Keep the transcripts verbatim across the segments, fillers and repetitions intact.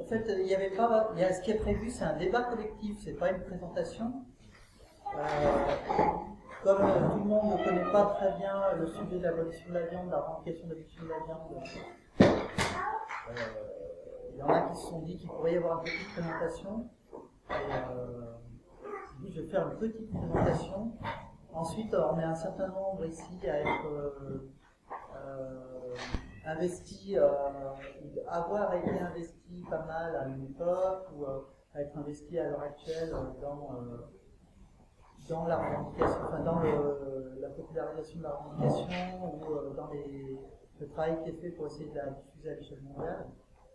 fait, il n'y avait pas. Il y a, ce qui est prévu, c'est un débat collectif, c'est pas une présentation. Euh, comme euh, tout le monde ne connaît pas très bien le sujet de l'abolition de la viande, la revendication de l'abolition de la viande, euh, il y en a qui se sont dit qu'il pourrait y avoir une petite présentation. Et, euh, je vais faire une petite présentation. Ensuite, on est un certain nombre ici à être euh, euh, investi, euh, avoir été investi pas mal à une époque, ou euh, à être investi à l'heure actuelle dans, euh, dans la revendication, enfin dans le, la popularisation de la revendication, ou euh, dans les, le travail qui est fait pour essayer de la diffuser à l'échelle mondiale.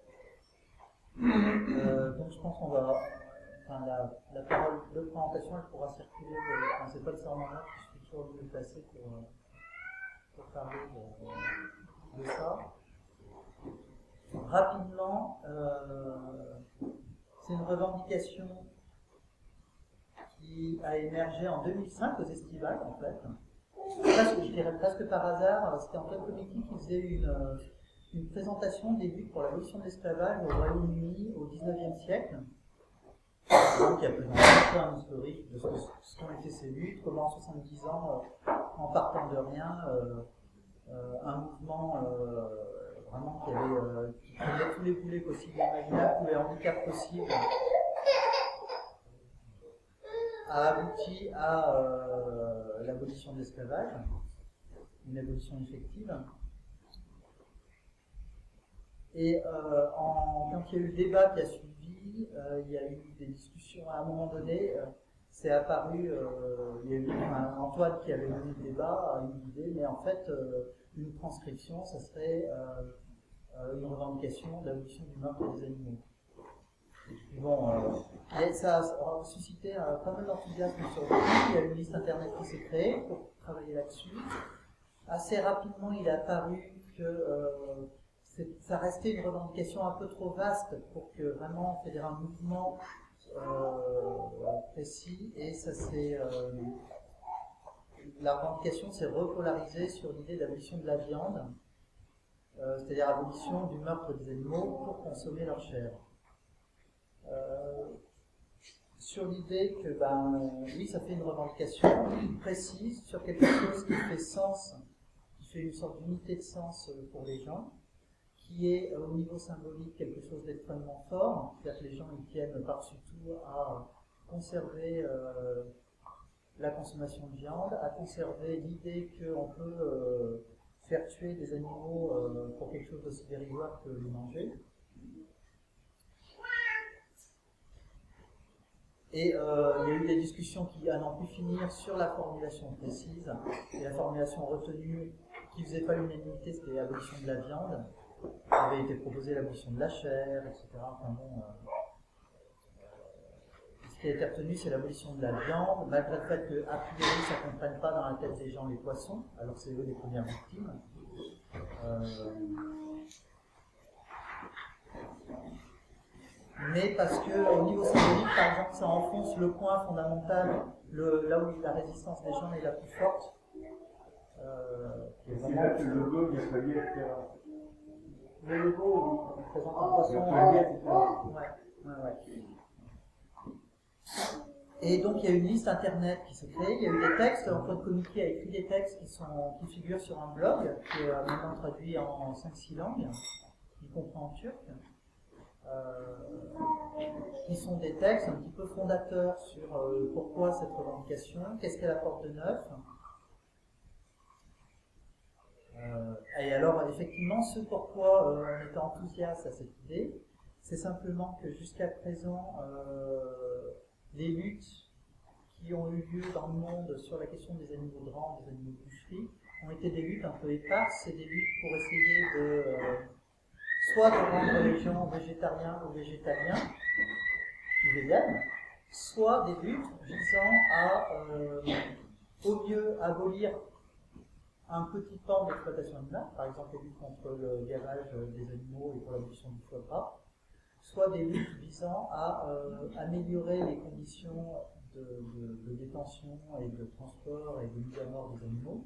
Euh, donc je pense qu'on va, enfin la, la parole de présentation, elle pourra circuler, enfin, c'est pas nécessairement là que je suis toujours mieux placé pour, pour parler de, de ça. Rapidement, euh, c'est une revendication qui a émergé en deux mille cinq aux Estivales, en fait. Presque, je dirais presque par hasard, c'était Antoine Comiti qui faisait une, une présentation des luttes pour l'abolition de l'esclavage au Royaume-Uni au dix-neuvième siècle. Donc, il y a présenté un historique de ce, ce qu'ont été ces luttes, comment en soixante-dix ans, euh, en partant de rien, euh, euh, un mouvement euh, vraiment qui avait euh, qui prenait tous les boulets possibles et imaginables, tous les handicaps possibles, a abouti à euh, l'abolition de l'esclavage, une abolition effective. Et euh, en, quand il y a eu le débat qui a suivi, euh, il y a eu des discussions à un moment donné, euh, c'est apparu, euh, il y a eu enfin, Antoine qui avait mené le débat, a eu une idée, mais en fait, euh, une transcription, ça serait euh, euh, une revendication d'abolition du meurtre des animaux. Bon, euh, et ça a suscité euh, pas mal d'enthousiasme sur le coup. Il y a une liste internet qui s'est créée pour travailler là-dessus. Assez rapidement, il est apparu que euh, ça restait une revendication un peu trop vaste pour que vraiment on fédère un mouvement euh, précis, et ça s'est euh, la revendication s'est repolarisée sur l'idée d'abolition de la viande, euh, c'est-à-dire abolition du meurtre des animaux pour consommer leur chair. Euh, sur l'idée que, ben, oui, ça fait une revendication précise sur quelque chose qui fait sens, qui fait une sorte d'unité de sens pour les gens, qui est au niveau symbolique quelque chose d'extrêmement fort, c'est-à-dire que les gens ils tiennent par-dessus tout à conserver euh, la consommation de viande, à conserver l'idée qu'on peut euh, faire tuer des animaux euh, pour quelque chose d'aussi dérisoire que les manger. Et euh, il y a eu des discussions qui à n'en plus finir sur la formulation précise, et la formulation retenue qui ne faisait pas l'unanimité, c'était l'abolition de la viande. Il avait été proposé l'abolition de la chair, et cetera. Enfin bon, euh, ce qui a été retenu, c'est l'abolition de la viande, malgré le fait qu'a priori ça ne comprenne pas dans la tête des gens les poissons, alors que c'est eux les premières victimes. Euh, mais parce qu'au niveau symbolique, par exemple, ça enfonce le point fondamental, le, là où la résistance des gens est la plus forte. Euh, c'est là que le logo vient pallier, et cetera. Le logo, il présente un poisson. Ouais, ouais, ouais. Et donc il y a une liste internet qui s'est créée, il y a eu des textes, Antoine Comiti a écrit des textes qui, sont, qui figurent sur un blog, qui est maintenant traduit en cinq six langues, y compris en turc. Euh, qui sont des textes un petit peu fondateurs sur euh, pourquoi cette revendication, qu'est-ce qu'elle apporte de neuf. Euh, et alors, effectivement, ce pourquoi euh, on était enthousiaste à cette idée, c'est simplement que jusqu'à présent, euh, les luttes qui ont eu lieu dans le monde sur la question des animaux de rang, des animaux de boucherie, ont été des luttes un peu éparses, c'est des luttes pour essayer de... Euh, soit de rendre les gens végétariens ou végétaliens, ou véganes, soit des luttes visant à, euh, au mieux, abolir un petit pan d'exploitation animale, par exemple les luttes contre le gavage des animaux et pour l'abolition du foie gras, soit des luttes visant à euh, améliorer les conditions de, de, de détention et de transport et de mise à mort des animaux.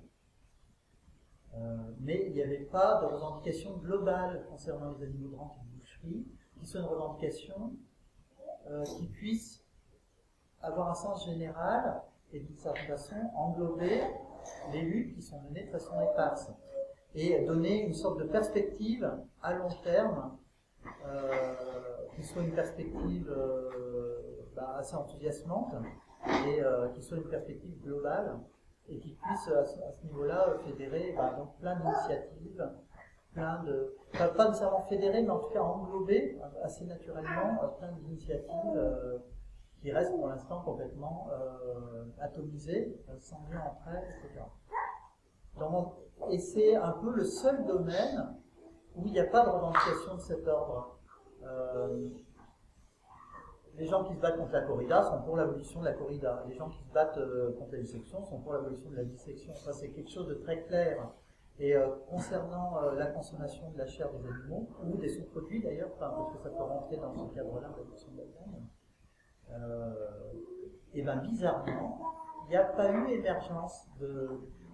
Euh, mais il n'y avait pas de revendication globale concernant les animaux de rente et de boucherie, qui qui soit une revendication euh, qui puisse avoir un sens général et d'une certaine façon englober les luttes qui sont menées de façon éparse et donner une sorte de perspective à long terme, euh, qui soit une perspective euh, bah, assez enthousiasmante et euh, qui soit une perspective globale et qui puisse à ce, à ce niveau-là fédérer bah, donc plein d'initiatives, plein de, pas, pas nécessairement fédérer, mais en tout cas englober assez naturellement euh, plein d'initiatives euh, qui restent pour l'instant complètement euh, atomisées, sans lien entre elles, et cetera. Donc, et c'est un peu le seul domaine où il n'y a pas de revendication de cet ordre. Euh, les gens qui se battent contre la corrida sont pour l'abolition de la corrida. Les gens qui se battent euh, contre la dissection sont pour l'abolition de la dissection. Ça, c'est quelque chose de très clair. Et euh, concernant euh, la consommation de la chair des animaux, ou des sous-produits d'ailleurs, enfin, parce que ça peut rentrer dans ce cadre-là, l'abolition de la viande, euh, et bien bizarrement, il n'y a pas eu émergence de,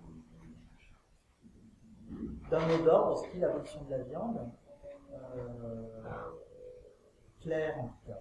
d'un mot d'ordre, style abolition de la viande, euh, clair en tout cas.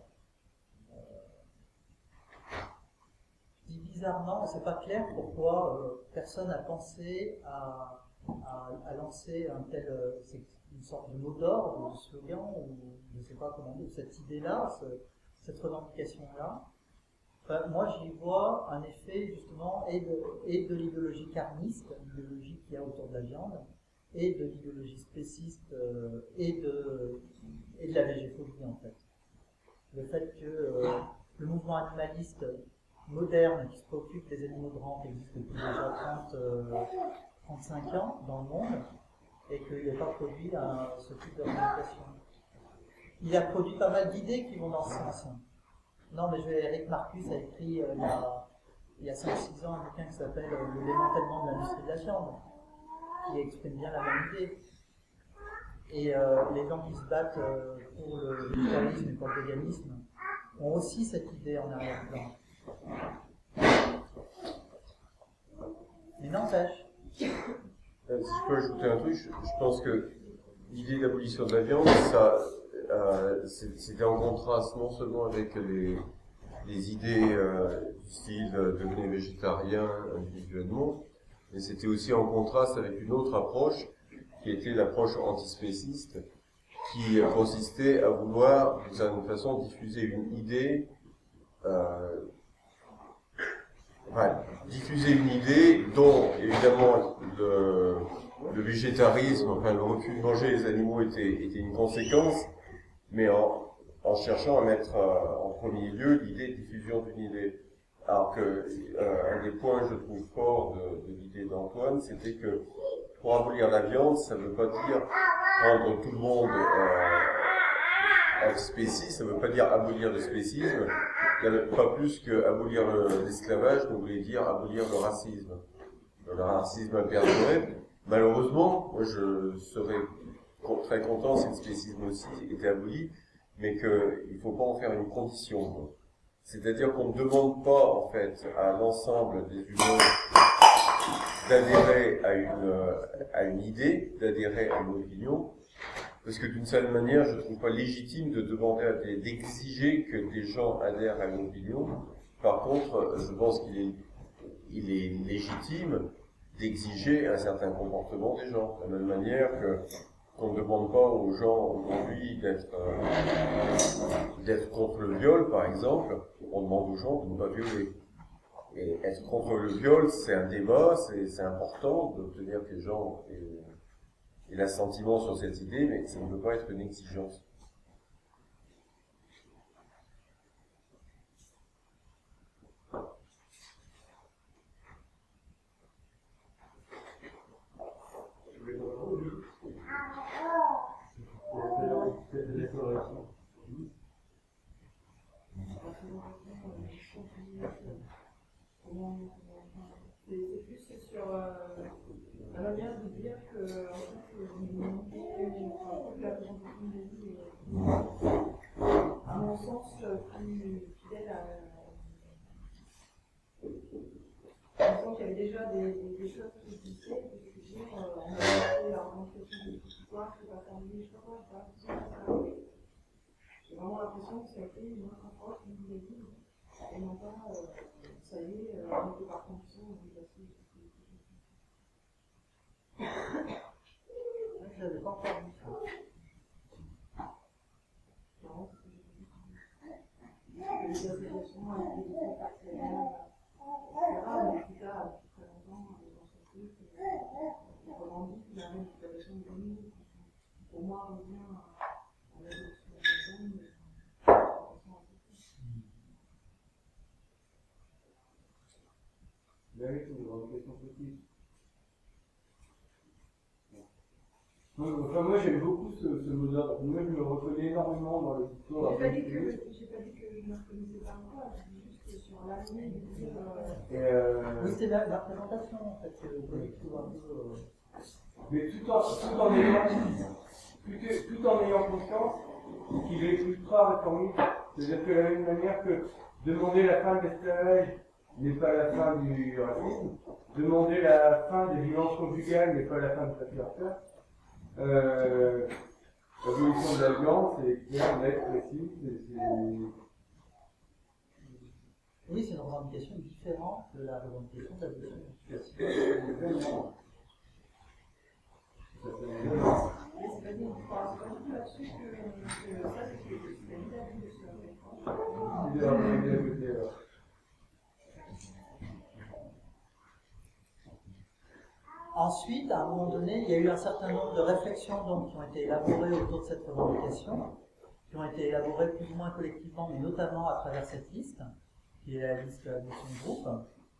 Je dis bizarrement, c'est pas clair pourquoi euh, personne n'a pensé à, à, à lancer un tel, euh, c'est une sorte de mot d'ordre, ou de slogan, ou je ne sais pas comment dire, cette idée-là, ce, cette revendication-là. Enfin, moi, j'y vois un effet justement et de, et de l'idéologie carniste, l'idéologie qu'il y a autour de la viande, et de l'idéologie spéciste euh, et, de, et de la végéphobie en fait. Le fait que euh, le mouvement animaliste moderne qui se préoccupe des animaux de rente existe depuis déjà trente, trente-cinq ans dans le monde et qu'il n'a pas produit un, ce type de revendication. Il a produit pas mal d'idées qui vont dans ce sens. Non, mais je vais, Eric Marcus a écrit euh, il y a, il y a cinq six ans un bouquin qui s'appelle euh, Le démantèlement de l'industrie de la viande, qui exprime bien la même idée. Et euh, les gens qui se battent euh, pour le végétarisme et pour le véganisme ont aussi cette idée en arrière-plan. Mais n'empêche. Euh, si je peux ajouter un truc, je, je pense que l'idée d'abolition de la viande, ça, euh, c'était en contraste non seulement avec les, les idées euh, du style euh, devenez végétarien individuellement, mais c'était aussi en contraste avec une autre approche qui était l'approche antispéciste, qui consistait à vouloir, d'une certaine façon, diffuser une idée, euh, enfin, diffuser une idée dont, évidemment, le, le végétarisme, enfin, le refus de manger les animaux était, était une conséquence, mais en, en cherchant à mettre euh, en premier lieu l'idée de diffusion d'une idée. Alors que, euh, un des points, je trouve, forts de, de l'idée d'Antoine, c'était que pour abolir la viande, ça ne veut pas dire rendre tout le monde euh, spéciste, ça ne veut pas dire abolir le spécisme, pas plus que abolir l'esclavage ne voulait dire abolir le racisme. Le racisme a perduré. Malheureusement, moi je serais très content si le spécisme aussi était aboli, mais qu'il ne faut pas en faire une condition. C'est-à-dire qu'on ne demande pas en fait à l'ensemble des humains d'adhérer à une, à une idée, d'adhérer à une opinion, parce que d'une certaine manière, je ne trouve pas légitime de demander, à des, d'exiger que des gens adhèrent à une opinion. Par contre, je pense qu'il est, il est légitime d'exiger un certain comportement des gens, de la même manière que qu'on ne demande pas aux gens aujourd'hui d'être euh, d'être contre le viol, par exemple, on demande aux gens de ne pas violer. Et être contre le viol, c'est un débat, c'est, c'est important d'obtenir que les gens aient, aient l'assentiment sur cette idée, mais ça ne peut pas être une exigence. C'est plus sur euh, la manière de dire que, en fait, la présentation de vie est, à mon sens, plus fidèle à. Je sens qu'il y avait déjà des, des, des choses qui existaient, de se dire, euh, on a fait la représentation de l'histoire, je ne sais pas terminer, je ne sais pas quoi, je ne sais pas. l'impression que ça a été une autre approche du judaïsme, et non pas, euh, ça y est, euh, on était par condition d'obligation. Je n'avais pas encore vu ça. Non, les associations avec des groupes partenaires, et cetera, mais plus tard, depuis très longtemps, dans ce truc, on revendique la récupération de l'ennemi. Pour moi, on revient à l'adoption de la zone, mais Là, c'est une revendication politique. Enfin, moi, j'aime beaucoup ce, ce mot d'ordre. Moi, je me reconnais énormément dans le discours. J'ai pas dit que j'ai pas dit que je ne me reconnaissais pas moi, je dis juste que sur la ligne de dire. Et euh... Oui, c'est la, la représentation en fait, que vous voyez tout un peu. Euh... Mais tout en, tout en ayant, tout, tout en ayant conscience qu'il est ultra réformiste. C'est-à-dire que de la même manière que demander la fin de l'esclavage n'est pas la fin du racisme, demander la fin des violences conjugales n'est pas la fin du patriarcat. Euh, L'abolition de la violence, c'est clair, net, précis. Oui, c'est une revendication différente de la revendication de l'abolition de la situation. Mais c'est pas dit, enfin, c'est pas du tout là-dessus que, que ça, c'est que c'est une idée de ce C'est de la côté, alors. Ensuite, à un moment donné, il y a eu un certain nombre de réflexions donc, qui ont été élaborées autour de cette revendication, qui ont été élaborées plus ou moins collectivement, mais notamment à travers cette liste, qui est la liste de la notion de groupe.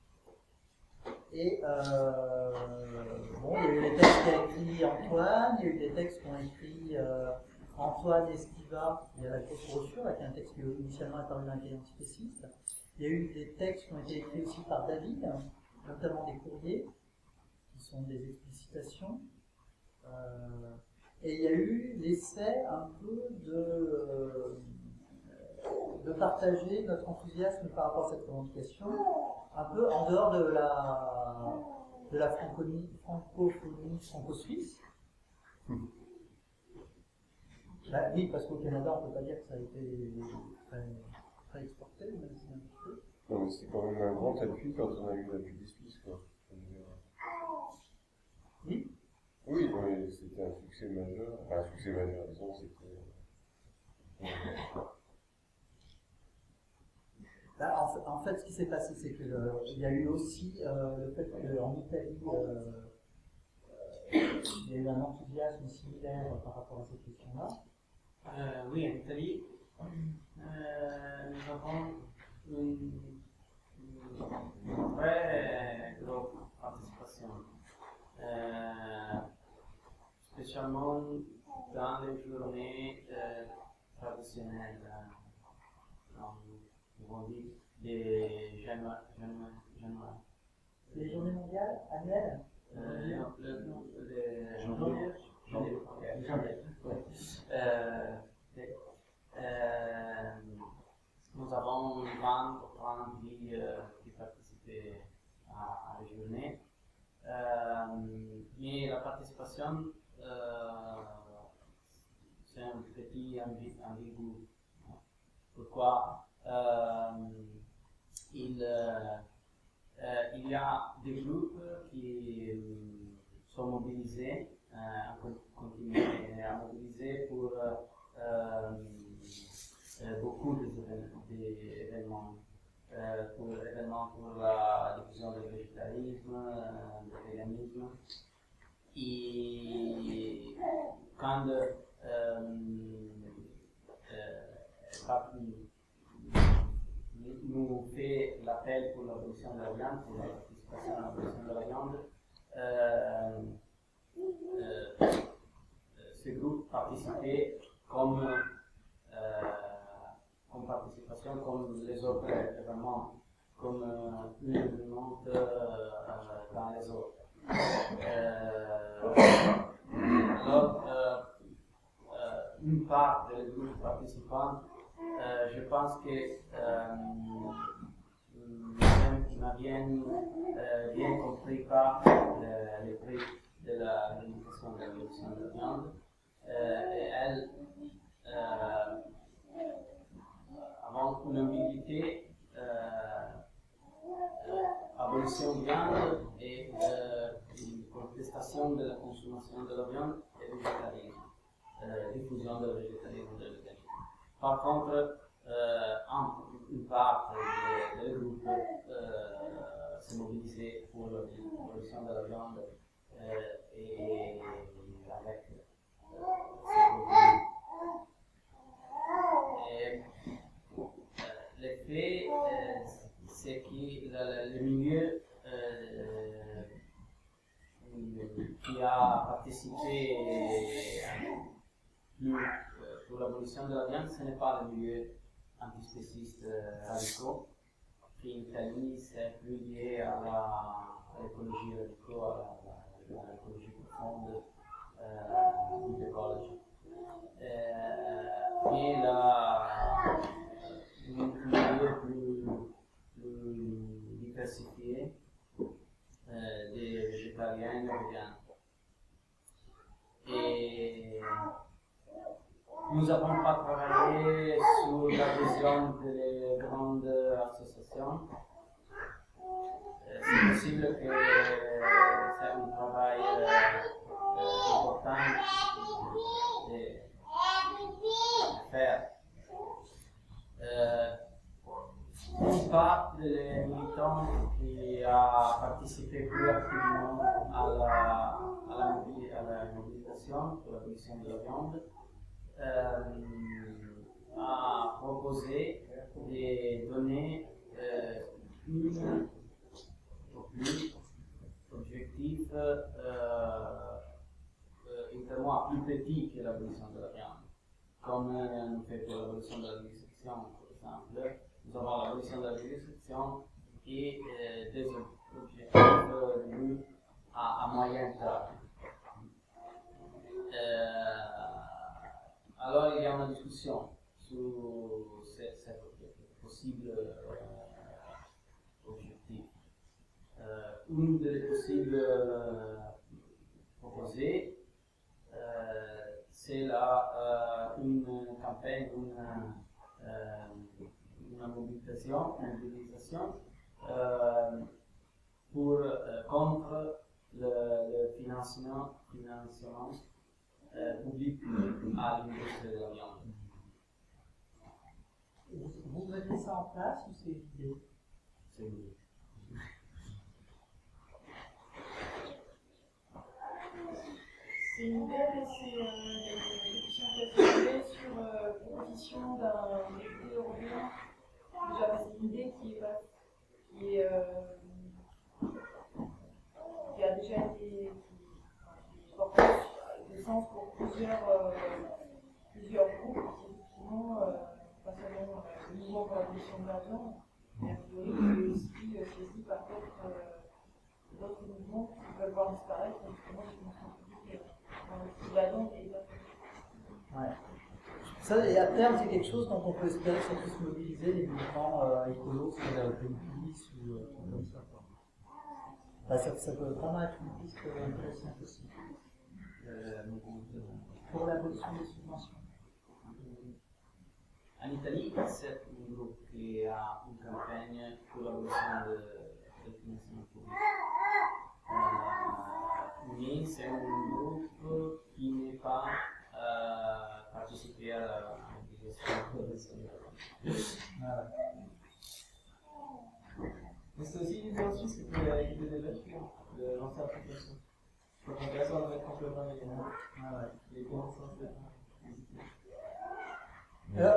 Et euh, bon, il y a eu les textes qu'a écrit Antoine, il y a eu des textes qu'ont écrit euh, Antoine Esquiva, il y a la grosse brochure, avec un texte qui initialement apparu dans les antispécistes. Il y a eu des textes qui ont été écrits aussi par David, notamment des courriers, qui sont des explicitations. Euh, et il y a eu l'essai un peu de, euh, de partager notre enthousiasme par rapport à cette revendication, un peu en dehors de la, de la francophonie, francophonie franco-suisse. Bah, oui, parce qu'au Canada, on ne peut pas dire que ça a été très, très exporté, même si un petit peu. Non, mais c'est quand même un grand appui quand on a eu la Judy Suisse, quoi. Oui. Oui, mais c'était un succès majeur. Enfin, un succès majeur, disons, c'était. Bah, en, fait, en fait, ce qui s'est passé, c'est qu'il euh, y a eu aussi euh, le fait qu'en Italie, euh, euh, il y a eu un enthousiasme similaire par rapport à cette question-là. Euh, oui, en Italie, euh, nous avons une, une vraie grosse participation, euh, spécialement dans les journées euh, traditionnelles, euh, on dit des januaires. Les journées mondiales annuelles euh, non, le, le, janvier. Janvier. Janvier. Ouais. Euh, euh, nous avons vingt ou trente villes euh, qui participaient à, à la journée. Euh, mais la participation, euh, c'est un petit ambigu. Pourquoi euh, il, euh, euh, il y a des groupes qui euh, sont mobilisés, euh, à continuer à mobiliser pour euh, euh, beaucoup d'événements, euh, pour événements pour la diffusion du végétarisme, euh, du véganisme. Et quand euh, euh, nous fait l'appel pour l'abolition de la viande, pour la participation à l'abolition de la viande, euh, euh, ce groupe participait comme, euh, comme participation comme les autres événements, comme euh, une événement euh, dans les autres. Euh, alors, euh, euh, une part des groupes participants, euh, je pense que euh, n'a bien, euh, bien compris pas le, le prix de la limitation de la production de la viande. Euh, et elle, euh, Donc, une ambiguïté, euh, euh, abolition de viande et euh, une contestation de la consommation de la viande et du végétarisme, euh, diffusion de la végétarisme et de l'veganisme. Par contre, euh, un, une part des groupes euh, s'est mobilisée pour l'abolition de la viande euh, et avec euh, ces groupes. Et, euh, l'effet, euh, c'est que le, le milieu euh, qui a participé plus, euh, pour l'abolition de la viande, ce n'est pas le milieu antispécistes euh, radicaux, qui en Italie c'est plus lié à, la, à l'écologie radicaux, à, la, à l'écologie profonde euh, du ecology. Euh, et la, un milieu plus, plus diversifié euh, des végétariens et véganes. Et nous n'avons pas travaillé sur l'adhésion des grandes associations. Euh, c'est possible que c'est un travail euh, euh, important de, de faire. Euh, une part des militants qui a participé plus activement à la, à la, mobili- à la mobilisation pour l'abolition de la viande euh, a proposé de donner euh, une ou plus objectif euh, euh, internement plus petit que l'abolition de la viande. Comme euh, nous fait pour l'abolition de la vivisection, par exemple, nous avons l'abolition de la vivisection et euh, des objectifs euh, dus à, à moyen terme. Euh, alors il y a une discussion sur cet possible euh, objectif. Euh, une des possibles euh, proposées, euh, c'est la, euh, une campagne, une, euh, une mobilisation, une mobilisation euh, pour, euh, contre le, le financement, financement euh, public à l'industrie de la viande. Vous, vous mettez ça en place ou c'est une idée? C'est une idée. C'est une idée, mais c'est euh, une pétition qui a été faite sur euh, proposition d'un député européen. Déjà, c'est une idée qui est, qui, est, euh, qui a déjà été qui, qui porte de sens pour plusieurs, euh, plusieurs groupes qui, effectivement, euh, pas seulement euh, le mouvement pour l'abolition de la viande, mais a priori qui est aussi euh, saisi par d'autres euh, d'autres mouvements qui veulent voir disparaître justement les financements publics. Ouais. Ça, et à terme, c'est quelque chose dont on peut espérer que ça puisse mobiliser les mouvements euh, écolos, c'est-à-dire Greenpeace ou euh, comme ça. Bah, ça, ça peut vraiment être une piste intéressante aussi. Euh, Pour l'abolition des subventions. En Italie, c'est un groupe qui a une campagne pour l'abolition de financement public. Euh, mais c'est un groupe qui n'est pas euh, participé à la mobilisation. Voilà. Mais c'est aussi une idée en Suisse que tu as été débattue, de lancer l'application. Je crois qu'on va s'en mettre complètement les gars. Ah ouais. Les connaissances de Euh,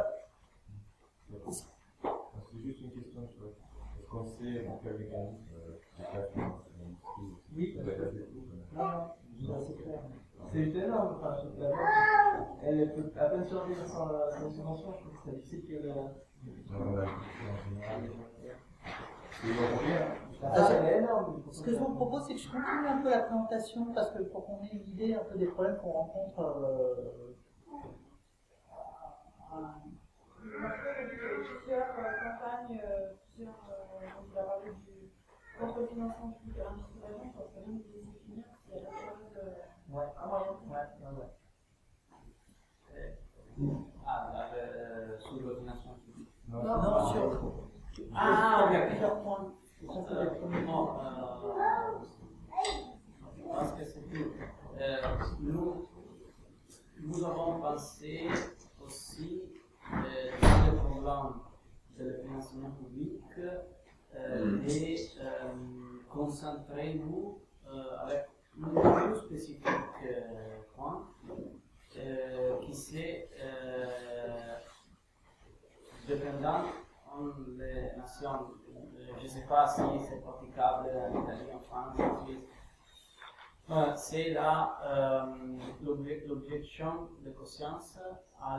C'est juste une question, tu vois. Est-ce qu'on sait en quel mécanisme c'est pas financé? Oui, Ça doit être assez court, non, non, c'est assez clair. c'est énorme, enfin, je trouve que la banque, elle peut à peine survivre sans la sans subvention, je trouve que c'est difficile que la. Non, la discussion en général. C'est européen. Ah, elle est énorme. Ce que je vous propose, c'est que je continue un peu la présentation parce que pour qu'on ait une idée un peu des problèmes qu'on rencontre. Euh, à- Après, il y a eu plusieurs euh, campagnes, euh, plusieurs, euh, donc il a parlé du contre-financement public à l'industrie de la viande, ça serait bien de les définir s'il y a d'autres choses euh, ouais, à moyen terme. ouais, ouais, ouais. Ah, là, euh, sur le domination publique. Non, Non, non, sur. Ah, il y a ok. plusieurs points. Ça, c'est Euh, le premier non, point. euh, je pense que c'est tout. Euh, nous, nous avons pensé aussi euh, dans le programme de le financement public euh, de euh, concentrer nous euh, avec un plus spécifique euh, point euh, qui c'est euh, dépendant les nations. Je ne sais pas si c'est praticable en Italie, en France, en Suisse. Euh, c'est la, euh, l'objection de conscience à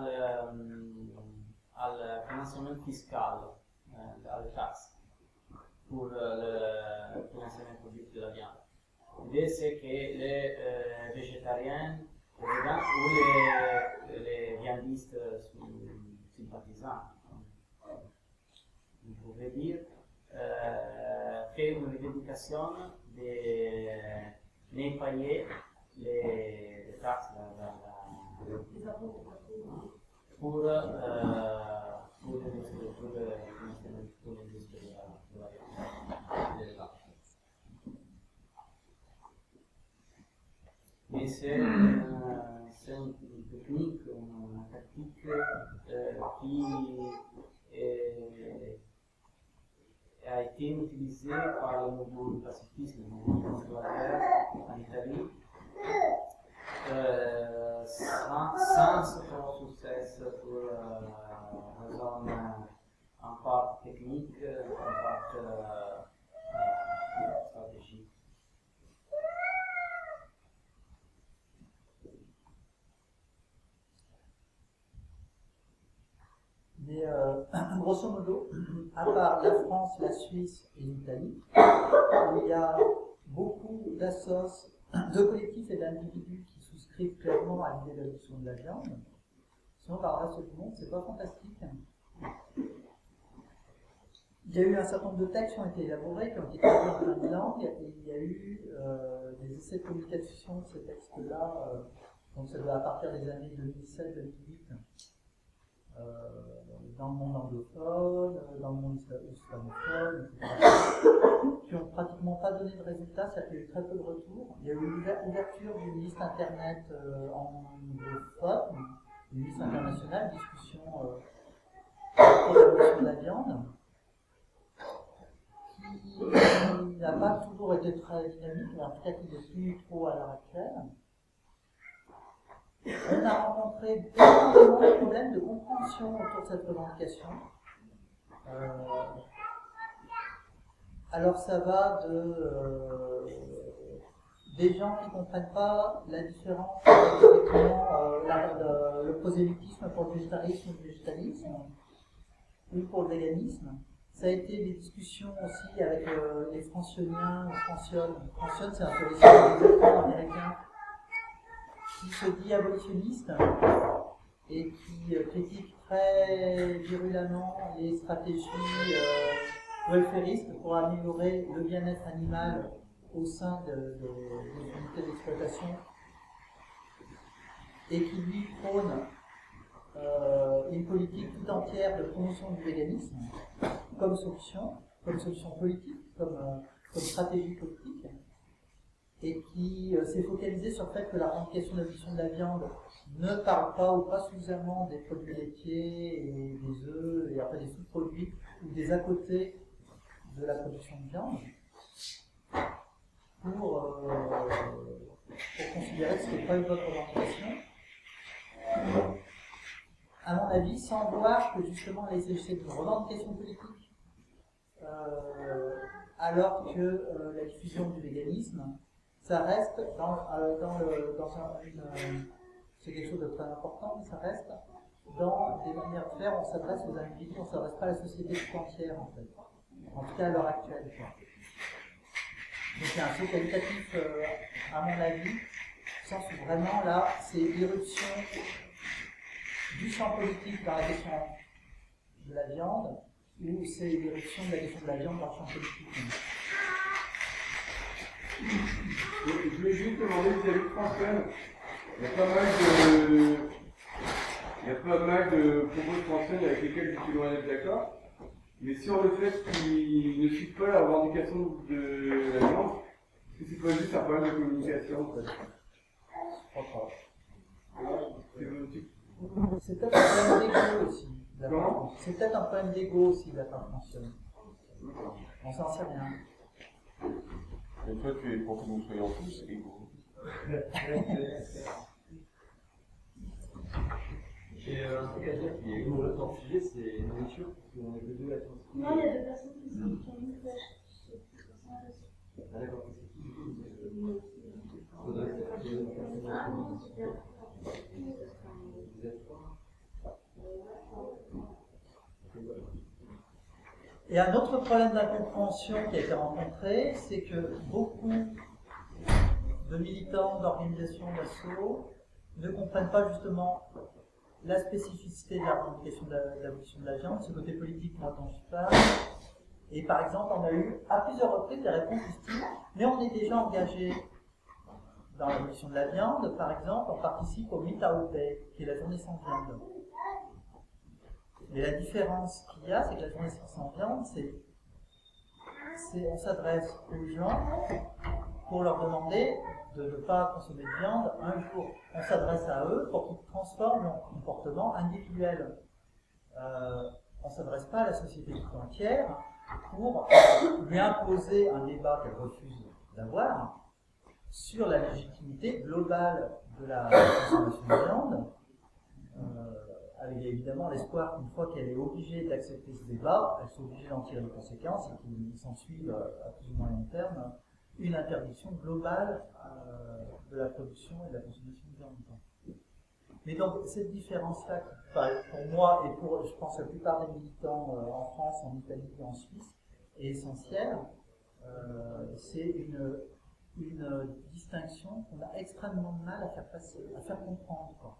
le financement fiscal, euh, à la taxe, pour euh, le financement public de la viande. L'idée c'est que les euh, végétariens, les végans ou les, les viandistes sympathisants, vous pouvez dire, euh, fait une revendication de ne payer les, les taxes la, la, la, Les impôts. pour, euh, pour l'industrie pour le, pour l'industrie de la viande, de la Mais c'est euh, c'est une, une technique, une, une tactique euh, qui est, a été utilisée par le mouvement du pacifisme, le mouvement contre la guerre en Italie, euh, sans, sans trop succès pour euh, raison en part technique, en part euh, euh, stratégique. Mais euh, grosso modo, à part la France, la Suisse et l'Italie, il y a beaucoup d'assos, de collectifs et d'individus qui souscrivent clairement à l'idée de l'adoption de la viande. Sinon, par le reste du monde, c'est pas fantastique. Il y a eu un certain nombre de textes qui ont été élaborés, qui ont été traduits en plein de langues, et il y a eu euh, des essais de communication de ces textes-là, euh, donc ça doit à partir des années deux mille sept deux mille huit. Euh, dans le monde anglophone, dans le monde hispanophone, et cetera, qui n'ont pratiquement pas donné de résultats, c'est-à-dire qu'il y a eu très peu de retours. Il y a eu l'ouverture d'une liste internet euh, anglophone, une liste internationale, discussion euh, pour l'abolition de la viande, qui n'a pas toujours été très dynamique, mais en tout cas qui n'est plus trop à l'heure actuelle. On a rencontré énormément de problèmes de compréhension autour de cette revendication. Euh, alors ça va de euh, des gens qui ne comprennent pas la différence entre effectivement, euh, la, le, le prosélytisme pour le végétarisme ou le végétalisme, ou pour le véganisme. Ça a été des discussions aussi avec euh, les francioniens ou franciones. Francione, c'est un théoricien américain qui se dit abolitionniste et qui euh, critique très virulemment les stratégies euh, welfaristes pour améliorer le bien-être animal au sein de, de, des unités d'exploitation, et qui lui prône euh, une politique tout entière de promotion du véganisme comme solution, comme solution politique, comme, euh, comme stratégie politique, et qui euh, s'est focalisé sur le fait que la revendication de l'abolition de la viande ne parle pas ou pas suffisamment des produits laitiers et des œufs et après des sous-produits ou des à-côtés de la production de viande pour, euh, pour considérer que ce n'est pas une bonne revendication. À mon avis, sans voir que justement les essais de revendication politique, euh, alors que euh, la diffusion du véganisme, ça reste dans, euh, dans, le, dans un, une, euh, c'est quelque chose de très important, mais ça reste dans des manières de faire, on s'adresse aux individus, on ne s'adresse pas à la société tout entière en fait, en tout cas à l'heure actuelle. Quoi. Donc il y a un saut qualitatif, euh, à mon avis, au sens où vraiment là, c'est l'irruption du champ politique dans la question de la viande, ou c'est l'irruption de la question de la viande dans le champ politique. Je voulais juste demander vis-à-vis de François, il y a pas mal de, il y a pas mal de propos de Francine avec lesquels je suis loin d'être d'accord. Mais sur le fait qu'ils ne suivent pas la revendication de la viande, est-ce que c'est pas juste un problème de communication en fait? Je crois pas. C'est politique. C'est peut-être un problème d'ego aussi. de la Comment part- C'est peut-être un problème d'ego aussi de la part française. On s'en sait rien. Mais toi, tu es pour que nous soyons tous égaux. Et euh, un truc à dire qui est douloureux dans le sujet, c'est la nourriture, parce qu'on est que deux à être. Non, il y a deux personnes qui sont qui ont une flèche. Ah d'accord, c'est qui du coup Faudrait que vous êtes trois. Et un autre problème d'incompréhension qui a été rencontré, c'est que beaucoup de militants, d'organisations, d'assauts ne comprennent pas justement la spécificité de la revendication de la- de l'abolition de la viande, ce côté politique dont je parle. Et par exemple, on a eu à plusieurs reprises des réponses du style « mais on est déjà engagé dans l'abolition de la viande, par exemple, on participe au Meat-Out Day, qui est la journée sans viande ». Mais la différence qu'il y a, c'est que la journée sans viande, c'est, c'est on s'adresse aux gens pour leur demander de ne pas consommer de viande un jour. On s'adresse à eux pour qu'ils transforment leur comportement individuel. Euh, on ne s'adresse pas à la société tout entière pour lui imposer un débat qu'elle refuse d'avoir sur la légitimité globale de la consommation de viande. Euh, avec évidemment l'espoir qu'une fois qu'elle est obligée d'accepter ce débat, elle soit obligée d'en tirer les conséquences et qu'il s'ensuive à plus ou moins long terme une interdiction globale euh, de la production et de la consommation de viande. Mais donc cette différence-là, qui, pour moi et pour je pense la plupart des militants euh, en France, en Italie et en Suisse, est essentielle. Euh, c'est une, une distinction qu'on a extrêmement de mal à faire passer, à faire comprendre, quoi.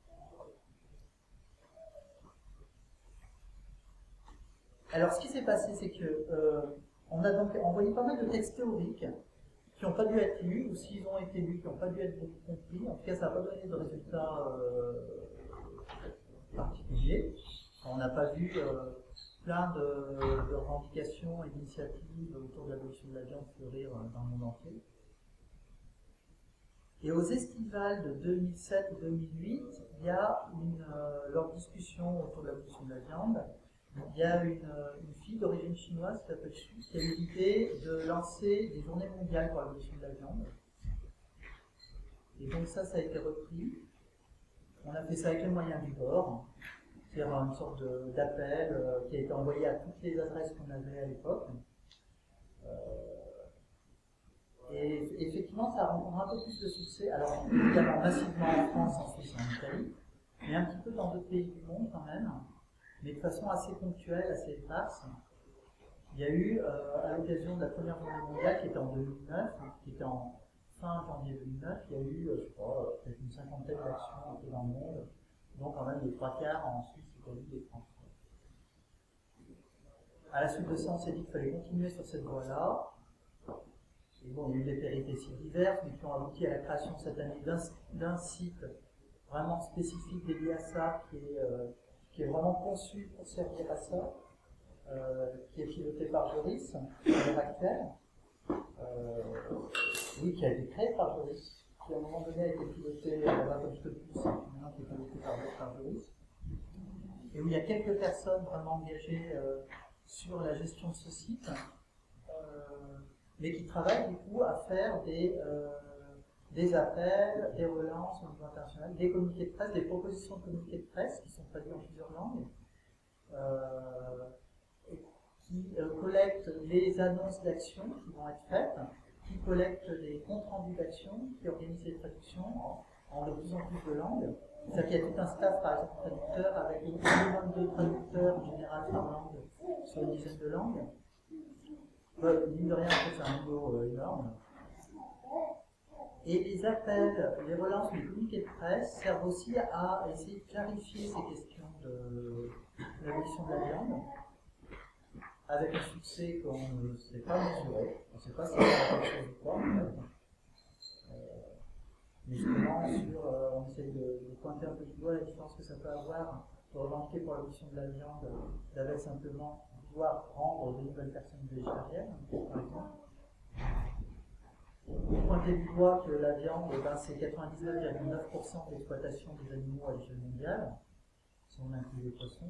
Alors, ce qui s'est passé, c'est que euh, on a donc envoyé pas mal de textes théoriques qui n'ont pas dû être lus, ou s'ils ont été lus, qui n'ont pas dû être beaucoup compris. En tout cas, ça n'a pas donné de résultats euh, particuliers. On n'a pas vu euh, plein de, de revendications et d'initiatives autour de l'abolition de la viande fleurir euh, dans le monde entier. Et aux estivales de deux mille sept et deux mille huit, il y a une, euh, leur discussion autour de l'abolition de la viande. Il y a une, une fille d'origine chinoise qui s'appelle Xu, qui a eu l'idée de lancer des journées mondiales pour l'abolition de la viande. Et donc ça, ça a été repris. On a fait ça avec les moyens du bord, c'est-à-dire une sorte de, d'appel euh, qui a été envoyé à toutes les adresses qu'on avait à l'époque. Euh, et effectivement, ça a rencontré un peu plus de succès. Alors, évidemment, massivement en France, en Suisse, en Italie, mais un petit peu dans d'autres pays du monde quand même. Mais de façon assez ponctuelle, assez éparse. Il y a eu, euh, à l'occasion de la première journée mondiale, qui était en deux mille neuf, qui était en fin janvier deux mille neuf, il y a eu, euh, je crois, peut-être une cinquantaine d'actions un peu dans le monde, dont quand même les trois quarts en Suisse, Italie et France. À la suite de ça, on s'est dit qu'il fallait continuer sur cette voie-là. Et bon, il y a eu des péripéties diverses, mais qui ont abouti à la création cette année d'un, d'un site vraiment spécifique dédié à ça, qui est... Euh, qui est vraiment conçu pour servir à ça, euh, qui est piloté par Joris, à l'heure actuelle, euh, oui, qui a été créé par Joris, qui à un moment donné a été piloté là-bas comme je te le pousse, maintenant qui est piloté par, par Joris, et où il y a quelques personnes vraiment engagées euh, sur la gestion de ce site, euh, mais qui travaillent du coup à faire des... Euh, des appels, des relances au niveau international, des communiqués de presse, des propositions de communiqués de presse qui sont traduits en plusieurs langues, euh, et qui euh, collectent les annonces d'actions qui vont être faites, qui collectent les comptes rendus d'actions, qui organisent les traductions en, en de plus en plus de langues. C'est-à-dire qu'il y a tout un staff, par exemple, traducteur, avec au minimum deux traducteurs en général par langue sur une dizaine de langues. Euh, mine de rien, c'est un niveau euh, énorme. Et les appels, les relances, les communiqués de presse servent aussi à essayer de clarifier ces questions de l'abolition de la viande, avec un succès qu'on ne sait pas mesurer. On ne sait pas si c'est quelque chose ou pas, en fait. Euh, Mais justement, sur, euh, on essaye de, de pointer un peu du doigt la différence que ça peut avoir de revendiquer pour l'abolition de la viande, d'avec simplement pouvoir rendre de nouvelles personnes végétariennes, par exemple. Vous pointez du doigt que la viande, eh ben, c'est quatre-vingt-dix-neuf virgule neuf pour cent d'exploitation des animaux à l'échelle mondiale, si on inclut les poissons.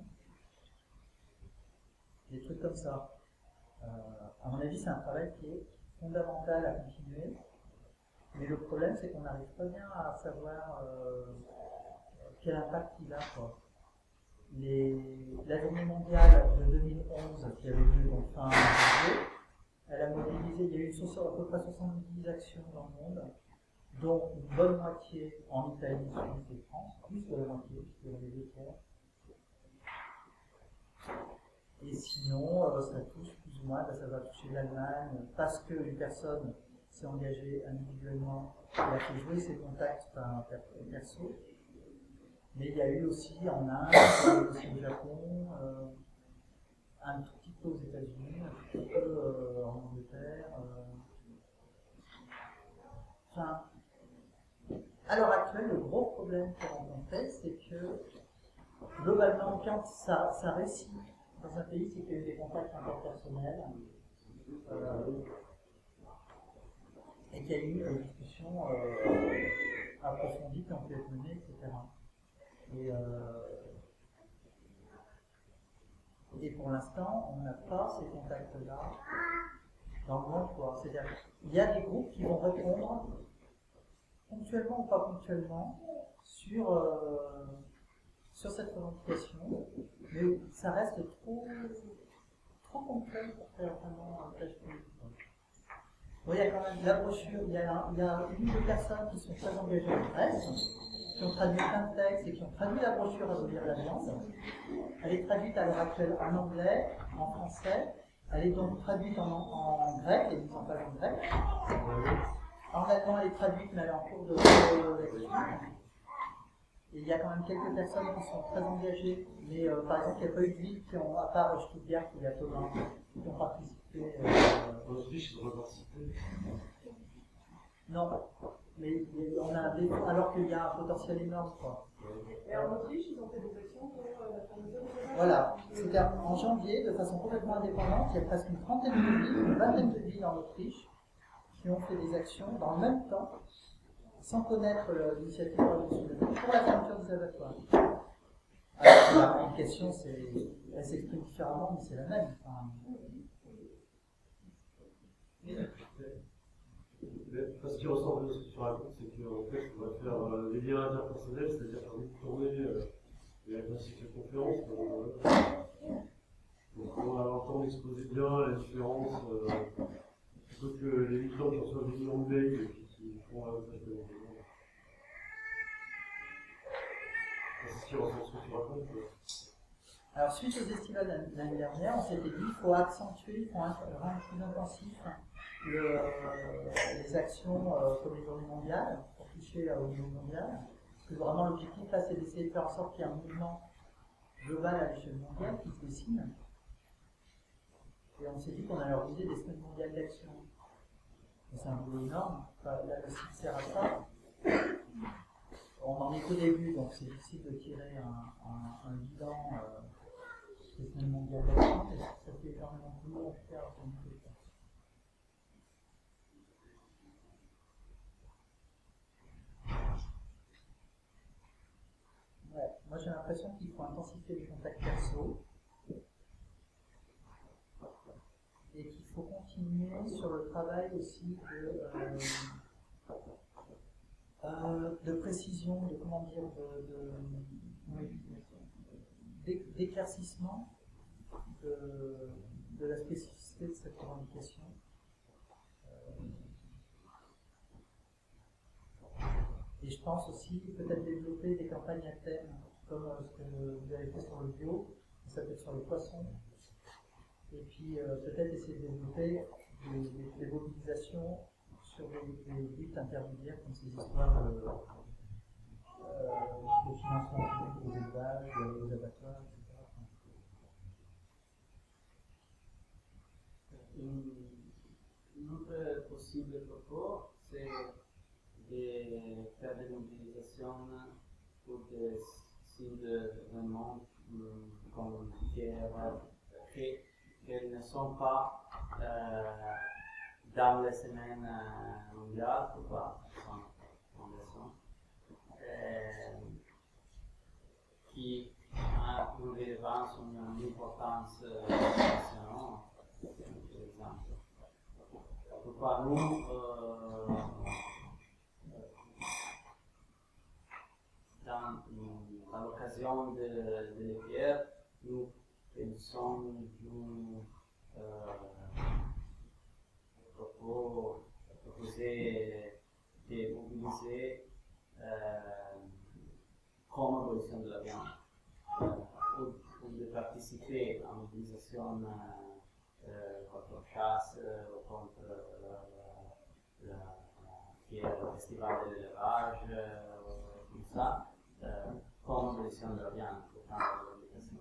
Des trucs comme ça. Euh, à mon avis, c'est un travail qui est fondamental à continuer. Mais le problème, c'est qu'on n'arrive pas bien à savoir euh, quel impact il a, quoi. Les, la journée mondiale de deux mille onze, qui avait lieu donc fin janvier, elle a mobilisé, il y a eu à peu près soixante-dix actions dans le monde, dont une bonne moitié en Italie, Suisse et France, plus de la moitié, puisqu'il y avait deux tiers. Et sinon, euh, ça touche plus ou moins, ben, ça va toucher l'Allemagne, parce qu'une personne s'est engagée individuellement et a fait jouer ses contacts par perso. Mais il y a eu aussi en Inde, il y a eu aussi au Japon, euh, un tout petit peu aux États-Unis, un tout petit peu euh, en Angleterre. Euh... Enfin, à l'heure actuelle, le gros problème qu'on rencontrait, c'est que globalement, quand ça, ça réussit dans un pays, c'est qu'il y a eu des contacts interpersonnels euh, et qu'il y a eu des discussions euh, approfondies qui ont pu être menées, et cetera. Et, euh, et pour l'instant, on n'a pas ces contacts-là dans le monde, quoi. C'est-à-dire qu'il y a des groupes qui vont répondre ponctuellement ou pas ponctuellement sur, euh, sur cette revendication, mais ça reste trop, trop ponctuel pour faire vraiment un tâche politique. Bon, il y a quand même la brochure, il y a, il y a une de personnes qui sont très engagées en presse, qui ont traduit plein de textes et qui ont traduit la brochure Abolir la viande. Elle est traduite à l'heure actuelle en anglais, en français. Elle est donc traduite en, en grec, et mise en page en grec. En allemand, elle est traduite, mais elle est en cours de lecture. Et il y a quand même quelques personnes qui sont très engagées, mais euh, par exemple, il n'y a pas eu de villes qui ont, à part Stuttgart ou Yatova, qui ont participé. Euh, en Autriche, ils ont pas participé. Non, mais on a des, alors qu'il y a un potentiel énorme, quoi. Et en Autriche, ils ont fait des actions pour euh, la fermeture des élevages. Voilà, c'est-à-dire en janvier, de façon complètement indépendante, il y a presque une trentaine de villes, une vingtaine de villes en Autriche, qui ont fait des actions dans le même temps, sans connaître l'initiative révolutionnaire, pour la fermeture des abattoirs. Alors, la question, c'est, elle s'exprime différemment, mais c'est la même. Enfin, ce qui ressemble à ce que tu racontes, c'est qu'en fait, on va faire euh, des liens interpersonnels, c'est-à-dire faire une tournée euh, et avec un cycle de conférences. Euh, donc on va entendre exposer bien la différence, euh, plutôt que les militants qui reçoivent des millions de mails et qui, qui font un message de l'environnement. C'est ce qui ressemble à ce que tu racontes. Quoi. Alors, suite aux estivales l'année dernière, on s'était dit qu'il faut accentuer, il faut rendre plus intensif le, les actions euh, comme les journées mondiales, pour toucher euh, au niveau mondial. Parce que vraiment, l'objectif là, c'est d'essayer de faire en sorte qu'il y ait un mouvement global à l'échelle mondiale qui se dessine. Et on s'est dit qu'on allait organiser des semaines mondiales d'action. C'est un boulot énorme. Enfin, là, le site sert à ça. On en est qu'au début, donc c'est difficile de tirer un, un, un bilan euh, des semaines mondiales d'action, mais ça fait énormément de boulot à faire pour nous. Ouais, moi j'ai l'impression qu'il faut intensifier les contacts perso et qu'il faut continuer sur le travail aussi de, euh, euh, de précision, de comment dire, de, de, oui, d'éclaircissement de, de la spécificité de cette revendication. Et je pense aussi peut-être développer des campagnes à thème, comme euh, ce que vous avez fait sur le bio, ça peut être sur les poissons. Et puis euh, peut-être essayer de développer des, des, des mobilisations sur des, des luttes intermédiaires, comme ces histoires de, euh, de financement public aux élevages, aux abattoirs, et cetera. Un autre possible propos, c'est de faire l'utilisation pour des signes d'événements comme fièvre, qu'elles ne sont pas euh, dans les semaines euh, mondiales, pourquoi euh, qui a une rélevance, une importance euh, nationale, par exemple. Pourquoi nous, euh, dans, dans l'occasion de, de l'hiver, nous pensons nous euh, propos, proposer de mobiliser euh, comme abolition de la viande, euh, ou, ou de participer à une mobilisation euh, euh, contre la chasse ou contre le festival de l'élevage, euh, comme ça, euh, comme abolition de la viande, pour prendre l'obligation.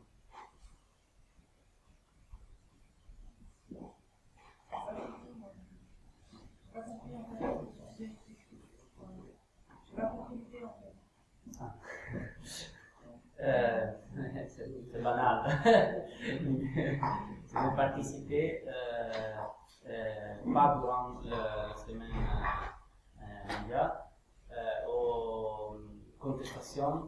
Euh, c'est, c'est banal. Je vais participer euh, euh, pas durant la semaine euh, mondiale euh, aux contestations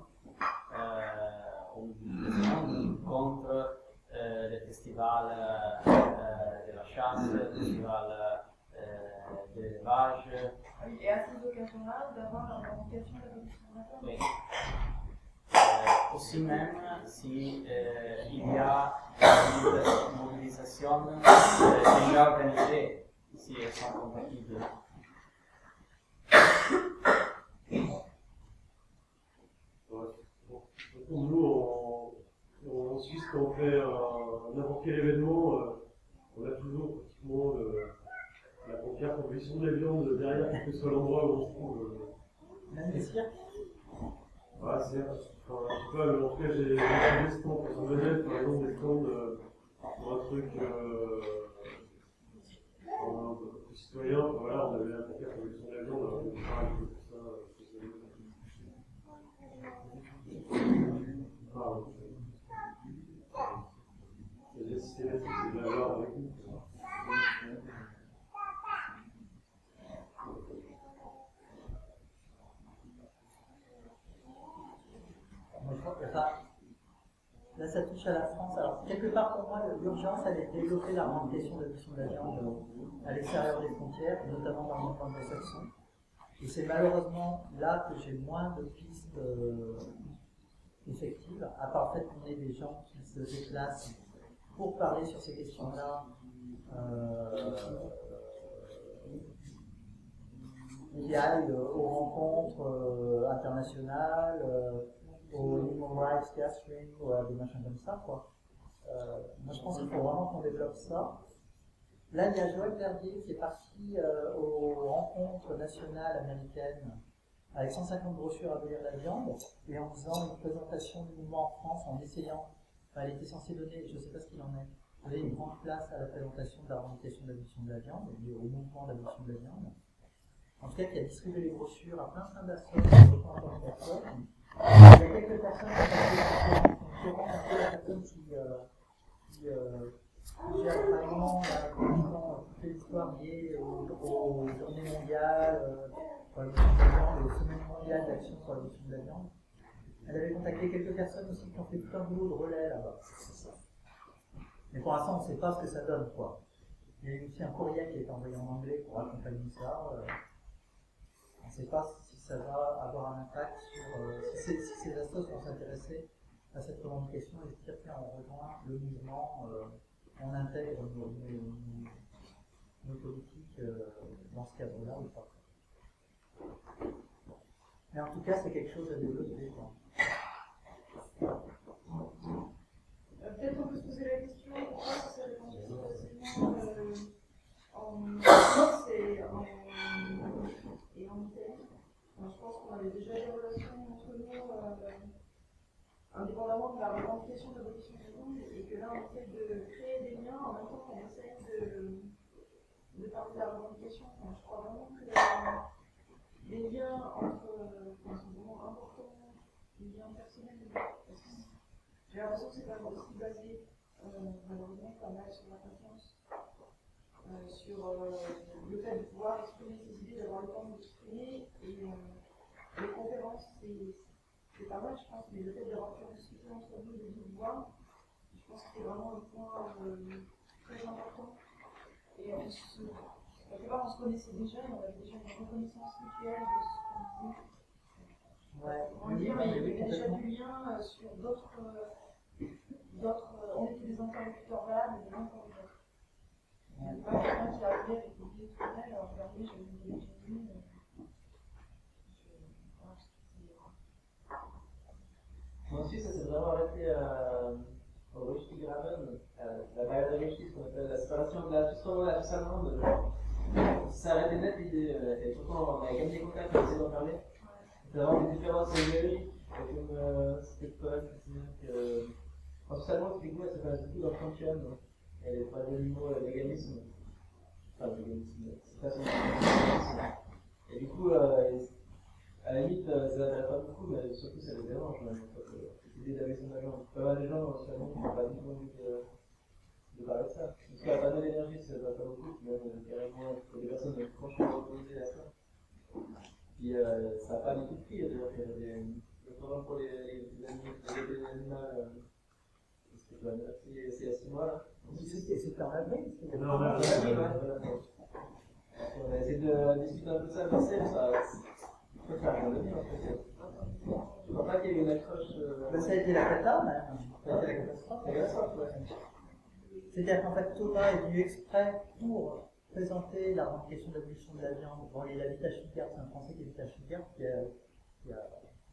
euh, contre euh, le festival euh, de la chasse, le festival euh, de l'élevage. Et à ces occasions-là, d'avoir la revendication de l'abolition de la viande. Oui. Euh, aussi même si euh, il y a une mobilisation euh, déjà organisée, si elles sont compatibles. Pour nous, en, en Suisse, quand on fait n'importe quel événement, euh, on a toujours pratiquement le, la pancarte abolition de la viande derrière, quel que soit l'endroit où on se trouve. Euh. Même les cirques. Ouais, c'est, enfin, je sais pas, en tout cas, j'ai des stands pour son Venelle, par exemple, des stands euh, pour un truc euh, pour un peu plus citoyen, enfin, voilà, on avait la pancarte abolition de la viande, alors on parle de tout ça, enfin, c'est systématique, c'est de l'avoir avec nous. Enfin, là, ça touche à la France. Alors, quelque part, pour moi, l'urgence, elle est de développer la revendication de l'abolition de la viande à l'extérieur des frontières, notamment dans le monde anglo-saxon. Et c'est malheureusement là que j'ai moins de pistes euh, effectives, à part le fait qu'on ait des gens qui se déplacent pour parler sur ces questions-là. Euh, qui aillent aux rencontres euh, internationales, euh, aux Human Rights Gathering, ou à des machins comme ça, quoi. Euh, moi, je pense qu'il faut vraiment qu'on développe ça. Là, il y a Joël Verdier qui est parti euh, aux rencontres nationales américaines avec cent cinquante brochures à abolir la viande et en faisant une présentation du mouvement en France, en essayant, enfin, elle était censée donner, je ne sais pas ce qu'il en est, donner une grande place à la présentation de la revendication de l'abolition de la viande, au mouvement d'abolition de la viande. En tout cas, qui a distribué les brochures à plein plein d'associations, plein plein personnes. Il y a quelques personnes qui ont un peu la personne qui, euh, qui, euh, qui gère vraiment la, toute l'histoire liée aux, aux journées mondiales, euh, pour l'abolition de la viande, aux semaines mondiales d'action pour l'abolition de la viande. Elle avait contacté quelques personnes aussi qui ont fait tout un boulot de relais là-bas. Mais pour l'instant, on ne sait pas ce que ça donne, quoi. Il y a eu aussi un courrier qui a été envoyé en anglais pour accompagner ça. Euh, on ne sait pas si ça va avoir un impact sur. Euh, si, si ces assos vont s'intéresser à cette revendication et se dire tiens, on rejoint le mouvement, euh, on intègre nos, nos, nos politiques euh, dans ce cadre-là ou pas. Mais en tout cas, c'est quelque chose à développer, quoi. Euh, Peut-être on peut se poser la question pourquoi ça s'est répandu si facilement euh, en France et en, et en Italie. Alors, je pense qu'on avait déjà des relations entre nous, euh, indépendamment de la revendication de l'abolition de la viande, et que là on essaie de créer des liens en même temps qu'on essaie de, de parler de la revendication. Enfin, je crois vraiment que les liens entre, enfin, sont vraiment importants. j'ai l'impression que c'est quand même aussi basé, euh, malheureusement, pas mal sur la confiance, euh, sur euh, le fait de pouvoir exprimer ses idées, d'avoir le temps de s'exprimer. Et euh, les conférences, c'est pas mal, je pense, mais le fait d'avoir pu en discuter entre nous de vive voix, je pense que c'est vraiment un point euh, très important. Et on se, quelque part, on se connaissait déjà, on avait déjà une reconnaissance mutuelle de ce qu'on disait. Ouais. On va dire, mais il y avait déjà du lien euh, sur d'autres. Euh, d'autres euh, on était des interlocuteurs valables et des interlocuteurs. Il n'y avait pas quelqu'un qui arrivait avec une idée toute nouvelle, alors regardez, j'avais une idée génie. Moi aussi, ça s'est vraiment arrêté à, au Rushdie-Graben, la période de Rushdie, ce qu'on appelle la séparation de la justement la Suisse allemande. Ça s'est arrêté net l'idée, et pourtant on a gagné des contacts, on a essayé d'en parler. C'est vraiment des différences numériques, et comme euh, c'était pas c'est-à-dire que. En Suisse allemande, typiquement, elle s'appelle beaucoup dans le Kantian, elle est pas de niveau léganisme. Enfin, léganisme, c'est pas son léganisme. Et du coup, euh, à la limite, ça ne l'intéresse pas beaucoup, mais surtout ça les dérange. Même, en fait, euh, cette idée d'aller son agent. Pas mal de gens, seulement, qui n'ont pas du tout envie de, de parler de ça. Parce qu'à pas de l'énergie, ça ne va pas beaucoup, même euh, carrément, pour des personnes franchement opposées à ça. Puis euh, ça n'a pas du tout de prix, d'ailleurs, il y a des. Notamment pour les, les, les animaux, les animaux, euh, parce que je dois dire, c'est à six mois là. C'était en avril. Non, non, non. On a essayé de discuter un peu de ça, mais c'est ça. Je peux faire rien de bien en fait. Je crois pas qu'il y ait une accroche. Euh... Ben, ça a été la cata, même. Ça a été la catastrophe. La catastrophe, ouais. C'est-à-dire qu'en fait, Thomas est venu exprès pour présenter la revendication de l'abolition de la viande. Bon, il habite à Stuttgart, c'est un Français qui habite à Stuttgart, qui, a, qui, a,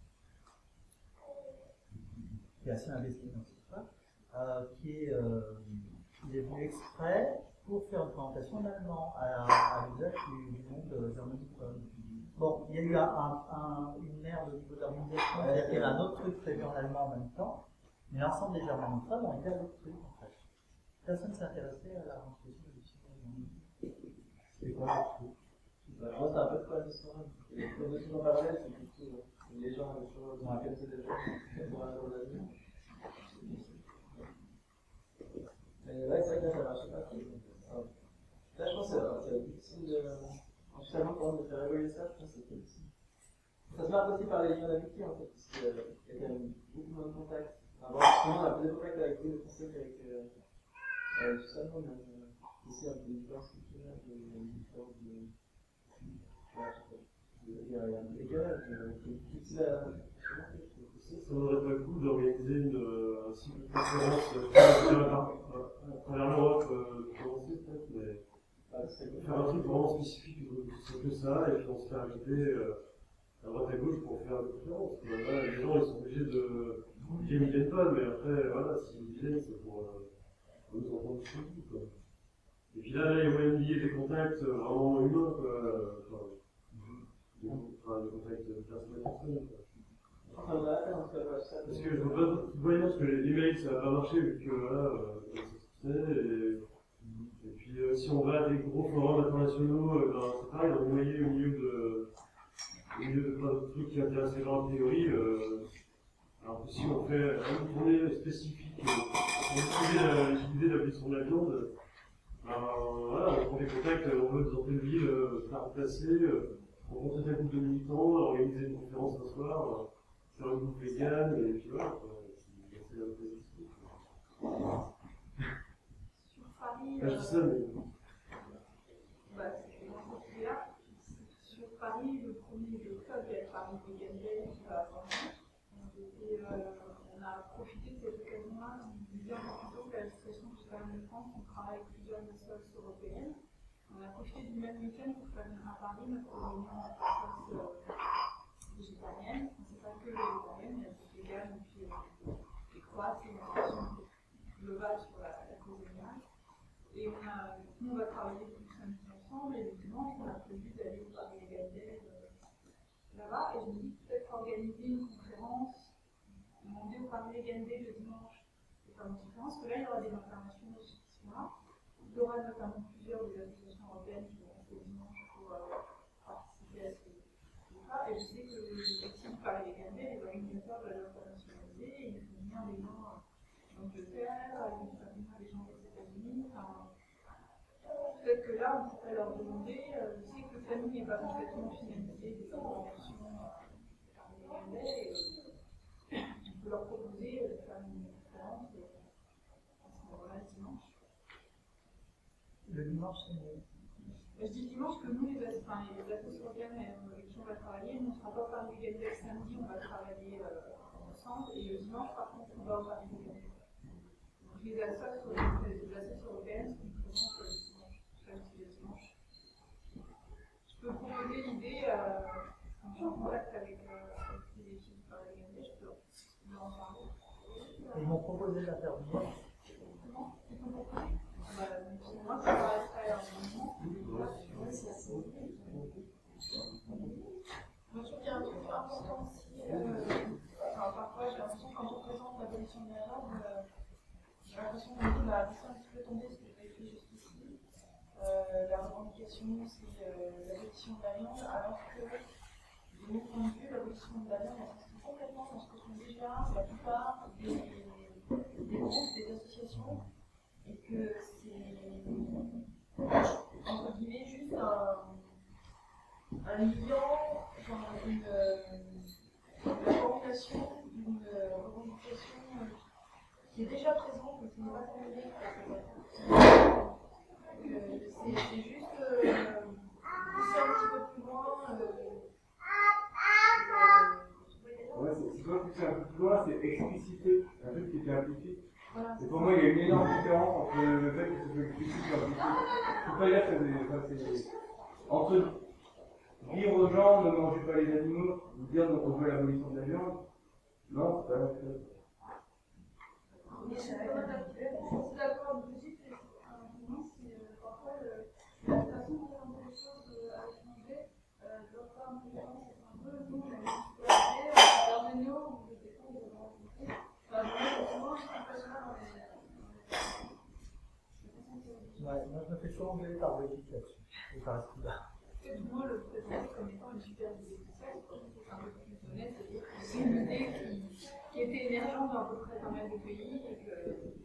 qui est assez investi dans cette histoire, euh, qui est, euh, il est venu exprès pour faire une présentation en allemand à, à l'usage du, du monde germanophone. Bon, il y a eu un, un, un, une merde au niveau de l'organisation, c'est-à-dire qu'il y avait un autre truc prévu en allemand en même temps, mais l'ensemble des germanophones ont été à l'autre truc en fait. Personne ne s'est intéressé à la revendication de l'abolition de la viande. C'est quoi le truc? Moi, c'est un peu de quoi l'histoire. Les promotions en parallèle, c'est plutôt les gens, les choses, qui connaissaient déjà pour un jour de la vie. Mais là, c'est vrai que là, ça marche pas. Là, je pense que c'est difficile de. Finalement, pour de faire évoluer ça, je pense que c'est difficile. Ça se marque aussi par les liens d'amitié en fait, parce qu'il y a quand même beaucoup moins de contacts. Avant, justement, on a plus de contacts avec tous les Français qu'avec euh, tout ça, mais aussi un peu de différence culturelle, une différence de. Ouais, je sais pas. Il y a un décalage, qui est difficile à. Ça vaudrait pas le coup d'organiser une, euh, un cycle de conférences euh, à travers l'Europe, euh, commencer peut-être, mais ah, faire un truc vraiment spécifique que ça, et puis on se fait inviter euh, à droite à gauche pour faire des conférences. Voilà, les gens ils sont obligés de. Ils ne viennent pas, mais après, voilà, s'ils viennent, c'est pour, euh, pour nous entendre chez nous, quoi. Et puis là, là, il y a moyen de lier des contacts vraiment humains, quoi. Enfin, des, enfin, des contacts de personne à personne, quoi. Parce que je vois pas voyons parce que les emails ça va pas marcher vu que voilà, euh, c'est et, et puis euh, si on va à des gros forums internationaux, euh, ben, c'est pareil, on est noyé au milieu de au milieu de plein de trucs qui intéressent les gens en théorie. Euh, alors que si on fait une tournée spécifique euh, pour utiliser l'idée d'abolition de la viande, ben, voilà, on prend des contacts, on veut dans une ville euh, faire remplacer, euh, rencontrer un groupe de militants, organiser une conférence un soir. Euh, faire un groupe vegan, et puis voilà, c'est la position. Sur Paris, ah, je dis ça, mais. Bah, c'est dans cette idée-là. Sur Paris, le premier le club est Paris Vegan Day qui va attendre. Et euh, on a profité de cette occasion-là de dire plutôt que l'association Jusqu'à la France, on travaille avec plusieurs associations européennes. On a profité du même week-end pour faire à Paris notre réunion d'associations végétarienne. C'est pas que végétarienne, il y a des véganes et puis des croates, c'est une association globale sur la, la cause animale. Et on, a, nous, on va travailler tout samedi ensemble, et le dimanche, on a prévu d'aller au Paris Vegan Day là-bas. Et je me dis peut-être organiser une conférence, demander au Paris Vegan Day le dimanche de faire une conférence, parce que là, il y aura des internationaux qui seront là. Il y aura notamment plusieurs des associations européennes qui vont rester dimanche pour euh, participer à ce. Et je sais que l'objectif du Paris Vegan Day, les organisateurs veulent l'internationaliser et ils font venir les gens là, on pourrait leur demander, euh, je sais que le planning n'est pas complètement finalisé des interventions euh, et euh, on peut leur proposer euh, de faire une conférence à ce moment-là le dimanche. Le dimanche, c'est mieux. Je dis dimanche que nous, les associations européennes avec qui on va travailler, nous, on ne sera pas au Paris Égalité le samedi, on va travailler euh, ensemble, et le dimanche, par contre, on va au Paris Égalité. Donc les associations européennes sont présentes le dimanche, le dimanche. Je peux proposer l'idée, euh, quand je suis en contact avec euh, les équipes du Paris Égalité, je peux leur en parler. Ils m'ont proposé d'intervenir. Comment ils t'ont proposé? Bah, moi, ça paraîtrait un moment. Moi, je trouve qu'il y a un truc important aussi. Euh, enfin, parfois, j'ai l'impression que quand on présente l'abolition de la langue, euh, j'ai l'impression qu'on dit bah, laissez un petit peu tomber ce que j'ai écrit jusqu'ici. Euh, la revendication, c'est euh, l'abolition de la langue, alors que, de mon point de vue, l'abolition de la langue, elle s'inscrit complètement dans ce que font déjà la plupart des, des groupes, des associations. Et que c'est, entre guillemets, juste un, un liant, enfin, une, une formulation, une revendication qui est déjà présente, mais qui n'est pas formulée. C'est, c'est juste euh, pousser un petit peu plus loin. Euh, euh, Ouais, c'est pas pousser un peu plus loin, c'est expliciter un truc qui était implicite. Voilà, et pour moi, il y a une énorme différence entre le fait que ce soit explicite et implicite. Je ne peux pas dire que c'est, enfin, c'est entre dire aux gens ne mangez pas les animaux ou dire on veut l'abolition de la viande. Non, c'est pas la même chose. Mais je suis d'accord, je dis que c'est parfois la façon dont on fait les choses à l'étranger, de leur part, c'est un peu nous, on a une supériorité, alors mais nous, on veut des fois, on veut rencontrer. Enfin, moi, je suis impressionnée. Ouais, moi je me fais toujours engueuler par Brigitte là-dessus. Et par Escoula. Moi, le présenter comme étant une super idée sociale, c'est un peu plus honnête, c'est-à-dire que c'est une idée qui, qui était émergente dans à peu près pas mal de pays et que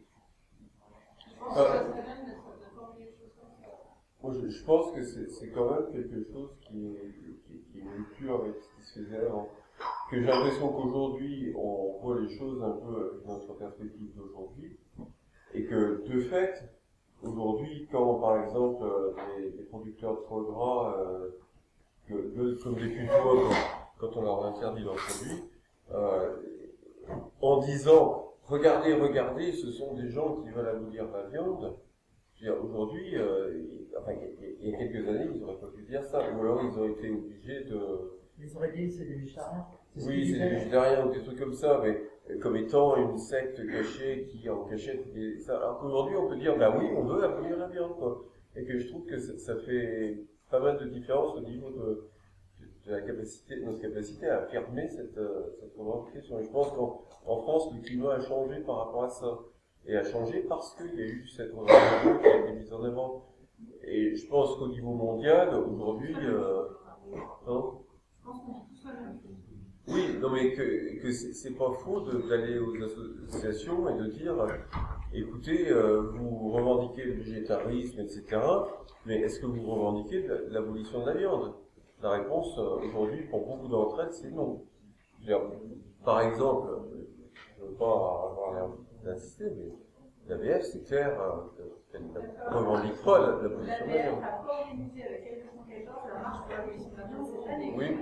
je pense que ça serait bien de formuler les choses comme ça. Moi, je, je pense que c'est, c'est quand même quelque chose qui est, qui, qui est une rupture avec ce qui se faisait avant. Que j'ai l'impression qu'aujourd'hui, on voit les choses un peu avec notre perspective d'aujourd'hui, et que, de fait, aujourd'hui, quand, par exemple, les, les producteurs de foie gras euh, que, de, comme des putois, quand, quand on leur interdit leurs produits, euh, en disant « Regardez, regardez, ce sont des gens qui veulent abolir la viande », je veux dire, aujourd'hui, euh, enfin, il y a quelques années, ils n'auraient pas pu dire ça, ou alors ils auraient été obligés de... Ils auraient dit c'est des végétariens. C'est oui, c'est des végétariens ou des trucs comme ça, mais comme étant une secte cachée qui en cachette et ça. Alors qu'aujourd'hui, on peut dire, bah oui, on veut abolir la viande, quoi. Et que je trouve que ça, ça fait pas mal de différence au niveau de, de la capacité, de notre capacité à affirmer cette, cette revendication. Et je pense qu'en en France, le climat a changé par rapport à ça. Et a changé parce qu'il y a eu cette revendication qui a été mise en avant. Et je pense qu'au niveau mondial, aujourd'hui, euh, hein, je pense qu'on dit tous la même chose. oui, non mais que, que c'est, c'est pas faux de, d'aller aux associations et de dire, écoutez, euh, vous revendiquez le végétarisme, et cetera, mais est-ce que vous revendiquez de l'abolition de la viande? La réponse, euh, aujourd'hui, pour beaucoup d'entre elles, c'est non. Je veux dire, par exemple, je ne veux pas avoir l'air d'insister, mais l'A B F, c'est clair, euh, qu'elle ne revendique pas l'abolition de la viande. L'A B F a co-organisé avec L deux cent quatorze la marche pour l'abolition de la viande cette année. Oui.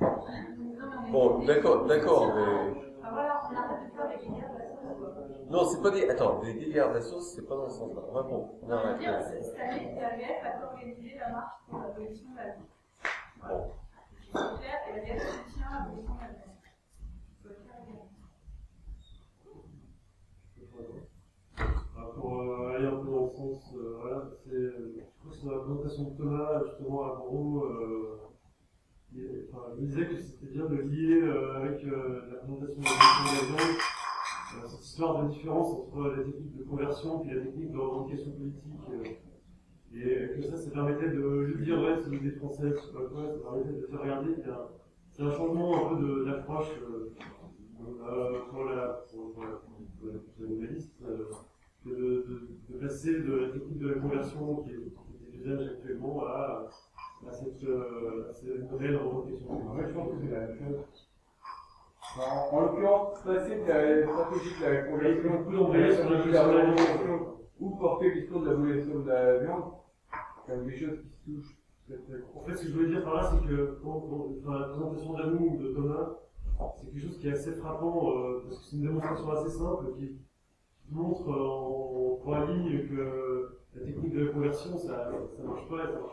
Bon, d'accord, d'accord, mais... Ah voilà, on arrête de faire des guerres de la sauce. Non, c'est pas des... Attends, des guerres de la sauce, c'est pas dans ce sens-là. Vraiment, on Non, arrête. je veux dire, cette année, l'A B F a co-organisé la marche pour l'abolition de la viande. Voilà. C'est clair, et l'A B F soutient l'abolition de la viande. Pour euh, aller un peu dans le sens, euh, voilà, c'est, je trouve que c'est dans la présentation de Thomas, justement, à gros, euh, il, enfin, il disait que c'était bien de lier euh, avec euh, la présentation de la viande, euh, cette histoire de différence entre la technique de conversion et la technique de revendication politique, euh, et que ça, ça permettait de dire, ouais, c'est des Français, je sais pas quoi, ça permettait de faire regarder, c'est un, c'est un changement un peu de, d'approche euh, euh, pour la, pour, pour la, pour la, pour la nouvelliste, euh, De, de, de passer de la technique de la conversion qui est, qui est usage actuellement à, à cette, euh, à cette réelle revendication. En fait, je pense que c'est la même chose. En, en l'occurrence, passer de la stratégie de la conversion beaucoup d'envoyer sur la de la revendication ou porter le discours de l'abolition de la viande, c'est quand même des choses qui se touchent. En fait, ce que je voulais dire par là, c'est que quand, quand, enfin, la présentation d'Anou ou de Thomas, c'est quelque chose qui est assez frappant, euh, parce que c'est une démonstration assez simple qui, qui montre euh, en trois lignes que la technique de la conversion, ça ne marche pas et ça marche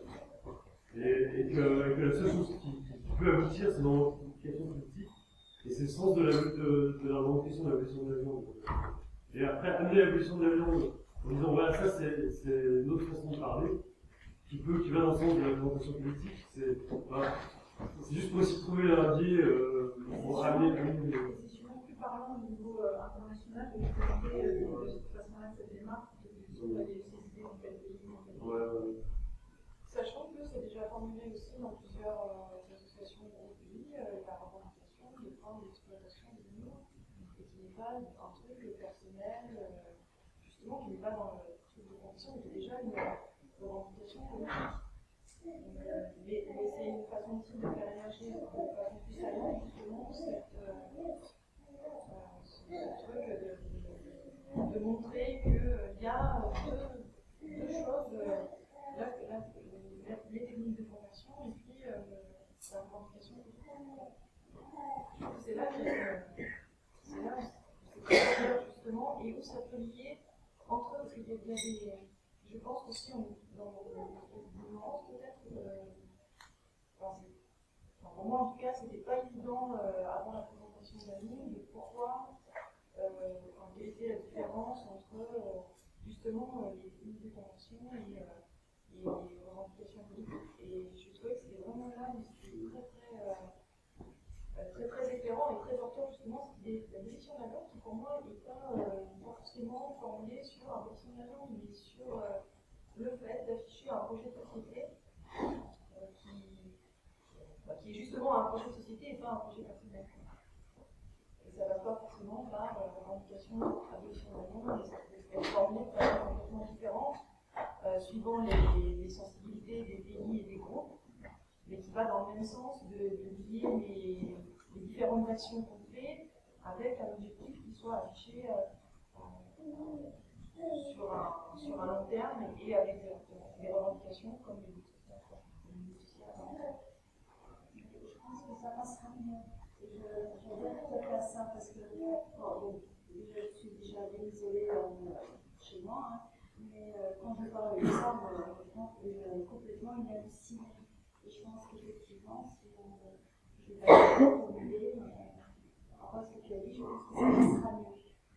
pas. Et, et, que, et que la seule chose qui, qui, qui peut aboutir, c'est dans l'amplification politique, et c'est le sens de la de, de la revendication de l'abolition de la viande. Et après, amener l'abolition de la viande en disant voilà, ça c'est une autre façon de parler, qui peut, qui va dans le sens de la présentation politique, c'est voilà, juste pour essayer de trouver un biais euh, pour amener une. C'est sûrement plus parlant au niveau euh, international de présenter euh, de cette façon-là cette démarche, de ces idées dans quel pays, dans quel pays. Ouais, ouais. Sachant que c'est déjà formulé aussi dans plusieurs euh, associations au pays, euh, la revendication de formes d'exploitation des animaux, et qui n'est pas un truc personnel, euh, justement, qui n'est pas dans le truc de condition, mais qui est déjà une revendication politique. Euh, mais mais c'est une façon aussi de faire émerger de façon plus saillante, justement, cette, euh, euh, ce, ce truc de, de, de montrer qu'il y a deux, deux choses, euh, la, la, la, les techniques de conversion et puis euh, la revendication politique. Je trouve que c'est là que c'est là où c'est très justement, et où ça peut lier entre eux, parce qu'il y a des. Je pense qu'aussi, dans l'ignorance peut-être, euh, enfin, enfin, pour moi en tout cas, c'était pas évident euh, avant la présentation d'Annie de pourquoi, euh, enfin, quelle était la différence entre euh, justement euh, les techniques de conversion et, euh, et les revendications politiques. Et je trouvais que c'était vraiment là où c'était très très, euh, très très éclairant et très porteur justement, c'était la définition de la langue qui pour moi n'est pas, euh, pas forcément formulée sur un position de la langue, mais sur euh, le fait d'afficher un projet de société euh, qui, bah, qui est justement un projet de société et pas un projet personnel. Et ça ne va pas forcément par euh, la revendication abolition de la langue, mais ça peut être formulé de façon complètement différente, euh, suivant les, les sensibilités des pays et des groupes, mais qui va dans le même sens de, de lier les, les différentes actions qu'on fait avec un objectif qui soit affiché euh, euh, sur, un, sur un long terme et avec des, des revendications comme les buts sociales. Je pense que ça passera mieux. J'adhère tout à fait à ça parce que bon, je suis déjà bien isolée euh, chez moi, hein, mais euh, quand je parle de ça, moi, je pense que j'ai complètement une hallucination. Et je pense qu'effectivement, si on, je vais pas formuler, mais en fait, ce que tu as dit, je pense que ça passera mieux.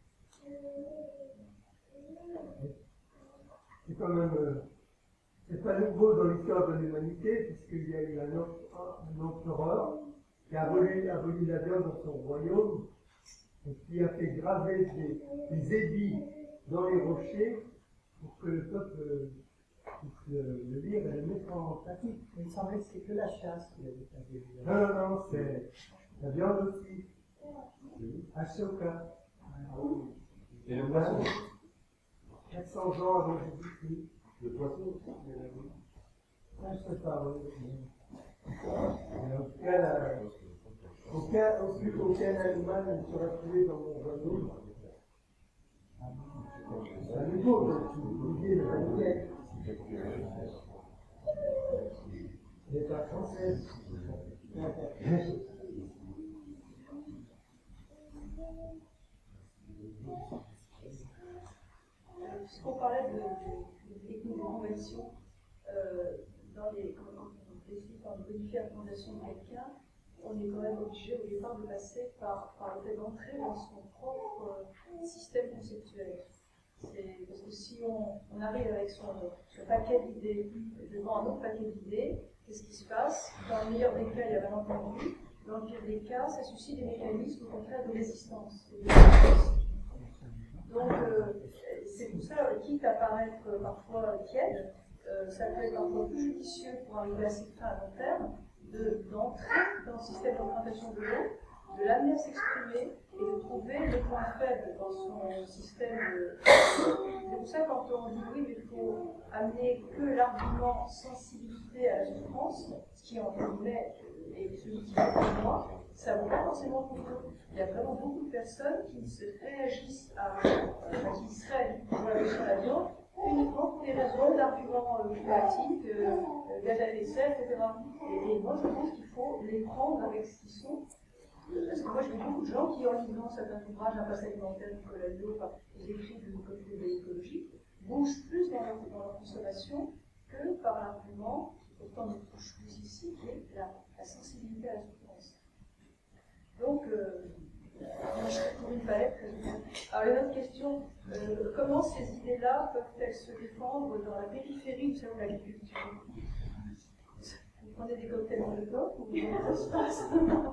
C'est quand même, euh, c'est pas nouveau dans l'histoire de l'humanité, puisqu'il y a eu un, un empereur qui a aboli, aboli la viande dans son royaume, et qui a fait graver des, des ébis dans les rochers pour que le peuple puisse le, le lire et le mettre en pratique. Il me semblait que c'est que la chasse qui avait été. Non, non, non, c'est la viande aussi. Ashoka. Et le poisson? quatre cents ans avant Jésus-Christ. Le poisson aussi, il y en a beaucoup. Ça, je sais pas, oui. Mais en tout cas, la, aucun, aucun, aucun animal ne sera tué dans mon royaume. C'est à nouveau, donc, l'idée de l'animal. L'État français. Puisqu'on parlait de, de, de techniques de conversion, euh, dans les, quand on décide par de modifier la fondation de quelqu'un, on est quand même obligé au départ de passer par, par le fait d'entrer dans son propre euh, système conceptuel. Parce que si on, on arrive avec son, son paquet d'idées devant un autre paquet d'idées, qu'est-ce qui se passe? Dans le meilleur des cas, il y a bien entendu. Dans le pire des cas, ça suscite des mécanismes au contraire de résistance. Donc, euh, c'est pour ça, quitte à paraître euh, parfois tiède, euh, ça peut être parfois plus judicieux pour arriver à ses fins à long terme, d'entrer de, dans le système d'implantation de l'eau de l'amener à s'exprimer et de trouver le point faible dans son système. De... C'est pour ça que quand on dit oui, mais il faut amener que l'argument sensibilité à la souffrance, ce qui en guillemets est celui qui fait pour moi, ça ne vaut pas forcément pour eux. Il y a vraiment beaucoup de personnes qui se réagissent à, euh, qui seraient pour la question de la viande uniquement pour des raisons d'arguments euh, pratiques, euh, gaz à l'essai, et cetera. Et, et moi je pense qu'il faut les prendre avec ce qu'ils sont. Parce que moi, j'ai beaucoup de gens qui, en lisant certains ouvrages, un passe alimentaire, Nicolas Hulot, enfin, les écrits du comité de l'écologie, bougent plus dans leur, dans leur consommation que par l'argument, qui pourtant nous touche plus ici, qui est la, la sensibilité à la souffrance. Donc, euh, moi, je serais pour une palette. Alors, une autre question, euh, comment ces idées-là peuvent-elles se défendre dans la périphérie du salon de l'agriculture? Vous prenez des cocktails dans le bloc ou comment ça se passe?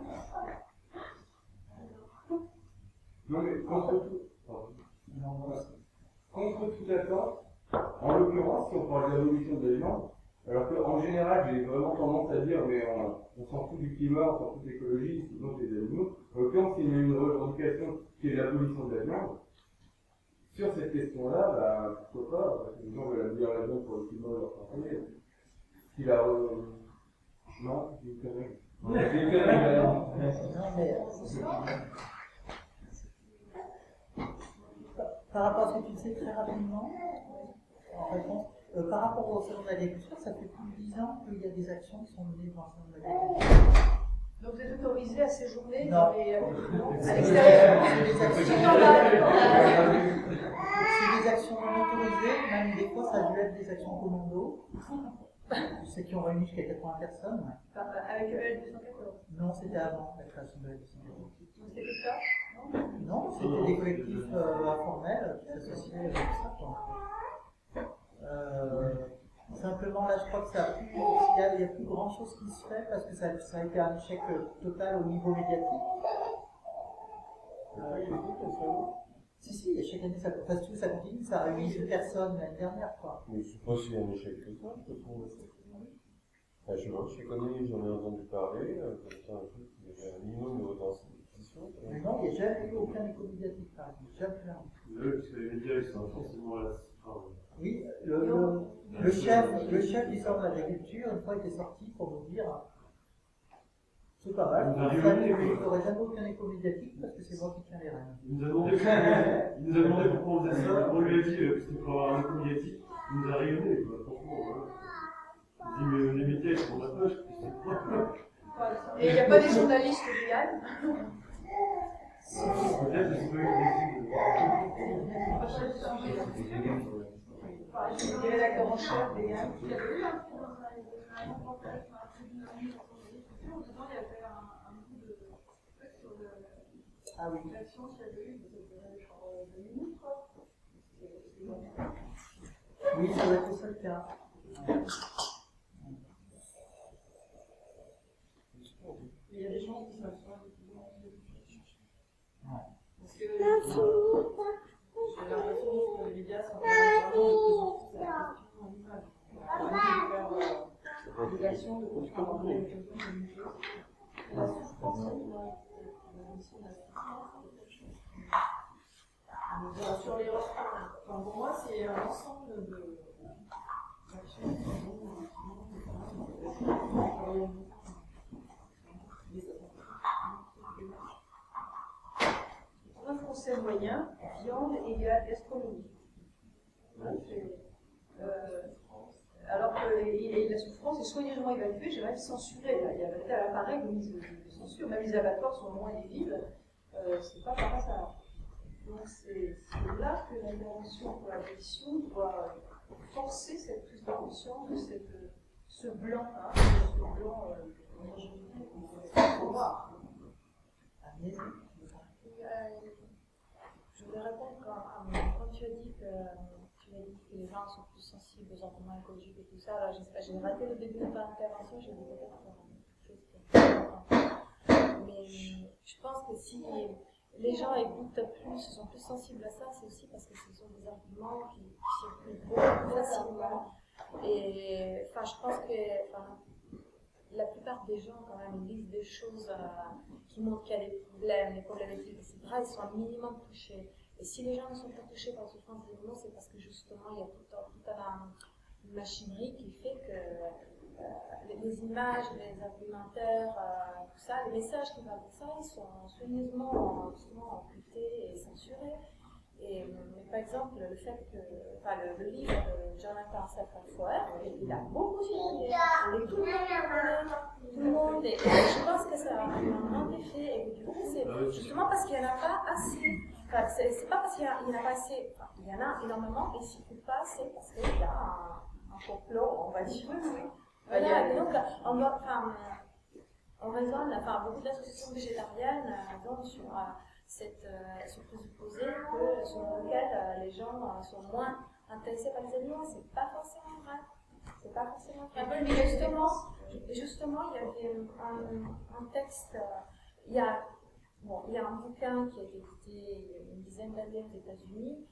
Non, mais contre tout, contre toute attente, en l'occurrence, si on parle de l'abolition de la viande, alors qu'en général, j'ai vraiment tendance à dire, mais on, on s'en fout du climat, on s'en fout de l'écologie, sinon c'est des animaux. En l'occurrence, s'il y a une revendication qui est l'abolition de la viande, sur cette question-là, bah, pourquoi pas, parce que les gens veulent abolir la viande pour le climat, leur santé. Si la. Euh, non, c'est une connerie. C'est une connerie, non, mais. Par rapport à ce que tu disais très rapidement, en réponse, euh, par rapport au salon de l'agriculture, ça fait plus de dix ans qu'il y a des actions qui sont menées dans le salon de l'agriculture. Donc vous êtes autorisé à séjourner non. Dans les, non, à l'extérieur. C'est des actions non autorisées, même des fois ça a dû être des actions commando. C'est qui ont réuni jusqu'à quatre-vingts personnes. Ouais. Avec E L deux cent quatorze? Non, c'était avant la création de E L deux cent quatorze. C'était tout ça? Non, c'était des collectifs euh, informels qui s'associaient avec ça. Euh, simplement, là, je crois que ça a plus, il y a, il y a plus grand chose qui se fait parce que ça, ça a été un échec total au niveau médiatique. Euh, si, si, chaque année, ça, enfin, ça continue, ça a réuni une personne l'année dernière, quoi. Mais je sais pas si c'est un échec total, parce qu'on enfin, je sais pas, chez Connery, j'en ai entendu parler, euh, c'était un truc qui avait un minimum de retention. Mais non, il n'y a jamais eu aucun écho médiatique, par exemple. Jamais. Oui, parce que les médias, ils sont forcément là. Oui, le, le, le, chef, le chef du salon de l'agriculture, une fois, était sorti pour nous dire c'est pas mal, il n'aurait jamais aucun écho médiatique parce que c'est moi qui tiens les rênes. Il nous a demandé, il nous a demandé pourquoi on faisait ça, on lui a dit que c'était pour avoir un écho médiatique, il nous a rayonné, quoi, franchement. Voilà. Il dit, mais les médias, ils sont dans la poche. Et il n'y a pas des journalistes véganes? Peut-être que c'est pas une des rédacteurs en chef véganes. Il y avait eu un peu dans un reportage sur la tribune de l'agriculture, dedans il y avait un bout de sur l'action qu'il y avait eu, ça durait genre deux minutes, quoi. Oui, ça doit être ça le cas. Il y a des gens qui sont parce que j'ai l'impression que les médias sont vraiment de plus en plus à la question de des actions de contre la souffrance sur les enfin, pour moi c'est un ensemble de d'actions qui sont un français moyen, viande égale gastronomie. Euh, alors que et, et la souffrance est soigneusement évacuée, j'ai même censuré. Là. Il y avait un appareil de mise de, de censure, même les abattoirs sont loin des villes, euh, c'est pas par hasard. Donc c'est là que l'intervention pour l'abolition doit forcer cette prise de conscience de cette, ce blanc, hein, ce blanc euh, noir. Je voulais répondre quand, quand tu as dit que tu as dit que les gens sont plus sensibles aux environnements écologiques et tout ça. Alors, je sais pas, j'ai raté le début de ton intervention, j'ai dit peut-être quelque chose qui... Mais je pense que si les gens écoutent plus, sont plus sensibles à ça, c'est aussi parce que ce sont des arguments qui, qui circulent beaucoup plus facilement. Et enfin, je pense que enfin, la plupart des gens, quand même, lisent des choses euh, qui montrent qu'il y a des problèmes, des problématiques, et cetera, ils sont un minimum touchés. Et si les gens ne sont pas touchés par la souffrance des animaux, c'est parce que justement, il y a toute tout un, une machinerie qui fait que euh, les, les images, les argumentaires, euh, tout ça, les messages qui parlent de ça, ils sont soigneusement souvent occultés et censurés. Et, mais par exemple, le fait que, enfin, le, le livre de Jonathan Safran Foer, il a beaucoup circulé, et tout le monde le connaît, tout le monde, et, et je pense que ça a eu un grand effet, et que du coup, c'est justement parce qu'il n'y en a pas assez, enfin, c'est, c'est pas parce qu'il n'y en a pas assez, enfin, il y en a énormément, et s'il ne pas assez, parce qu'il y a un, un complot, on va dire. Voilà, et donc, on va, enfin, on raisonne, enfin, beaucoup d'associations végétariennes raisonnent sur euh, cette, euh, ce présupposé que, selon lequel euh, les gens euh, sont moins intéressés par les animaux. C'est pas forcément vrai. C'est pas forcément vrai. Mais justement, justement, il y avait un, un texte, euh, il y a, bon, il y a un bouquin qui a été édité il y a une dizaine d'années aux États-Unis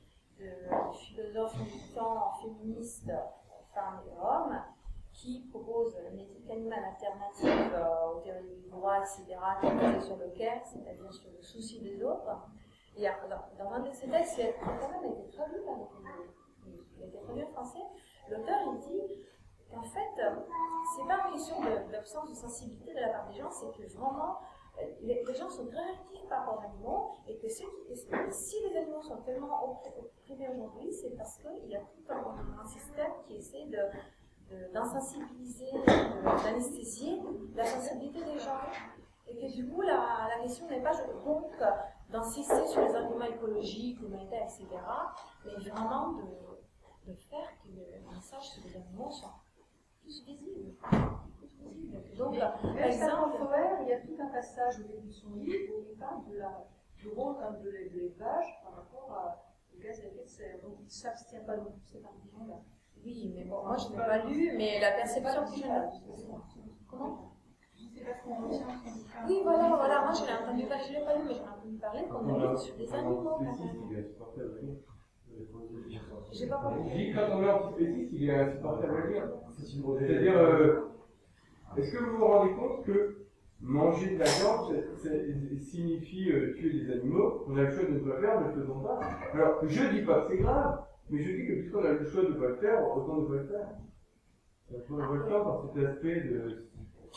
de philosophes militants féministes, femmes et hommes, qui propose une éthique animale alternative euh, aux théories du droit, et cetera, qui est basée sur le care, c'est-à-dire sur le souci des autres. Et dans, dans un de ces textes, qui a quand même été traduit par les, il a été traduit en français, l'auteur il dit qu'en fait, c'est pas une question de, d'absence de sensibilité de la part des gens, c'est que vraiment, les, les gens sont très réactifs par rapport aux animaux, et que, ceux qui, et si les animaux sont tellement opprimés aujourd'hui, c'est parce qu'il y a tout un, un système qui essaie de d'insensibiliser, d'anesthésier la sensibilité des gens. Et que du coup, la, la question n'est pas donc d'insister sur les arguments écologiques, humanitaires, et cetera, mais vraiment de, de faire que le message sur les animaux soit plus visible. Plus visible. Donc, mais, par exemple, Foer, il y a tout un passage au début de son livre où il parle de la, du rôle de, de l'élevage par rapport à, au gaz à effet de serre. Donc, il ne s'abstient pas non plus de cet argument-là. Oui, mais bon, moi je n'ai pas lu, mais la perception que j'en ai. Comment? Je ne sais pas ce qu'on retient. Oui, voilà, voilà, moi je l'ai entendu parler, je ne l'ai pas lu, mais j'ai entendu parler qu'on a lu sur les animaux quand même. J'ai pas compris. Je dis quand on est antispéciste, il est insupportable à lire. C'est-à-dire, euh, est-ce que vous vous rendez compte que manger de la viande ça, ça signifie euh, tuer des animaux? On a le choix de ne pas faire, ne le faisons pas. Alors, je dis pas que c'est grave. Mais je dis que puisqu'on a le choix de ne pas le faire, autant ne pas le faire. On ne pas le faire par cet aspect de.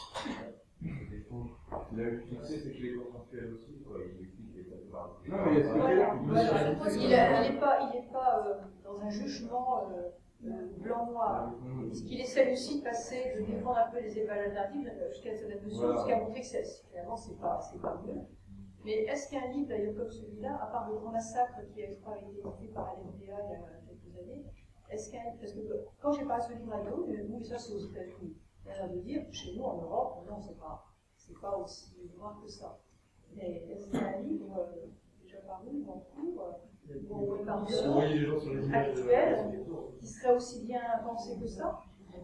La difficulté, c'est que les consensuels aussi, quoi. Ils expliquent les pas. Non, mais il y a ce voilà. Voilà. Il n'est pas, il est pas euh, dans un jugement euh, euh, blanc-noir. Ce qu'il essaie aussi de passer, de défendre un peu les évaluations alternatives jusqu'à une certaine mesure, Voilà. jusqu'à montrer que c'est, clairement, c'est pas, c'est pas mieux. Mais est-ce qu'un livre, d'ailleurs, comme celui-là, à part le Grand Massacre qui a été édité par L M P A il y a quelques années, est-ce qu'un parce que quand j'ai parlé de ce livre à Lyon, nous, ça c'est aux États-Unis, il y a de dire, chez nous en Europe, non, c'est pas, c'est pas aussi grave que ça. Mais est-ce qu'il y a un livre, euh, déjà paru, en cours, euh, ou en parution, actuel, qui serait aussi bien pensé que ça?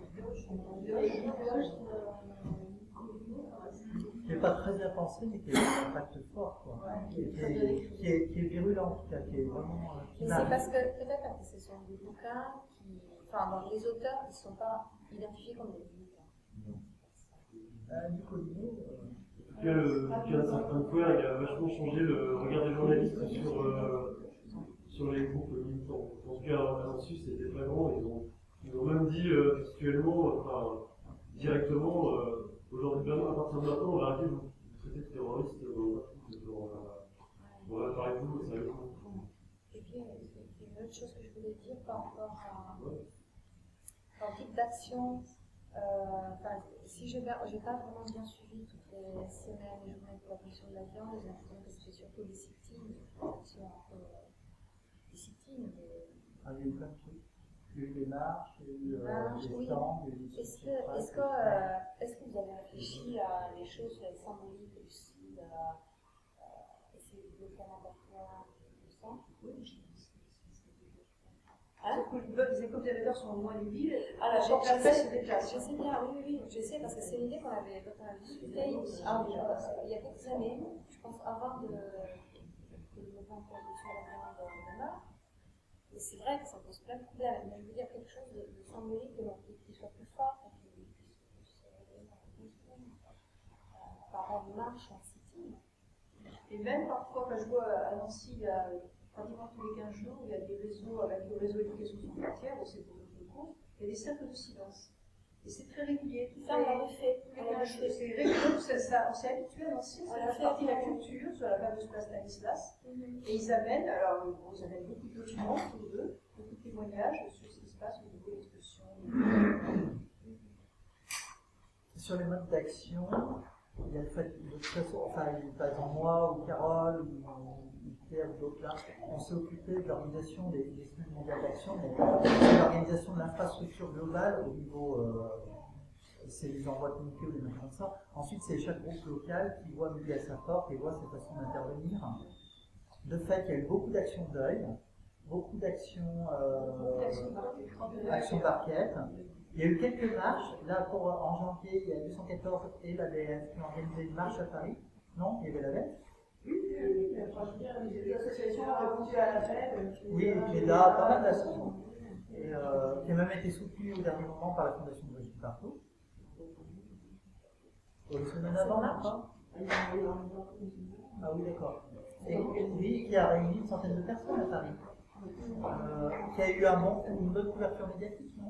Qui n'est pas très bien pensé, mais qui a un impact fort, quoi. Ouais, qui, est, qui, est, qui, est, qui est virulent, en tout cas, qui est vraiment. Qui mais c'est parce que, peut-être parce que ce sont des bouquins qui. Enfin, dans les auteurs, ils ne sont pas identifiés comme des militants. Euh, du Collinet. En tout cas, le bouquin de Safran Foer, il a vachement changé le regard des journalistes sur, euh, sur les groupes militants. En tout cas, là-dessus, c'était flagrant. Ils ont, ils ont même dit euh, textuellement, enfin, directement. Euh, Aujourd'hui, à partir de maintenant, on va arrêter de vous traiter de terroristes dans un article. On va parler de vous, sérieusement. Et puis, il y a une autre chose que je voulais dire par rapport à un type d'action. Euh, enfin, si je n'ai pas vraiment bien suivi toutes les semaines et journées pour la question de la viande, j'ai l'impression que c'était surtout des sit-ins, des actions un peu. Des sit-ins. Ah, il y a eu plein de trucs. Il y a eu des marches, il y a eu euh, des oui. stands, il y a eu des Est-ce que, est-ce, que, euh, est-ce que vous avez réfléchi à des choses symboliques aussi, à euh, essayer de bloquer un abattoir, tout ça? Oui, je pense que les éco-délégateurs sont moins libiles. Alors, je, je, sais, je sais bien, oui, oui, je sais, parce que c'est l'idée qu'on avait, quand on a discuté ici, ah, euh, il y a quelques années, je pense avant de, que le mouvement pour l'abolition de la viande demeure. Et c'est vrai que ça pose plein de problèmes, mais je veux dire quelque chose de, de symbolique qui soit plus fort, qui puisse plus euh, par une marche, un sit-in. Et même parfois, quand je vois à Nancy, il y a pratiquement tous les quinze jours, il y a des réseaux avec le réseau éducation sans frontières, c'est pour d'autres causes, il y a des cercles de silence. Et c'est très régulier. Ça, on l'avait fait. Tous les quinze jours. C'est régulier, ça, ça, on s'est habitué à Nancy, ça fait partie de la culture sur la fameuse place Stanislas. Et ils amènent, alors bon, ils amènent beaucoup de documents autour d'eux, beaucoup de témoignages sur ce qui se passe au niveau de l'expulsion. Sur les modes d'action, il y a le fait de toute façon, enfin, par exemple moi ou Carole ou, ou Pierre ou d'autres là, on s'est occupé de l'organisation des, des semaines mondiales d'action, mais de l'organisation de l'infrastructure globale au niveau, euh, c'est les envois communiqués ou des machins comme ça. Ensuite, c'est chaque groupe local qui voit midi à sa porte et voit ses façons d'intervenir. De fait, il y a eu beaucoup d'actions de deuil, beaucoup d'actions euh, actions barquettes. Il y a eu quelques marches. Là, pour, en janvier, il y a deux cent quatorze et l'A B F qui ont organisé une marche à Paris. Non, il y avait l'A B F. Oui, oui, oui. Enfin, je veux dire, les associations ont répondu à l'appel. Oui, mais là, pas mal d'associations. Et euh, qui a même été soutenu au dernier moment par la Fondation de Brigitte Bardot. Une semaine avant, pas? Ah oui, d'accord. Et oui, qui a réuni une centaine de personnes à Paris. Euh, qui a eu un bon, une bonne couverture médiatique, non?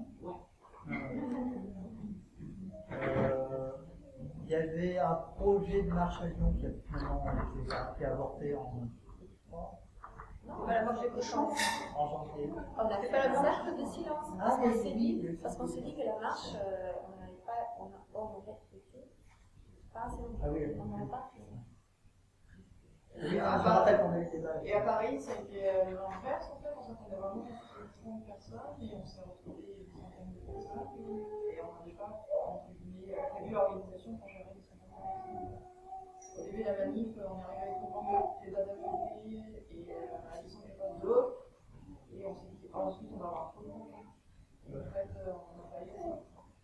Euh, il y avait un projet de marche à Lyon qui a finalement été, qui a avorté en Non, on va la manger cochon. en janvier. On a fait pas le cercle de silence. Ah, Parce qu'on oui, s'est oui, dit, oui. parce qu'on s'est dit que la marche, euh, on n'avait pas, on a, on aurait été pas assez longtemps. Ah oui, oui. On n'aurait pas fait. Oui, je me rappelle qu'on avait des débat. Et à Paris, ça a été euh, l'inverse en fait. On s'attendait vraiment à trente personnes et on s'est retrouvé une centaine de personnes. Et on n'avait pas, entre guillemets, prévu l'organisation pour gérer une centaine de personnes. Au début de la manif, on est arrivé avec une pancarte, les dates d'affilée et euh, à deux cent quatorze d'autres. Et on s'est dit, ensuite on va avoir trop de monde. Et en fait, euh, on n'a pas eu ça.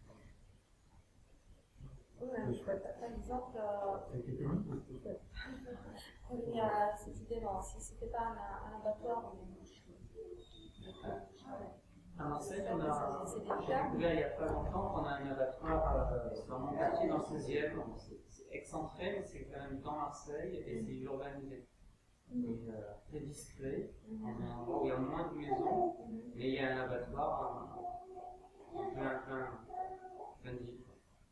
Oui, par exemple, Ça a été pénible, mais c'était chouette. il y a cette idée-là, si c'était pas un, un abattoir, mais À Marseille, on a, j'ai découvert il n'y a pas longtemps qu'on a un abattoir euh, sur mon quartier dans le seizième. C'est c'est excentré, mais c'est quand même dans Marseille et c'est urbanisé. Et euh, très discret, dans un endroit où il y a moins de maisons, mais il y a un abattoir en plein, plein, plein de vie.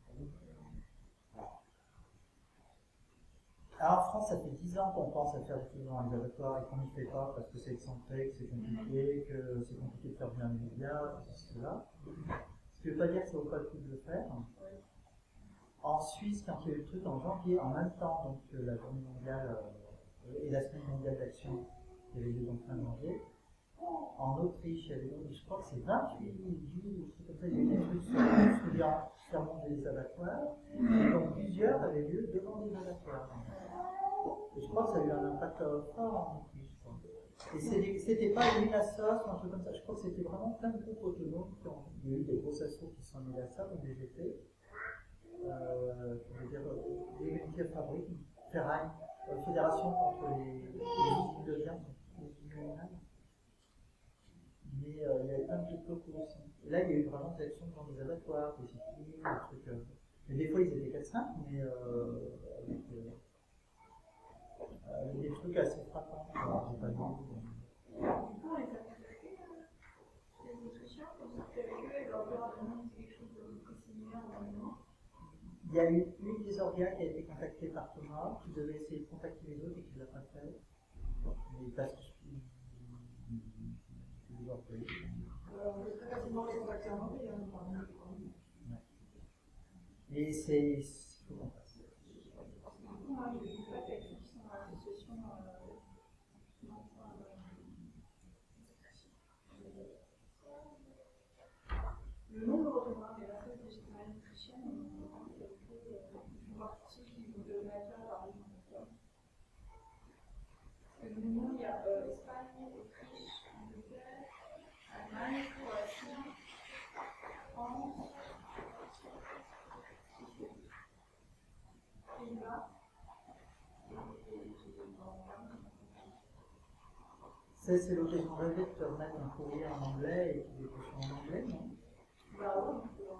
Alors en France, ça fait dix ans qu'on pense à faire des trucs dans les abattoirs et qu'on n'y fait pas parce que c'est excentré, que c'est compliqué, que c'est compliqué de faire bien les médias, tout cela. Ce qui ne veut pas dire que ça vaut pas le coup de le faire. En Suisse, quand il y a eu le truc en janvier, en même temps, donc euh, la journée mondiale euh, et la semaine mondiale d'action, il y avait lieu donc fin janvier. En Autriche, il y avait donc, je crois que c'est vingt-huit villes, ou trucs comme ça, il y a eu des trucs sur le ferment des abattoirs. Et donc plusieurs avaient lieu devant des abattoirs. Et je crois que ça a eu un impact fort en Autriche. Et c'était pas une assoce ou un truc comme ça, je crois que c'était vraiment plein de groupes autonomes qui ont. Il y a eu des grosses assos qui sont mêlés à ça, comme des G T. Euh, je veux dire, des métiers de fabrique, Ferraille, euh, Fédération contre les, les usines de viande, les usines animales. Mais euh, il y avait plein de trucs locaux aussi. Et là, il y a eu vraiment des actions dans des abattoirs, des cités, des trucs. Euh, et des fois, ils étaient quatre cinq, mais euh, avec euh, euh, des trucs assez frappants. Alors, j'ai pas vu. Du coup, on les a contactés, les Autrichiens, pour discuter avec eux et leur dire vraiment que c'est quelque chose de très similaire au moment. Il y a eu une des organes qui a été contactée par Thomas, qui devait essayer de contacter les autres et qui ne l'a pas fait. Mais parce que je suis. Alors, on peut très facilement les contacter en anglais. Hein. Et c'est. Il faut qu'on fasse. Du coup, moi, j'ai vu pas quelqu'un qui sont dans l'association. Le nom de recevoir des personnes végétariennes autrichiennes, c'est une partie de nature par exemple. Parce que le nom, il y a euh, Espagne, Autriche, Angleterre, Allemagne, Croatie, France, Pays-Bas et C'est, c'est l'occasion rêvée de te remettre un courrier en anglais et qu'il est écrit en anglais, non? Bah ouais, on peut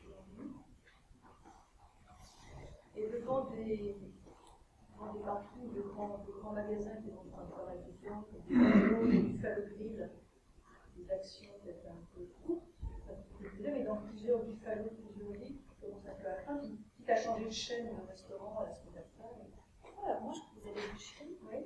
en... Et devant des, devant des parcours de grands, de grands magasins qui vont faire un travail différent, comme des bureaux, des buffalo grill, des actions peut-être un peu courtes, mais dans plusieurs buffalo, plusieurs lits, qui commencent un peu à fin, quitte à changer de chaîne de restaurant à la semaine d'après. Voilà, moi je faisais des boucheries, oui.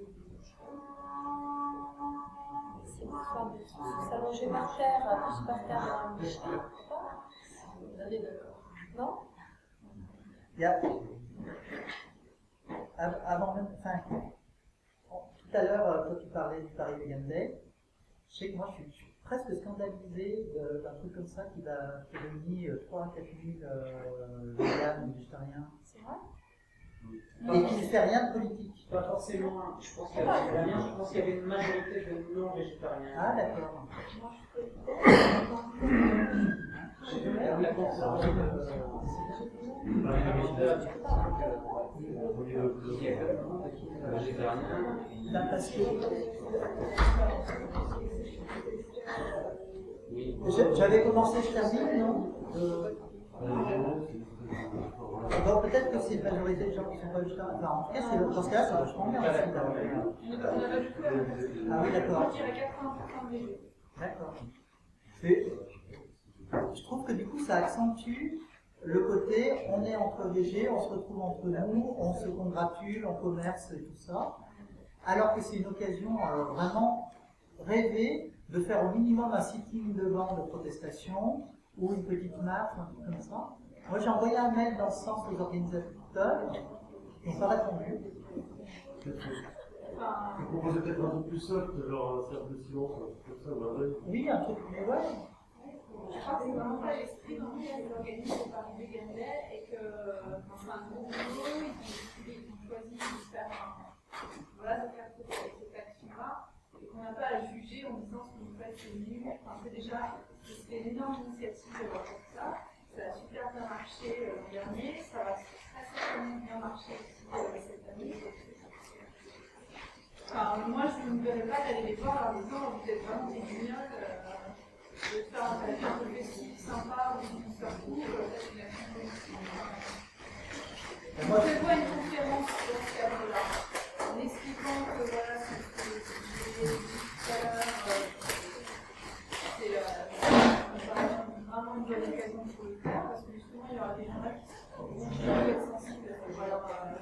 Si vous faites s'allonger par terre, tous par terre dans une boucherie, Vous allez d'accord. non? Il y a, avant même, enfin, tout à l'heure, quand tu parlais du Paris Vegan Day, je sais que moi je suis, je suis presque scandalisé d'un truc comme ça qui va qui réunit trois à quatre mille euh, véganes ou végétariens. C'est vrai? Et qui ne fait rien de politique. Pas forcément, je pense qu'il y avait, je pense qu'il y avait une majorité de non-végétariens. Ah d'accord. Moi je peux. J'ai vu la la conférence de Là, parce que j'avais commencé, je termine, non euh... Bon, peut-être que c'est une majorité de gens qui ne sont pas végétariens. Enfin, en tout cas, c'est, dans ce cas-là, c'est vachement bien aussi. Ah oui, d'accord. D'accord. Et je trouve que du coup, ça accentue le côté, on est entre végés, on se retrouve entre nous, on se congratule, on commerce et tout ça. Alors que c'est une occasion euh, vraiment rêvée de faire au minimum un sitting devant de protestation ou une petite marche, un truc comme ça. Moi, j'ai envoyé un mail dans ce sens aux organisateurs, ils n'ont pas répondu. Vous proposez peut-être un truc plus soft, genre un cercle de silence, un truc comme ça, ou un deuil. Oui, un truc, mais ouais. Je crois que c'est vraiment pas l'esprit dans lequel ils organisent le Paris Vegan Day et que c'est un gros boulot, ils ont décidé, ils ont choisi de faire un, voilà, de faire cette, cette action-là et qu'on n'a pas à juger en disant ce que vous faites c'est nul. Enfin, c'est déjà, c'était une énorme initiative de voir ça. Ça a super bien marché euh, l'an dernier, ça va très certainement bien marcher aussi euh, cette année. Enfin, moi, je ne me verrais pas d'aller les voir en disant vous êtes vraiment des guignols, euh, de faire un peu de vestige sympa, ou du surtout, peut-être une action politique. Je prévois une conférence dans ce cadre-là, en expliquant que voilà, ce que j'ai dit tout à l'heure, c'est vraiment une bonne occasion pour le faire, parce que justement, il y aura des gens là qui vont être sensibles à cette valeur.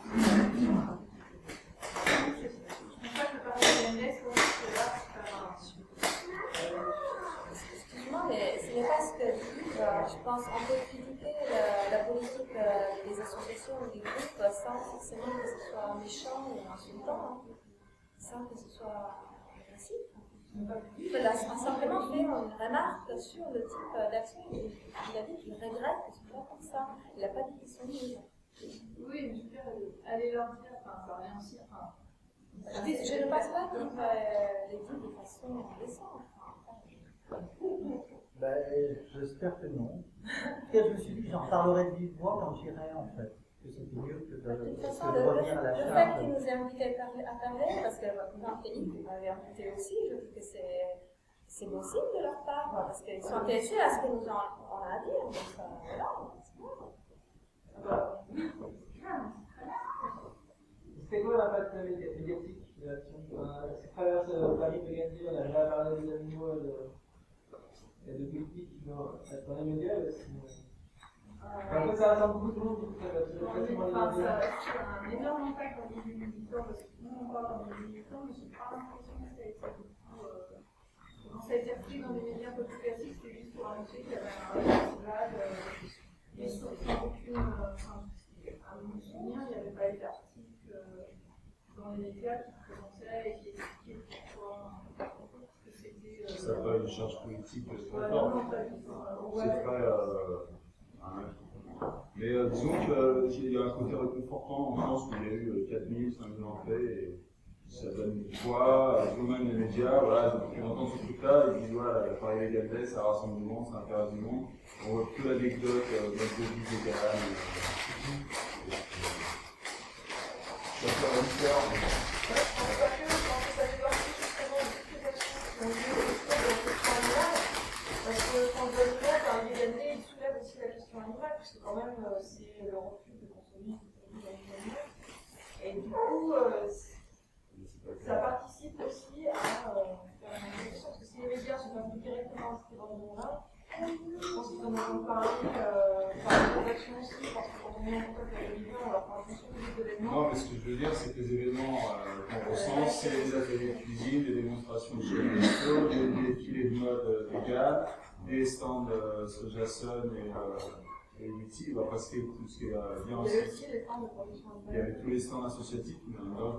Je pense pas que le Paris Vegan Day soit là pour faire un. Excuse-moi, mais ce n'est pas ce que dit. Je pense qu'on peut critiquer la, la politique des associations ou des groupes sans forcément que ce soit méchant ou insultant, hein, sans que ce soit agressif. Il a simplement fait une remarque sur le type d'action. Il a dit qu'il regrette que ce soit comme ça. Il n'a pas dit qu'ils sont nuls. Oui, mais je veux dire, allez leur dire, enfin, ça rien aussi. Enfin, je, je ne pense pas qu'il euh, les dit de façon décente. Ben, j'espère que non. En tout cas, je me suis dit que j'en parlerai de vive voix quand j'irai, en fait. Que c'était mieux que de, de toute façon, que de le, revenir à la le charge. fait qu'ils nous aient invités à parler, à parler parce que dans Philippe, vous m'avez invité aussi, je trouve que c'est bon signe de leur part, parce qu'ils sont intéressés à ce que nous en, on a à dire. Donc, euh, voilà, c'est bon. C'était quoi l'impact médiatique de l'action? C'est travers le Paris Vegan Day, on a déjà parlé des animaux et de, et de politiques qui vont être dans les médias. Après, ça rassemble beaucoup de monde. Enfin, ça a un énorme impact dans les militants, parce que nous on parle dans les militants, mais j'ai pas l'impression que ça a été beaucoup. Euh, quand ça a été repris dans les médias un peu plus classiques, c'était juste pour annoncer qu'il y avait un festival, euh, mais sans, sans aucune. Euh, enfin, à mon souvenir, il n'y avait pas eu d'article euh, dans les médias qui présentaient et qui expliquaient pourquoi que c'était. Euh, ça n'a pas une charge politique très ouais, forte. non, pas du tout. C'est Ouais. très. Euh, hein. Mais euh, disons qu'il euh, y a un côté réconfortant en France où il y a eu quatre mille, cinq mille entrées et ça donne une foi, euh, même les médias, voilà, depuis longtemps ce truc-là, ils disent voilà, la Paris Vegan Day, ça rassemble du monde, ça intéresse du monde. On voit que l'anecdote euh, de notre vie végane. Ça fait une histoire. Je pense pas que, je pense que ça fait partie justement de l'explication qu'on veut aussi dans cette point-là, parce que quand on voit le Paris Vegan Day, il soulève aussi la question animale, puisque quand même, c'est le refus de consommer des produits animaux. Et du coup, euh, ça participe aussi à euh, faire une réflexion, parce que si les médias ne sont pas plus directement à cet événement-là, je pense qu'ils en ont parlé euh, par les actions aussi, parce que quand on est en contact avec les médias, on leur parle bien sûr des événements. Non, mais ce que je veux dire, c'est que les événements euh, qu'on ressent, c'est les ateliers de cuisine, des démonstrations de chefs resto, des défilés de mode euh, vegan, des stands euh, Sojason et, euh, et Witty, bah, parce que tout ce qui est euh, bien Il y avait aussi. aussi les stands de production Il y avait tous les stands associatifs, mais il y en a d'autres.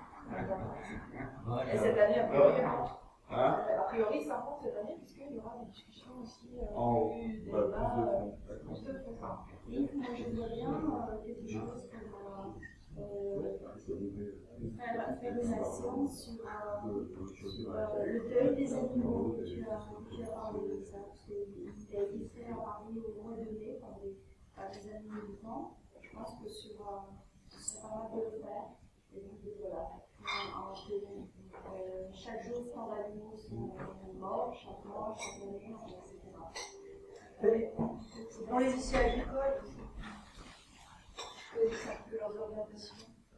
Et cette année, a priori, Hein a priori, ça rentre cette année, puisqu'il y aura des discussions aussi, euh, en haut, plus, des bah, débats, plus de euh, fonds. plus de fonds. Oui, moi je veux bien euh, quelque chose pour euh, faire, faire une action sur, euh, sur euh, le deuil des animaux. Tu as, tu as parlé de ça, parce qu'il a été fait en parler au mois de mai par les, par les amis militants. Je pense que sur, euh, ce serait pas mal de le faire. Et donc voilà, en, en, euh, chaque jour, quand les animaux sont morts, chaque mois, chaque année, et cetera. C'est dans les lycées agricoles aussi. C'est un peu leurs orientations.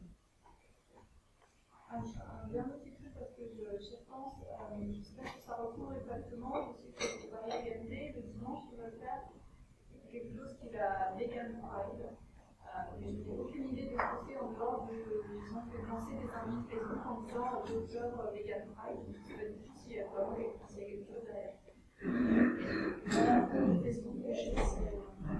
Un, un dernier petit truc, parce que je, je pense, euh, je ne sais pas si ça recouvre exactement, je sais que c'est pas l'égalité, le dimanche, ils veulent faire quelque chose qui est la Vegan Pride. Euh, mais je n'ai aucune idée de ce que c'est en dehors de. Ils ont fait lancer des amis Facebook en disant l'auteur Vegan Pride. Je ne sais pas du tout s'il y a vraiment quelque, s'il y a quelque chose derrière. Voilà, le Facebook, je sais pas si.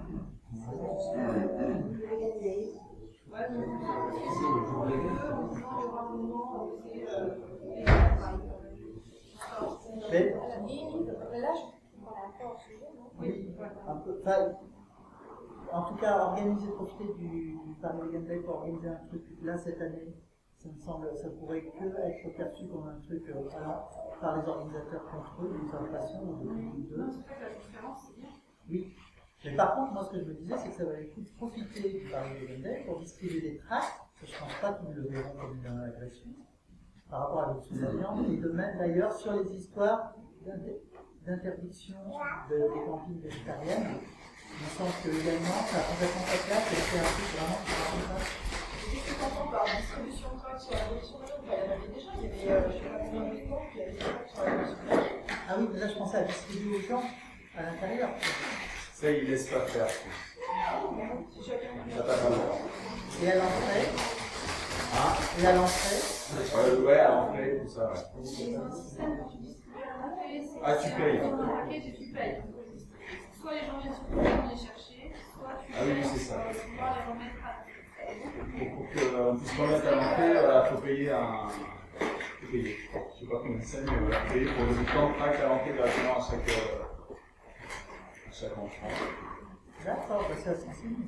Le Vegan Day. Ouais, donc parce que si on joue les deux en disant il y aura un moment où c'est Vegan Pride. Mais, Mais là, je parle un peu hors sujet, non? oui, un peu. Enfin, en tout cas, organiser, profiter du, du Paris Vegan Day pour organiser un truc là cette année, ça me semble, ça pourrait que être perçu comme un truc euh, alors, par les organisateurs contre eux, d'une certaine façon, ou de deux. Non, c'est vrai que la conférence, c'est bien. Oui. Mais par contre, moi, ce que je me disais, c'est que ça valait le coup de profiter du Paris Vegan Day pour distribuer des tracts, parce que je ne pense pas qu'ils le verront comme une agression, par rapport à l'option de la viande, et de mettre d'ailleurs sur les histoires d'interdiction de, des cantines végétariennes. Il me semble que également, ça a complètement sa place et c'est un truc vraiment qui ne pas. Qu'est-ce que tu entends par distribution de tracts sur la révolution de la viande? Il y en avait déjà, il y avait, euh, je ne sais pas combien de temps, il y avait des tracts sur la révolution de la viande. Ah oui, mais là je pensais à distribuer aux gens à l'intérieur. Ça, ils laissent pas faire. Si chacun Ça passe pas. Et à l'entrée Hein? Et à l'entrée Ouais, ouais, à l'entrée, tout ça, ouais. ils ont un système quand tu distribues à l'entrée, c'est Ah, tu payes. dans un paquet et tu payes. Soit les gens viennent sur le point les chercher, soit tu Ah oui, payes c'est ça. pour pouvoir les remettre à Pour qu'on puisse remettre à l'entrée, il faut payer un. Faut payer. Je sais pas combien c'est, mais voilà, payer pour le temps de tract à l'entrée directement à chaque, euh, à chaque enfant. D'accord, bah c'est assez simple.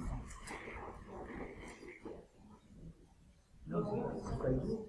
Non, c'est pas idiot.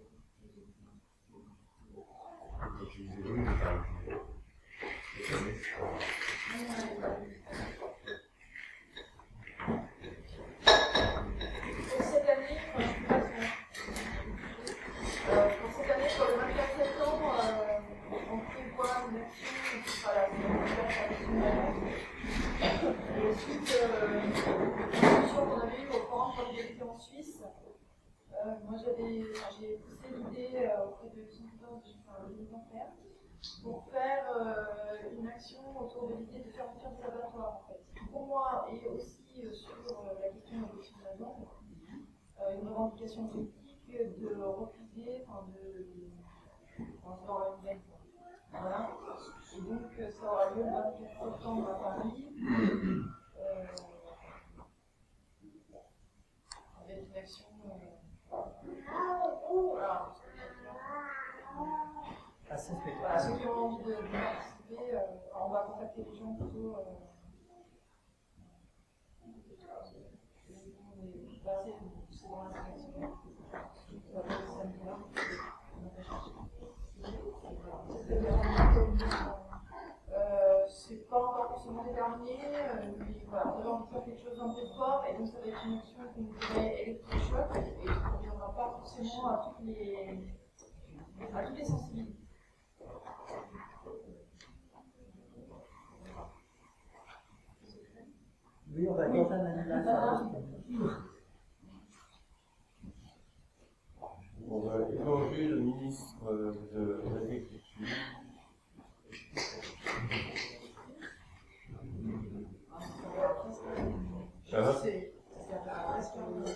Pour cette année, enfin, je sais pas si on- euh, pour cette année, pour le vingt-quatre septembre, euh, on prévoit une action qui sera la traditionnelle. Et suite euh, une discussion qu'on avait eue au forum pour l'égalité en Suisse, euh, moi j'avais, enfin, j'ai poussé l'idée euh, auprès de Victor, enfin, de Victor, pour faire euh, une action autour de l'idée de fermeture des abattoirs en fait. Pour moi et aussi euh, sur euh, la question de l'adoption de la viande, euh, une revendication politique de refuser, enfin de, enfin, de l'organiser. Voilà. Et donc euh, ça aura lieu le vingt-quatre septembre à Paris. Euh, avec une action. Euh, voilà. Ah, ça, c'est Voilà, ceux qui ont envie de, de participer, euh, on va contacter les gens plutôt. Euh, bah, c'est c'est dans la sélection. Ça va être samedi-là. Euh, c'est pas encore forcément déterminé, euh, mais voilà, on a envie de faire quelque chose d'un peu fort, et donc ça va être une action qu'on dirait électrochoc, et ça ne reviendra pas forcément à toutes les, à toutes les sensibilités. Oui, on va dans un animal. registre de l'agriculture. Je sais, ça va presque un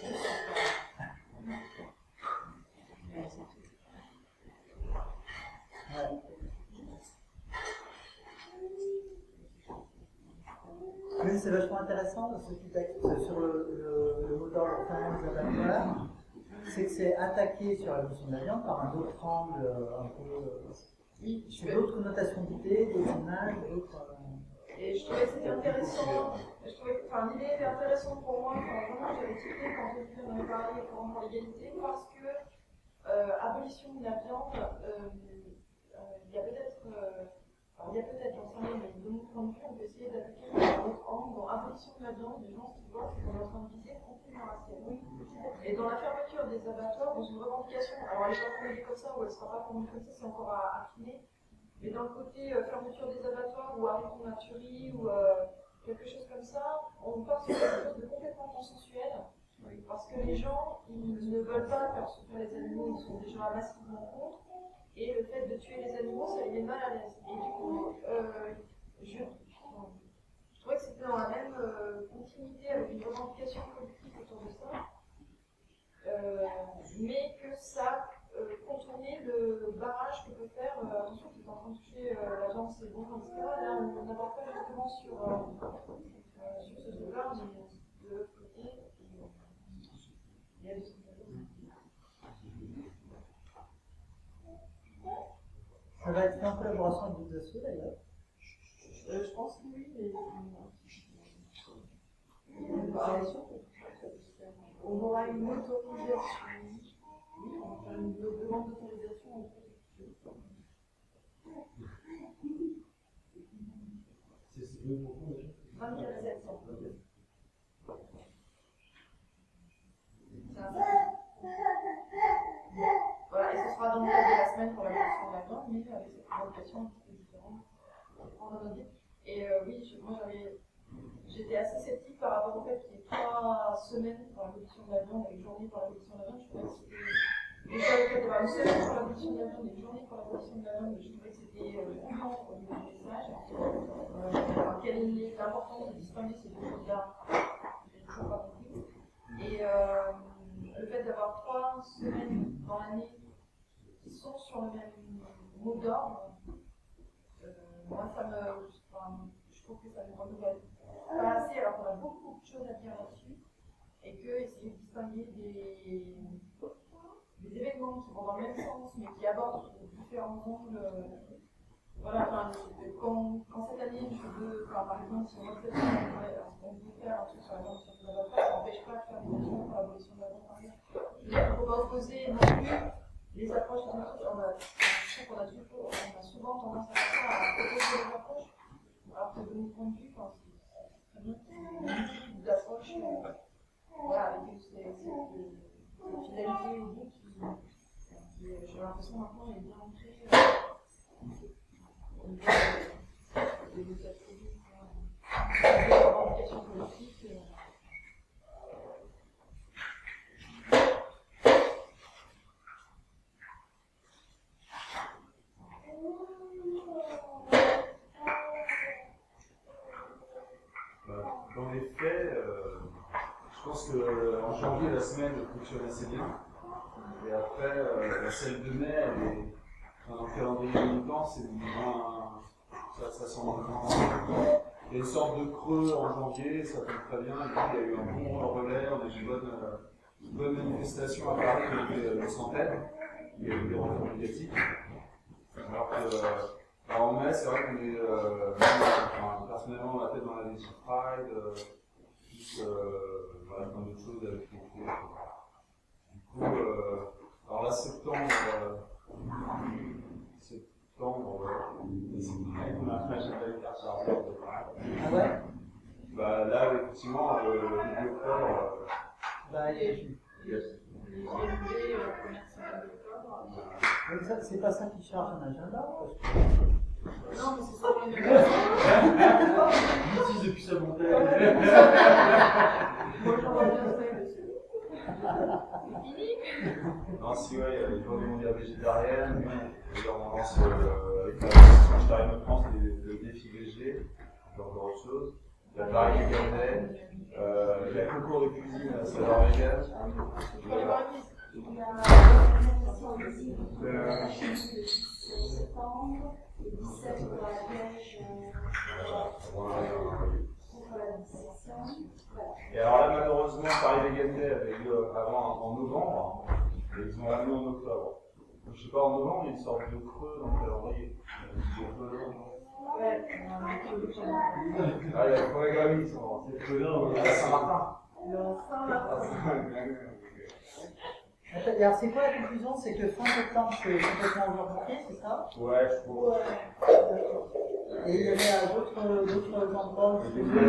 Oui, c'est vachement intéressant ce petit texte sur le, le, le mot d'ordre fin des abattoirs. C'est que c'est attaqué sur la notion de la viande par un autre angle, un peu. Oui, sur d'autres connotations d'idées, d'autres images, d'autres. Et je trouvais que c'était intéressant, je trouvais, enfin, l'idée était intéressante pour moi, enfin, vraiment j'avais tilté quand Olivier en avait parlé pour pour l'égalité, parce que euh, abolition de la viande, euh, euh, il y a peut-être, euh, alors il y a peut-être, j'en sais rien, mais de mon point de vue, on peut essayer d'attaquer par un autre angle. Dans abolition de la viande, les gens, ce qu'ils voient, c'est qu'on est en train de viser contenu dans l'assiette. Et dans la fermeture des abattoirs, dans une revendication, alors elle n'est pas formulée comme ça ou elle ne sera pas formulée comme ça, c'est encore à affiner. Mais dans le côté euh, fermeture des abattoirs ou arrêt de la tuerie ou euh, quelque chose comme ça, on part sur quelque chose de complètement consensuel. Parce que les gens, ils ne veulent pas faire souffrir les animaux, ils sont déjà massivement contre. Et le fait de tuer les animaux, ça les met mal à l'aise. Et du coup, euh, je, je trouvais que c'était dans la même euh, continuité avec une revendication politique autour de ça. Euh, mais que ça euh, contournait le barrage que peut faire, euh, attention, tu es en train de toucher euh, la viande, c'est bon, et cetera. Là, on n'aborde pas justement sur, euh, euh, sur ce truc-là, mais de l'autre côté, il y a des trucs. Ça va être fait en collaboration avec d'autres assos d'ailleurs. Euh, je pense que oui, mais. Euh, on aura une autorisation. Oui, on va faire une demande d'autorisation en production. C'est deux pour vous déjà vingt-quatre sept cents. Voilà, et ce sera dans le cadre de la semaine pour la production de la viande, mais avec cette revendication un petit peu différente. Et euh, oui, je, moi j'avais. J'étais assez sceptique par rapport au fait qu'il y ait trois semaines pour la production de la viande et une journée pour la production de la viande. Je trouvais que c'était. Déjà, le fait d'avoir une semaine pour la production de la viande et une journée pour la production de la viande, je trouvais que c'était bouillant au niveau du message. Euh, quelle est l'importance de distinguer ces deux choses-là, j'ai toujours pas compris. Et euh, le fait d'avoir trois semaines dans l'année qui sont sur le même mot d'ordre, euh, moi ça me. Enfin, je trouve que ça me renouvelle pas assez, alors qu'on a beaucoup, beaucoup de choses à dire là-dessus, et que essayer de distinguer des, des événements qui vont dans le même sens, mais qui abordent différents angles. Euh, voilà, enfin, quand, quand cette année, je veux, enfin, par exemple, si on veut faire un truc sur la viande sur les abattoirs, ça n'empêche pas de faire des actions pour l'abolition de la viande par exemple. Je veux dire, il ne faut pas opposer non plus les approches des autres. On a, je trouve qu'on a, toujours, on a souvent tendance à faire ça, à opposer les approches. Alors que de mon point de vue, enfin, c'est très bien qu'il y ait une multitude d'approches, euh, voilà, avec une, c'est, c'est une, une finalité au bout qui, qui j'ai l'impression maintenant, est bien ancrée euh, au niveau des négociations, des revendications politiques. Euh, Dans les faits, euh, je pense qu'en janvier, la semaine fonctionne assez bien. Et après, euh, celle de mai, elle est, enfin, dans le calendrier militant, c'est moins. Ça, ça semble moins. Il y a une sorte de creux en janvier, ça tombe très bien. Et puis, il y a eu un bon relais, on a eu une bonne, une bonne manifestation à Paris avec des, des centaines. Il y a eu des rencontres médiatiques. Alors que. Euh, Alors en mai, c'est vrai qu'on est, euh, enfin, personnellement, on la tête dans la Nation Pride, euh, plus, euh, voilà, plein d'autres choses avec les filles. Du coup, euh, alors là, septembre, euh, septembre, ouais, c'est pareil, on a un flash à la carte chargée. Ah ouais? Bah là, effectivement, le début octobre, euh, Bah, les G M B commerciales d'octobre. mais ça, c'est pas ça qui charge un agenda. Non, mais c'est ça. Il utilise depuis sa montagne. Moi, j'en vois bien ça dessus. Non, si, ouais, il y a les journées mondiales végétariennes. Nous, on lance euh, avec la Végétarienne de France le, le défi V G, encore autre chose. Il y a Paris Vegan, euh, il y a concours de cuisine à Saveur Vegan. Il y a l'organisation visible de septembre et dix-sept de la Liège contre la dissection. Et alors là, malheureusement, Paris Vegan Day avait eu avant en novembre, et ils ont ramené en octobre. Donc, je sais pas, en novembre, il y a une sorte de creux dans le calendrier. Ouais, Ah, il y a le programme, ils sont. C'est très bien. À Saint-Martin. Alors, c'est quoi la conclusion? C'est que fin septembre, c'est complètement overbooké, c'est ça? Ouais, je trouve. Et il y avait à d'autres d'autres endroits où c'était.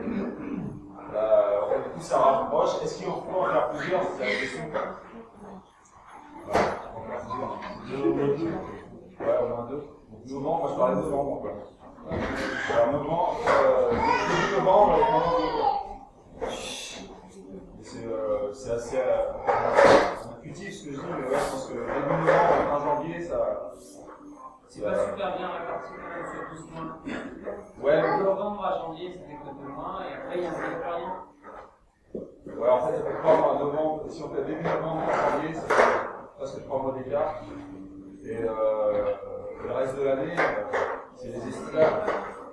Euh, du coup, ça rapproche. Est-ce qu'il faut en faire plusieurs? C'est la question. Ouais, on va faire plusieurs. Ouais, au moins deux. Donc, novembre, moi je parlais de novembre, quoi. Alors, novembre, euh, début novembre, euh, c'est euh, assez euh, intuitif ce que je dis, mais ouais, je pense que début novembre, fin janvier, ça. C'est pas super bien réparti quand même sur douze mois. Ouais. De novembre à janvier, ça fait que deux mois, et après, il y a un peu plus rien. Ouais, en fait, ça fait trois mois, novembre. Si on fait début novembre, janvier, ça fait presque trois mois d'écart. Et euh, le reste de l'année, euh, c'est les estivales.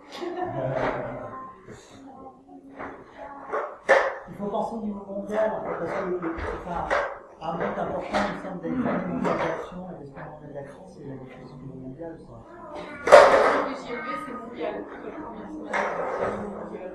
Il faut penser au niveau mondial, en fait, parce que le, enfin, un but important, il me semble, des années mondiales d'action et des semaines mondiales d'action, c'est la définition du niveau mondial. Le J M V, c'est mondial. C'est mondial.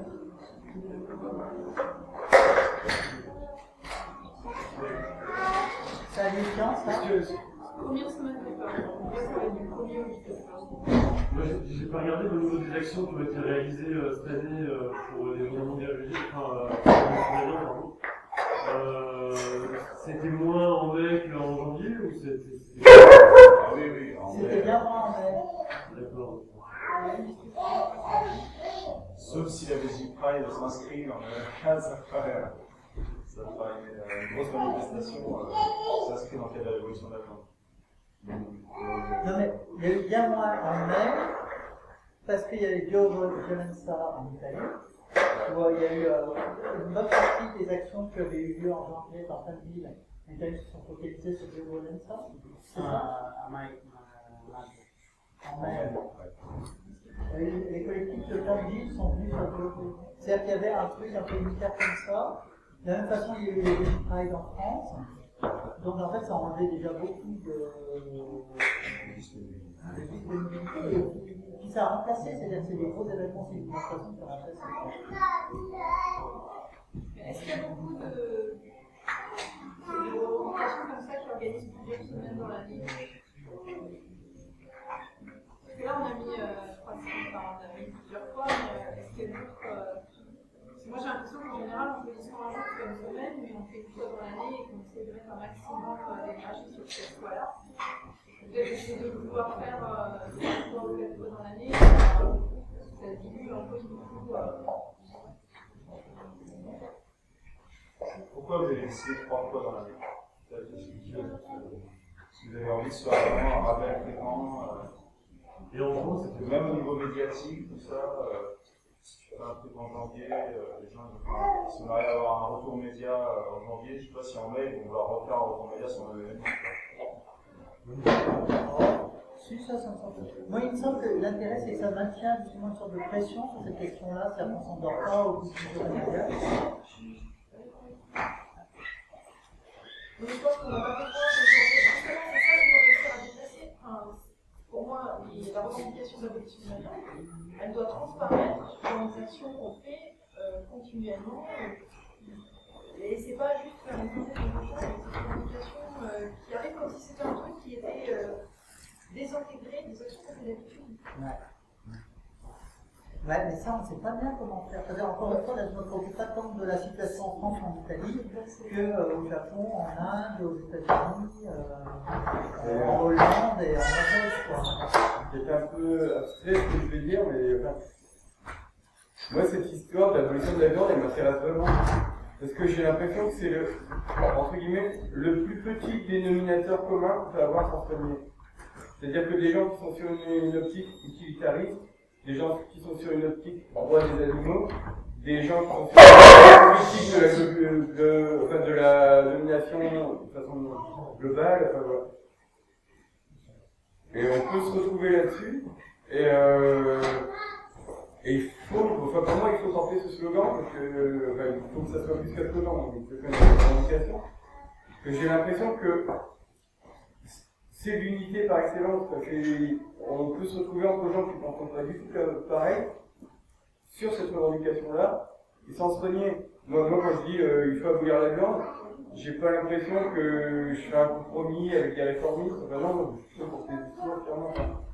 Ça a des sciences, ça? Première semaine de peur. En fait, ça va du premier au huit octobre. Moi, j'ai pas regardé au niveau des actions qui ont été réalisées euh, cette année euh, pour les journées mondiales végétariennes, enfin, euh, pour les pardon. Euh, c'était moins en mai qu'en janvier ou c'était. Ah oui, oui, en mai. C'était bien moins en mai. D'accord. Sauf si la Belgique Pride s'inscrit dans le cadre, ça fera, ça fera une, une grosse manifestation, euh, qui s'inscrit dans le cadre de la révolution de la viande. Non mais il y a eu bien moins en mai, parce qu'il y avait Bio-Violenza en Italie, où il y a eu euh, une bonne partie des actions qui avaient eu lieu en janvier dans plein de villes. Les Italiens se sont focalisés sur Bio-Violenza. C'est ça? À Mike. En mai. Les, les collectifs de plein de villes sont venus sur le. C'est-à-dire qu'il y avait un truc un peu unitaire comme ça. De la même façon, il y a eu les Belgique Pride en France. Donc en fait, ça enlevait déjà beaucoup de disponibilité. Puis ça a remplacé, c'est-à-dire que c'est des gros événements, c'est une façon de remplacer. Est-ce qu'il y a beaucoup de, de revendications comme ça qui organisent plusieurs semaines dans l'année? Parce que là, on a mis, euh, je crois que c'est, enfin, on a mis plusieurs fois, mais euh, est-ce qu'il y a d'autres. Euh, moi, j'ai l'impression qu'en général, on choisit soit un jour, soit une semaine, mais on fait une fois dans l'année et qu'on essaie de mettre un maximum euh, d'énergie sur cette fois-là. Peut-être essayer de vouloir faire euh, trois ou quatre fois dans l'année, euh, ça dilue un peu beaucoup. Euh, Pourquoi vous avez décidé trois fois dans l'année? Si vous avez envie que ce soit vraiment un rappel fréquent, euh, Et en gros, c'était même au niveau médiatique, tout ça, euh, si tu fais un truc en janvier, euh, les gens, ils, si on arrive à avoir un retour média euh, en janvier, je ne sais pas si en mai, ils vont vouloir refaire un retour média sur le événement. Si, ça, ça me semble. Moi, il me semble que l'intérêt, c'est que ça maintient justement une sorte de pression sur cette question-là, c'est-à-dire qu'on ne s'endort pas au bout du jour médias. Donc je pense qu'on n'a pas besoin de justement, c'est ça qu'il faut réussir à déplacer. Enfin, pour moi, la revendication de l'abolition de la viande, elle doit transparaître dans les actions qu'on fait euh, continuellement. Et c'est pas juste faire une dizaine de choses avec cette revendication euh, qui arrive comme si c'était un truc qui était euh, désintégré des actions qu'on fait d'habitude. Ouais. Ouais, mais ça, on ne sait pas bien comment faire. C'est-à-dire, encore une fois, là, je ne me préoccupe pas tant de la situation en France, en Italie, qu'au euh, Japon, en Inde, aux États-Unis, euh, euh, en Hollande et en Norvège, quoi. C'est un peu abstrait ce que je vais dire, mais enfin, moi, cette histoire de l'abolition de la viande, elle m'intéresse vraiment. Parce que j'ai l'impression que c'est le, entre guillemets, le plus petit dénominateur commun qu'on peut avoir sans s'enseigner. C'est-à-dire que des gens qui sont sur une, une optique utilitariste, des gens qui sont sur une optique droit des animaux, des gens qui sont sur une optique de la, de, de, enfin, de la domination de façon globale, enfin voilà. Et on peut se retrouver là-dessus, et, euh, et il faut, enfin pour moi il faut porter ce slogan, parce que, enfin, il faut que ça soit plus qu'un slogan, donc il faut faire une revendication, que j'ai l'impression que c'est l'unité par excellence, parce qu'on peut se retrouver entre gens qui pensent pas du tout pareil, sur cette revendication-là, et sans se renier. Moi, moi quand je dis euh, il faut abolir la viande, j'ai pas l'impression que je fais un compromis avec des réformistes, enfin non, je suis pour ces discours, clairement.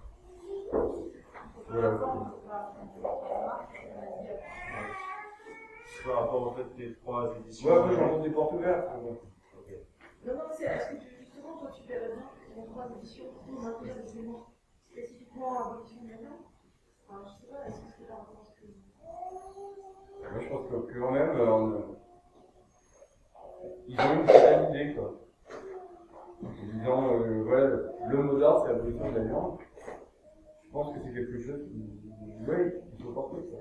Voilà. Par rapport au fait des trois éditions. Ouais, après j'en ai des portes ouvertes. Okay. Non, non, c'est est-ce que tu, justement, toi, tu verrais bien les trois éditions pour maintenir des éléments spécifiquement à l'abolition de la viande? Enfin, je sais pas, est-ce que c'est par rapport à ce que. Moi je pense que quand même, on... ils ont une certaine idée, quoi. En disant, euh, voilà, le mot d'ordre, c'est l'abolition de la viande. Je pense que c'est quelque chose qui, ouais, qu'il faut porter, ça.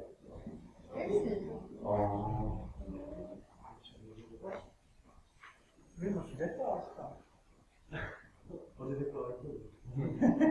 En... Oui, moi je suis d'accord avec ça. On est d'accord avec vous.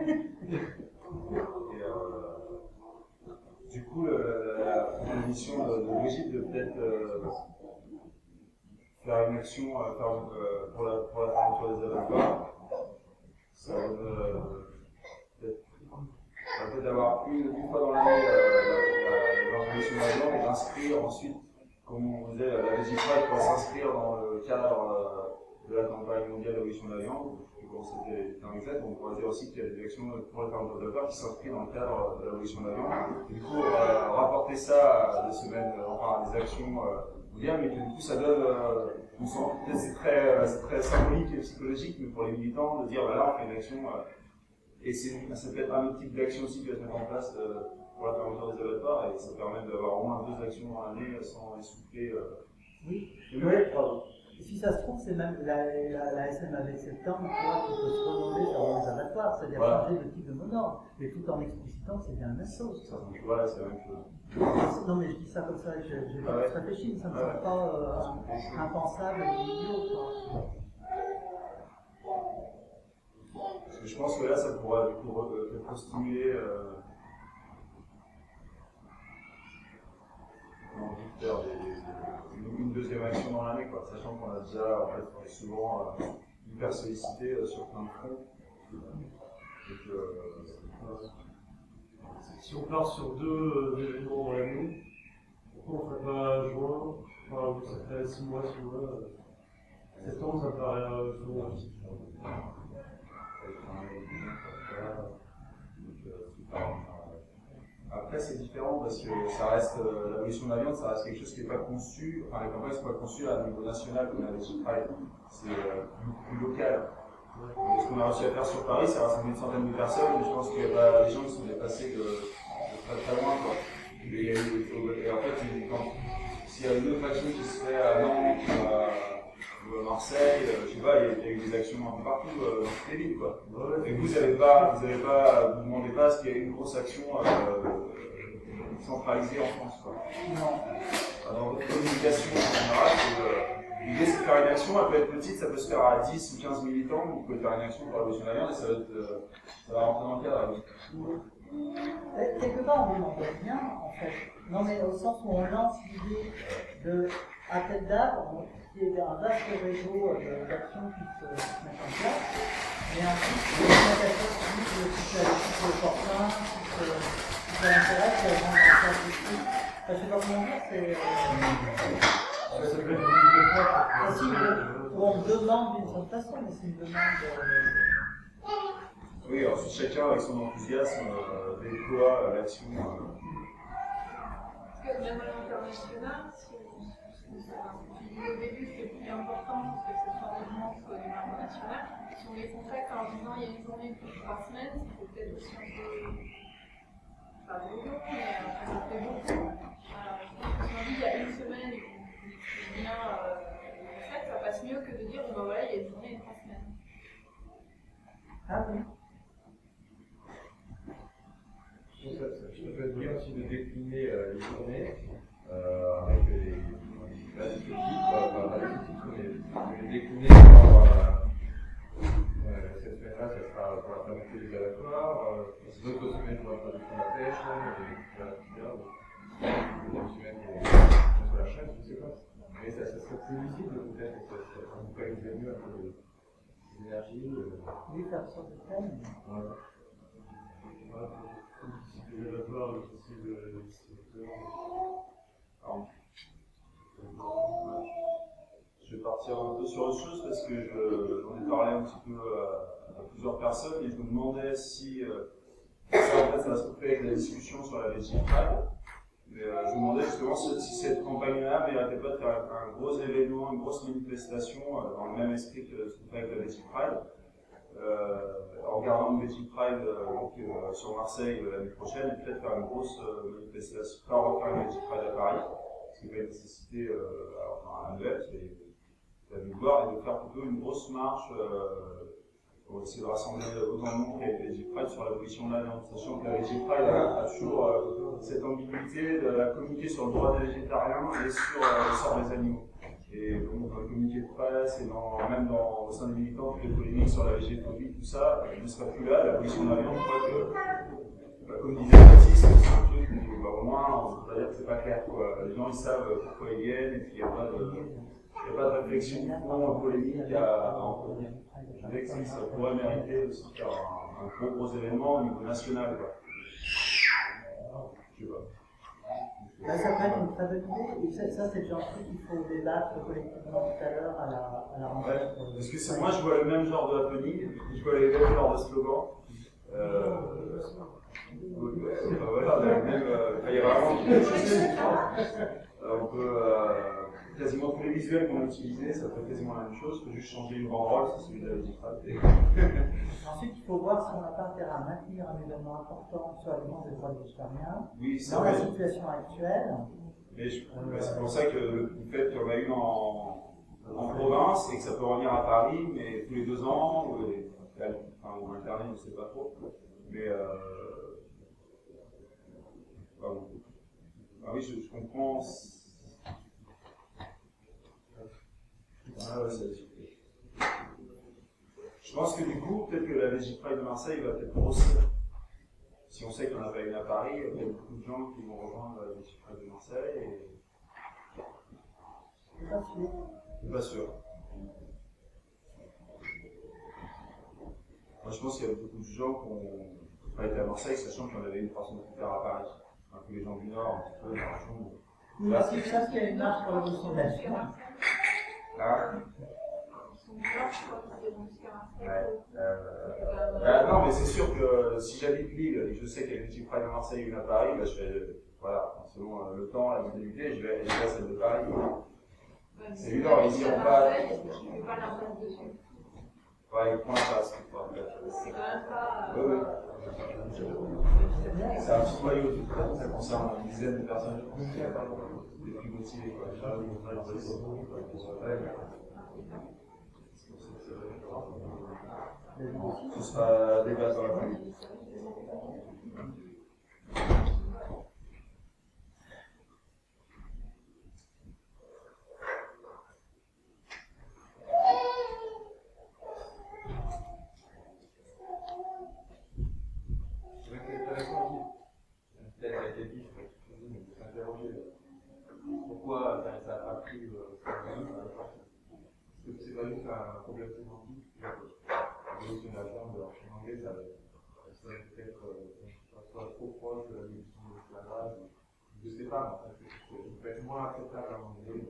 Et euh, du coup, le, la, la proposition de, de Brigitte de peut-être euh, faire une action euh, faire, euh, pour, la, pour la fermeture des abattoirs, ça va euh, peut-être peut d'avoir une, une fois dans l'année euh, l'organisation de la viande et d'inscrire ensuite, comme on disait, la Végifrale pourrait s'inscrire dans le cadre euh, de la campagne mondiale d'abolition de la viande. Bon, c'était un fait, on pourrait dire aussi qu'il y a des actions pour les fermetures d'abattoirs qui s'inscrivent dans le cadre de l'abolition de la viande. Et du coup, euh, rapporter ça à des semaines, enfin à des actions euh, bien, mais que du coup ça donne, euh, peut-être c'est très, c'est très symbolique et psychologique, mais pour les militants, de dire bah là on fait une action, euh, et c'est peut-être un autre type d'action aussi qui va se mettre en place euh, pour la fermeture des abattoirs, et ça permet d'avoir au moins deux actions dans l'année sans essouffler. Euh, oui, oui, pardon. Si ça se trouve, c'est même la, la, la S M avec septembre qui peut se renommer sur les abattoirs, c'est-à-dire voilà. Changer de type de mot d'ordre, mais tout en explicitant que c'est bien la même chose. Ça, donc, voilà, c'est la même chose. Non, mais je dis ça comme ça, je n'ai pas ah ouais. réfléchi, ça ne me ah semble ouais. pas euh, impensable ou idiot. Parce que je pense que là, ça pourra du coup peut-être stimuler. Euh, on a envie de faire des, des, une deuxième action dans l'année, quoi, sachant qu'on a déjà en fait, souvent euh, hyper sollicité euh, sur plein de fronts. Donc, euh, si on part sur deux euh, événements dans l'année, pourquoi on ne ferait pas juin, enfin ça fait six mois, six mois, euh, septembre ça paraît euh, souvent aussi. Après, c'est différent parce que ça reste, euh, l'abolition de la viande, ça reste quelque chose qui n'est pas conçu, enfin, les campagnes ne sont pas conçues à un niveau national comme la Végifrale, c'est euh, plus, plus local. Et ce qu'on a réussi à faire sur Paris, ça a rassemblé une centaine de personnes, mais je pense qu'il y a pas, les gens qui sont dépassés de, de très très loin, quoi. Et, il y a eu, et en fait, s'il y a une autre action qui se fait à Nantes, à, ou à Marseille, euh, je sais pas, il y, a, il y a eu des actions un peu partout euh, dans toutes les villes, quoi. Et vous n'avez pas, vous n'avez pas, vous demandez pas ce qu'il y a une grosse action euh, centralisée en France, quoi. Non. Dans votre communication en général, euh, l'idée c'est de faire une action, elle peut être petite, ça peut se faire à dix ou quinze militants, vous pouvez faire une action pour l'abolition de la viande et ça va, être, euh, ça va rentrer dans le cadre. Quelque part, on demande rien, en fait. Non, mais au sens où on lance l'idée de, à telle date, qu'il y ait un vaste réseau d'actions qui se mettent en place, et ensuite, il y a une action qui se fait opportun, qui se intéresse, qui rentre en place des trucs. Enfin, je sais pas comment dire, c'est. Euh, ça peut être une idée de quoi, on demande d'une certaine façon, mais c'est une demande. Euh... Oui, ensuite chacun avec son enthousiasme euh, déploie euh, l'action. Euh... Parce que même à l'international, si on dit au début c'est plus important parce que c'est soit en mouvement soit au niveau international, si on les contacte en disant il y a une journée toutes trois semaines, c'est peut-être aussi un peu. Pas beaucoup, mais enfin, ça fait beaucoup. Euh, je pense que si on dit il y a une semaine et qu'on dit bien euh, décliné sur euh, euh, cette semaine-là, ça sera pour la fabriquer des abattoirs, euh, d'autres semaines pour la production de la pêche, et la filière, d'autres semaines pour la chaîne, je ne sais pas. Mais ça, ça serait plus visible peut-être, ça vous collecterait mieux un peu des énergies. Euh... Oui, faire sorte de thème. Voilà. Voilà, pour les abattoirs, le possible de distributeurs. Je vais partir un peu sur autre chose parce que je, j'en ai parlé un petit peu à, à plusieurs personnes et je me demandais si euh, ça, en fait, ça va se couper avec la discussion sur la Veggie-Pride. Mais euh, je me demandais justement si, si cette campagne-là ne méritait pas de faire un, un gros événement, une grosse manifestation euh, dans le même esprit que ce qu'on fait avec la Veggie-Pride. Euh, en regardant le Veggie-Pride euh, donc, euh, sur Marseille euh, l'année prochaine, et peut-être faire une grosse euh, manifestation, pas refaire une Veggie-Pride à Paris, ce qui va être nécessité euh, alors, enfin, annuel, c'est la victoire, et de faire plutôt une grosse marche euh, pour essayer de rassembler autant de monde qu'avec la Veggie-Pride sur l'abolition de la viande, sachant que la Veggie-Pride a, a toujours euh, cette ambiguïté de la communiquer sur le droit des végétariens et sur euh, le sort des animaux. Et donc dans le communiqué de presse et dans, même dans, au sein des militants, toutes les polémiques sur la végéphobie, tout ça, ne serait plus là. L'abolition de la viande, je crois que, bah, comme disait Baptiste, c'est un truc où bah, au moins, on peut pas dire que c'est pas clair, quoi. Les gens ils savent pourquoi ils viennent et puis il n'y a pas de. Il n'y a pas de réflexion non polémique à encourager. Je dirais que ça pourrait mériter de se faire un, un gros gros événement au niveau national. Quoi. Je sais pas. Là, ça peut être une très bonne idée. Et ça, ça c'est le genre de truc qu'il faut débattre collectivement tout à l'heure à la, à la rencontre. Ouais, parce que c'est, moi, je vois le même genre de happening, je vois les mêmes genres de slogans. Euh, ouais, enfin, voilà, même, euh, il y a vraiment quelque chose qui se fait. On peut. Euh, Quasiment tous les visuels qu'on a utilisés, ça fait quasiment la même chose, il faut juste changer une banderole, c'est celui de la Veggie-Pride. Ensuite, il faut voir si on n'a pas intérêt à maintenir un événement important sur la défense des droits végétariens Oui, c'est dans vrai. la situation actuelle. Mais je, euh, c'est pour ça que le fait qu'il y en a une en, en province et que ça peut revenir à Paris, mais tous les deux ans, ou, les, enfin, ou alterner, je ne sais pas trop. Mais euh, ah, bon. Ah oui, je, je comprends. Ah ouais, c'est je pense que du coup, peut-être que la Veggie-Pride de Marseille va peut-être grossir. Si on sait qu'il n'y en a pas une à Paris, il y a beaucoup de gens qui vont rejoindre la Veggie-Pride de Marseille. Et... Je suis pas sûr. Je suis pas sûr. Moi, je pense qu'il y a beaucoup de gens qui n'ont pas été à Marseille, sachant qu'il y en avait une façon de faire à Paris. Enfin, que les gens du Nord, un petit peu, dans la chambre. Là, c'est ça qu'il y a une marche pour l'abolition de la viande. Ah. Ouais. Euh, bah non, mais c'est sûr que si j'habite Lille et que je sais qu'il y a une petite Pride à Marseille et une à Paris, bah je vais, voilà, selon le temps, la modalité, je vais aller à celle de Paris. C'est évident, ils iront pas. Ouais, ils prennent la place. C'est quand même pas. Oui, oui. C'est un petit noyau, de toute façon, ça concerne une dizaine de personnes, je pense, les plus motivés, quoi. Ce sera débat dans la famille. Peut-être avec les bifs, de s'interroger pourquoi ça n'a pas pris euh, parce que c'est pas juste un problème sémantique. L'évolution de la viande en anglais, ça va peut-être soit trop proche de l'évolution de l'esclavage. Je sais pas, en fait, ça peut être moins acceptable en anglais.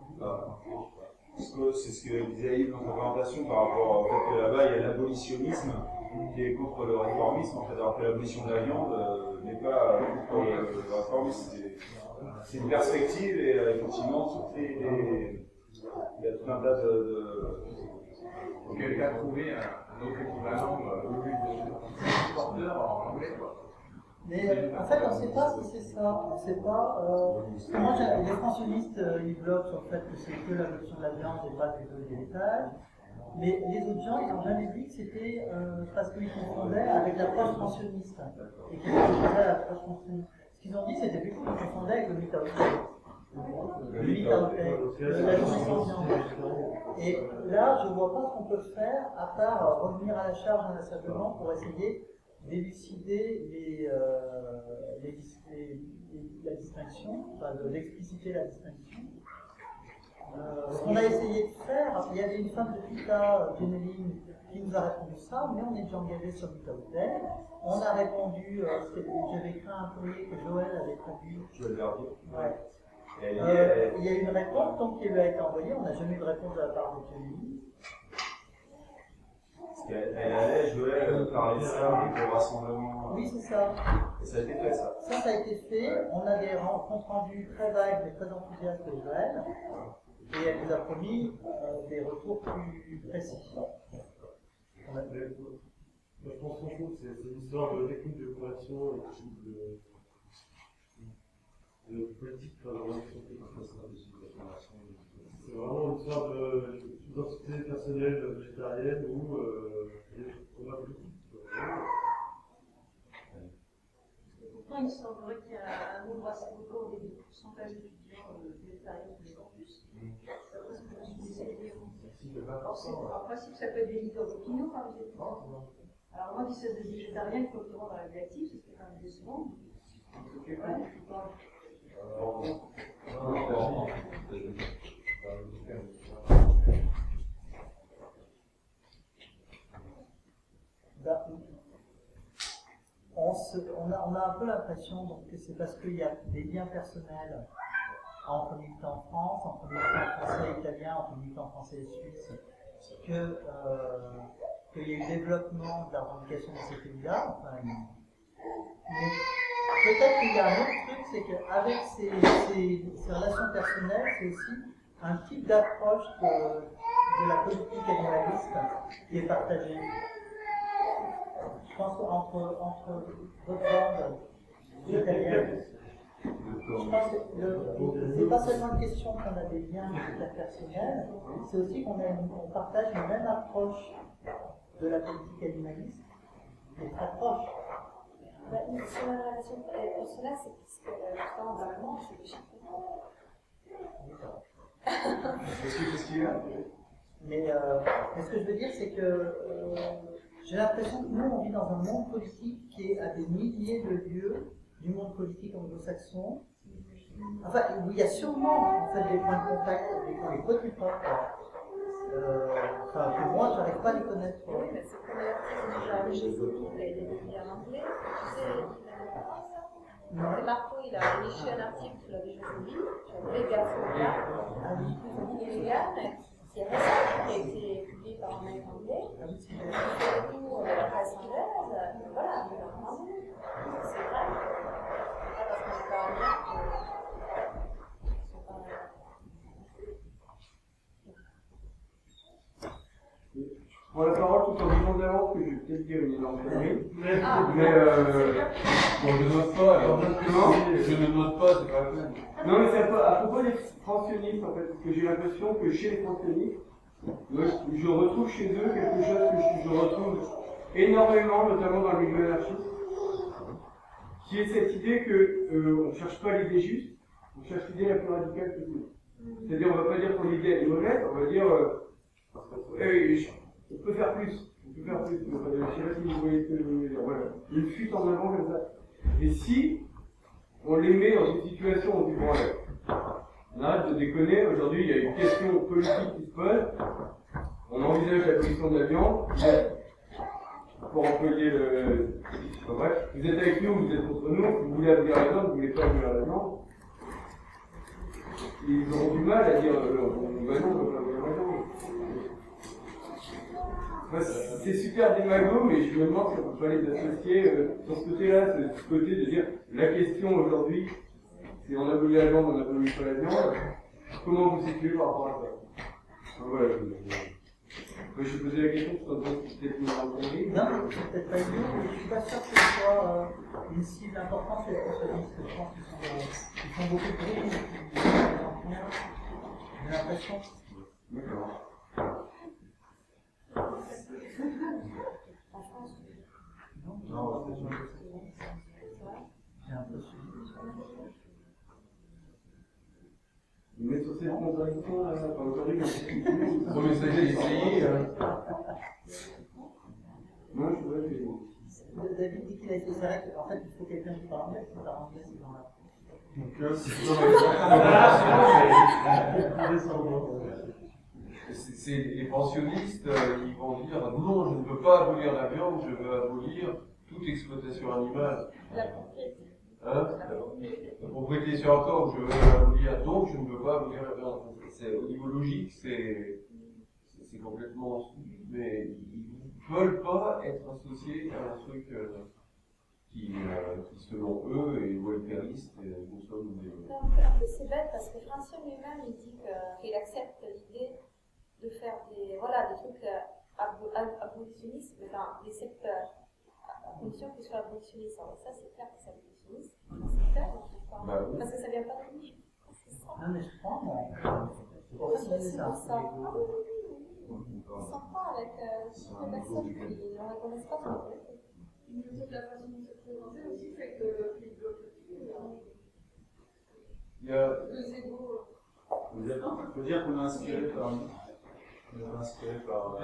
C'est ce que disait Yves dans sa présentation par rapport au fait que là-bas il y a l'abolitionnisme qui est contre le réformisme, en fait, alors que l'abolition de la viande euh, n'est pas contre le, le réformisme. C'est, c'est une perspective et euh, effectivement, c'est des, il y a tout un tas de. de... Donc, quelqu'un a trouvé un, un autre équivalent au lieu de porteur en anglais, quoi. Mais euh, en fait, on ne sait pas si c'est ça. On ne sait pas. Euh, moi, j'ai, les pensionnistes, euh, ils bloquent sur le fait que c'est que l'abolition de la viande et pas plutôt le héritage. Mais les autres gens, ils n'ont jamais dit que c'était euh, parce qu'ils confondaient avec l'approche pensionniste. Et qu'ils confondaient l'approche pensionniste. Ce qu'ils ont dit, c'était plutôt qu'ils confondaient avec le métabolisme. huit à la jouissance viande. Et là, je ne vois pas ce qu'on peut faire à part revenir à la charge inlassablement pour essayer d'élucider les, euh, les, les, les, la distinction, enfin d'expliciter la distinction. Euh, ce qu'on a essayé de faire, il y avait une femme de PITA, Jeneline, qui nous a répondu ça, mais on est déjà engagé sur PITA Hotel. On a répondu, euh, j'avais écrit un courrier que Joël avait traduit. Joël Verdier. Ouais. Elle, Euh, elle, il y a eu une réponse donc, qui lui a été envoyée, on n'a jamais eu de réponse de la part de Jeneline. Parce qu'elle elle allait, Joël, parler de ça au rassemblement. Oui, c'est ça. Et ça a été fait, ça. Ça, ça a été fait. On a des comptes rendus très vagues, mais très enthousiastes de Joël. Et elle nous a promis euh, des retours plus précis. Moi, je pense franchement que c'est une histoire de technique de conversion et de, de politique de relations politiques. C'est vraiment une histoire d'identité personnelle végétarienne ou euh, des combats politiques. Pourtant, il semblerait qu'il y a un nombre assez record des pourcentages d'étudiants végétariens sur les campus. D'après ce que je me suis dit, en principe, ça peut être des leaders d'opinion quand vous êtes. Alors, moi, qui sais des végétariens, il faut le rendre à la réactive, c'est quand même décevant. Bah, on, se, on, a, on a un peu l'impression donc, que c'est parce qu'il y a des liens personnels entre militants en France, entre militants français et italiens, entre militants français et suisses, que, euh, qu'il y a eu développement de la revendication de ces pays-là. Enfin, mais peut-être qu'il y a un autre truc, c'est qu'avec ces, ces, ces relations personnelles, c'est aussi un type d'approche de, de la politique animaliste qui est partagée. Je pense qu'entre entre votre bande italienne, je pense que c'est pas seulement une question qu'on a des liens interpersonnels, c'est aussi qu'on on partage une même approche de la politique animaliste, qui est très proche. Bah, sur la relation personnelle, c'est parce que justement, dans le monde, c'est logique. Qu'est-ce qu'il y a? Mais, euh, mais ce que je veux dire, c'est que euh, j'ai l'impression que nous, on vit dans un monde politique qui est à des milliers de lieues du monde politique anglo-saxon. Enfin, où il y a sûrement en fait, des points de contact, mais qu'on les connaît pas. Euh, enfin, pour moi, je n'arrive pas à les connaître. Oui, mais c'est comme l'article de Jésus, il a été publié en anglais. Tu sais, il a Marco, il a écrit un article sur la végétophilie, sur Vegaphobia, illégal, qui est récent, qui a été publié par un mec anglais. Qui fait le tour de la presse anglaise. Voilà, c'est vrai. Pas parce qu'on n'est pas anglais que. Je prends la parole tout en disant d'avance que je vais peut-être dire une énorme connerie. Mais, Ah, mais euh, bon, je note pas, alors je ne note pas, c'est pas la peine. Non, mais c'est à, à propos des francionistes, en fait, parce que j'ai l'impression que chez les francionistes, je, je retrouve chez eux quelque chose que je, je retrouve énormément, notamment dans le milieu anarchiste, qui est cette idée que euh, on ne cherche pas l'idée juste, on cherche l'idée la plus radicale possible. C'est-à-dire, on ne va pas dire que l'idée est mauvaise, on va dire euh, hey, je, on peut faire plus, on peut faire plus. Je ne sais pas si vous voyez ce que je veux dire. Voilà, une fuite en avant comme ça. Et si on les met dans une situation où on dit bon, allez, on arrête de déconner, aujourd'hui il y a une question politique qui se pose, on envisage la question de la viande, pour employer le. Enfin, bref, vous êtes avec nous, vous êtes contre nous, vous voulez abolir la viande, vous ne voulez pas abolir la viande. Ils auront du mal à dire euh, bah non, on ne peut pas abolir la viande. Enfin, c'est super démago, mais je me demande si on ne peut pas les associer euh, sur ce côté-là, ce côté de dire la question aujourd'hui, c'est on abolit la viande, on n'abolit pas la viande. Comment vous situez par rapport à ça? Enfin, voilà, je, je, je, je posais la question, je pense que c'est peut-être une rencontre. Non, c'est peut-être pas idiot, mais je ne suis pas sûr que ce soit euh, une cible importante chez les consolistes. Je pense qu'ils sont, euh, ils font beaucoup de bruit, ils sont bien. J'ai l'impression. D'accord. Non, non, j'ai l'impression. cette contradiction là, ça pas aujourd'hui comme c'est Bon, mais ça, j'ai essayé. Hein. Moi, je vois que. David dit qu'il a essayé. C'est vrai qu'en fait, il faut quelqu'un qui parle anglais, qui parle anglais, c'est dans la. Donc, euh, c'est c'est les pensionnistes, euh, ils vont dire non, je ne veux pas abolir la viande, je veux abolir toute exploitation animale. La propriété. Hein? La propriété sur un corps, je veux abolir, donc je ne veux pas abolir la viande. C'est, au niveau logique, c'est, c'est complètement stupide, mais ils ne veulent pas être associés à un truc euh, qui, euh, qui, selon eux, est welfariste et consomme des. Non, en plus, c'est bête parce que Francione lui-même, il dit qu'il accepte l'idée de faire des, voilà, des trucs abo- abolitionnistes, enfin, des secteurs, à condition qu'ils soient abolitionnistes. Alors, ça, c'est clair que c'est abolitionniste. C'est clair, Bah oui. parce que ça vient pas de lui. C'est ça. Non, mais je crois, moi. C'est pour Oui, ça que c'est c'est pour ça. ça. Ah oui, oui, oui. On s'entend avec euh, des personnes qui ne reconnaissent pas son politique. Mais peut-être la façon dont c'est présenté aussi fait que les blocs Il y a. deux égaux. On peut dire, on peut dire qu'on est inspiré par. On est inspiré par.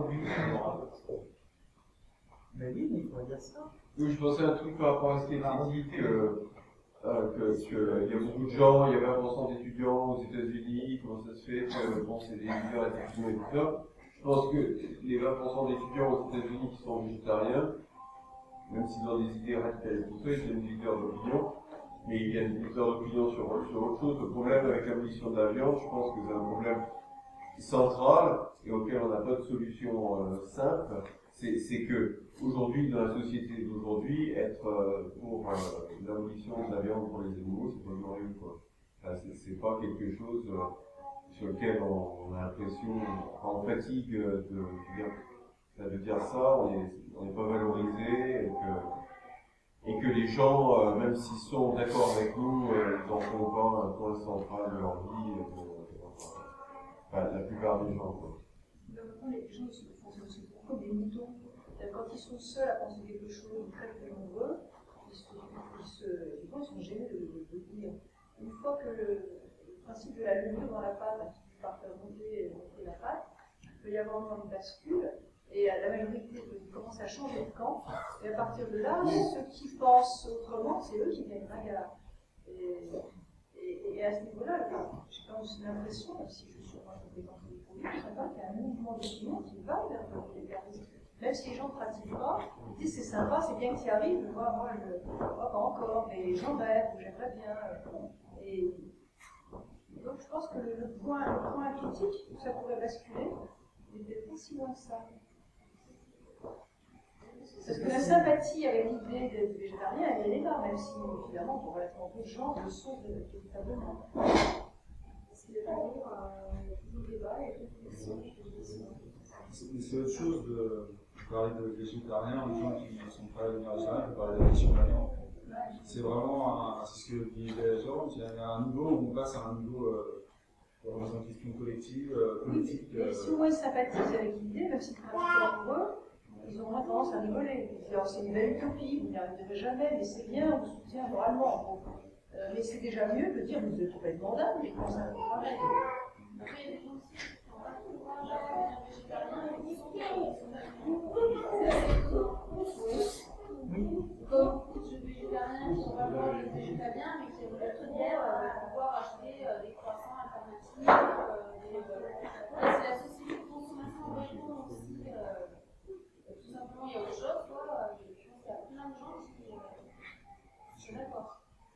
Mais oui, mais il faut dire ça. Oui, je pensais à un truc par rapport à ce qui était dit, que, euh, que, que il y a beaucoup de gens, il y avait un pour cent d'étudiants aux États-Unis, comment ça se fait que bon, c'est des leaders effectivement et tout ça. Je pense que les vingt pour cent d'étudiants aux États-Unis qui sont végétariens, même s'ils ont des idées radicales et tout ça, ils viennent des leaders d'opinion, mais ils viennent des leaders d'opinion sur, sur autre chose. Le problème avec l'abolition de la viande, je pense que c'est un problème central et auquel on n'a pas de solution euh, simple. C'est, c'est que aujourd'hui, dans la société d'aujourd'hui, être euh, pour euh, l'abolition de la viande pour les animaux, c'est pas glorieux, quoi. Enfin, c'est, c'est pas quelque chose euh, sur lequel on, on a l'impression, enfin, on fatigue de, de, de, de dire ça, on est, on n'est pas valorisé, et que, et que les gens, euh, même s'ils sont d'accord avec nous, euh, ils en font pas un point central de leur vie, euh, enfin, la plupart des gens, quoi. Maintenant, les gens se fonctionnent comme des moutons. Quand ils sont seuls à penser quelque chose, très très nombreux, ils, se, ils, se, ils sont gênés de, de, de dire. Une fois que le, le principe de la levure dans la pâte a fini par faire monter, monter la pâte, il peut y avoir une bascule, et la majorité commence à changer de camp, et à partir de là, ceux qui pensent autrement, c'est eux qui gagnent la guerre. Et, et, et à ce niveau-là, j'ai quand même l'impression, même si je suis moins compétente que les politiques, qu'il y a un mouvement d'opinion qui va vers le véganisme. Même si les gens ne pratiquent pas, ils disent c'est sympa, c'est bien que tu y arrives, moi, moi je moi, pas encore, mais j'aimerais, j'aimerais bien. Et donc je pense que le, le, point, le point critique où ça pourrait basculer n'était pas si loin que ça. Parce que la sympathie avec l'idée d'être végétarien, elle est là, même si évidemment pour relativement peu de gens le sont véritablement. Parce qu'il y a toujours un débat et une réflexion. C'est autre chose de parler de végétariens, des gens qui ne sont pas végétariens, de parler d'addiction de la viande. C'est vraiment, un, c'est ce que dit Jérôme, il y a un niveau où on passe à un niveau euh, de remise en question collective, euh, politique. Oui, euh, si au moins ils sympathisent avec l'idée, même si c'est pas pour eux, ils ont moins tendance à rigoler. Alors c'est une belle utopie, vous n'y arriverez jamais, mais c'est bien, on vous soutient moralement. Euh, mais c'est déjà mieux que de dire vous êtes complètement dingue, mais comment ça va travailler. Après, il y a des gens aussi qui n'ont pas le courage à devenir végétarien et qui sont comme beaucoup de végétariens qui sont vraiment des végétariens mais qui aimeraient très bien euh, pouvoir acheter euh, des croissants alternatifs. Euh, des, euh, c'est la société de consommation en répond aussi. Euh, tout simplement, il y a autre chose. Quoi. Je pense qu'il y a plein de gens qui euh, sont d'accord.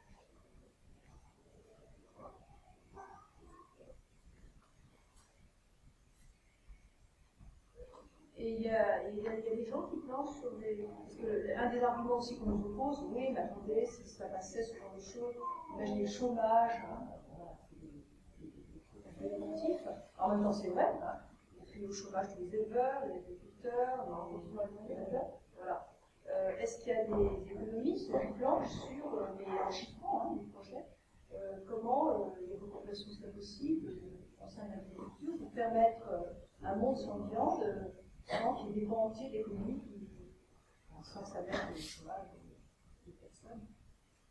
Et il y, a, il, y a, il y a des gens qui planchent sur des... Parce que un des arguments aussi qu'on nous oppose, oui, mais attendez, si ça passait ce genre de choses, imaginez le chômage, hein, voilà, c'est des motifs. En même temps, c'est vrai, hein, parce qu'il y a au chômage tous les éleveurs, les agriculteurs, les éleveurs, voilà. Euh, est-ce qu'il y a des économistes qui planchent sur euh, les enregistrements, hein, des projets, euh, comment euh, les populations seraient possibles, en sein de l'agriculture, pour permettre euh, un monde sans viande, euh, sans qu'il y ait des pans entiers d'économie qui, sans s'abattre le chômage des personnes.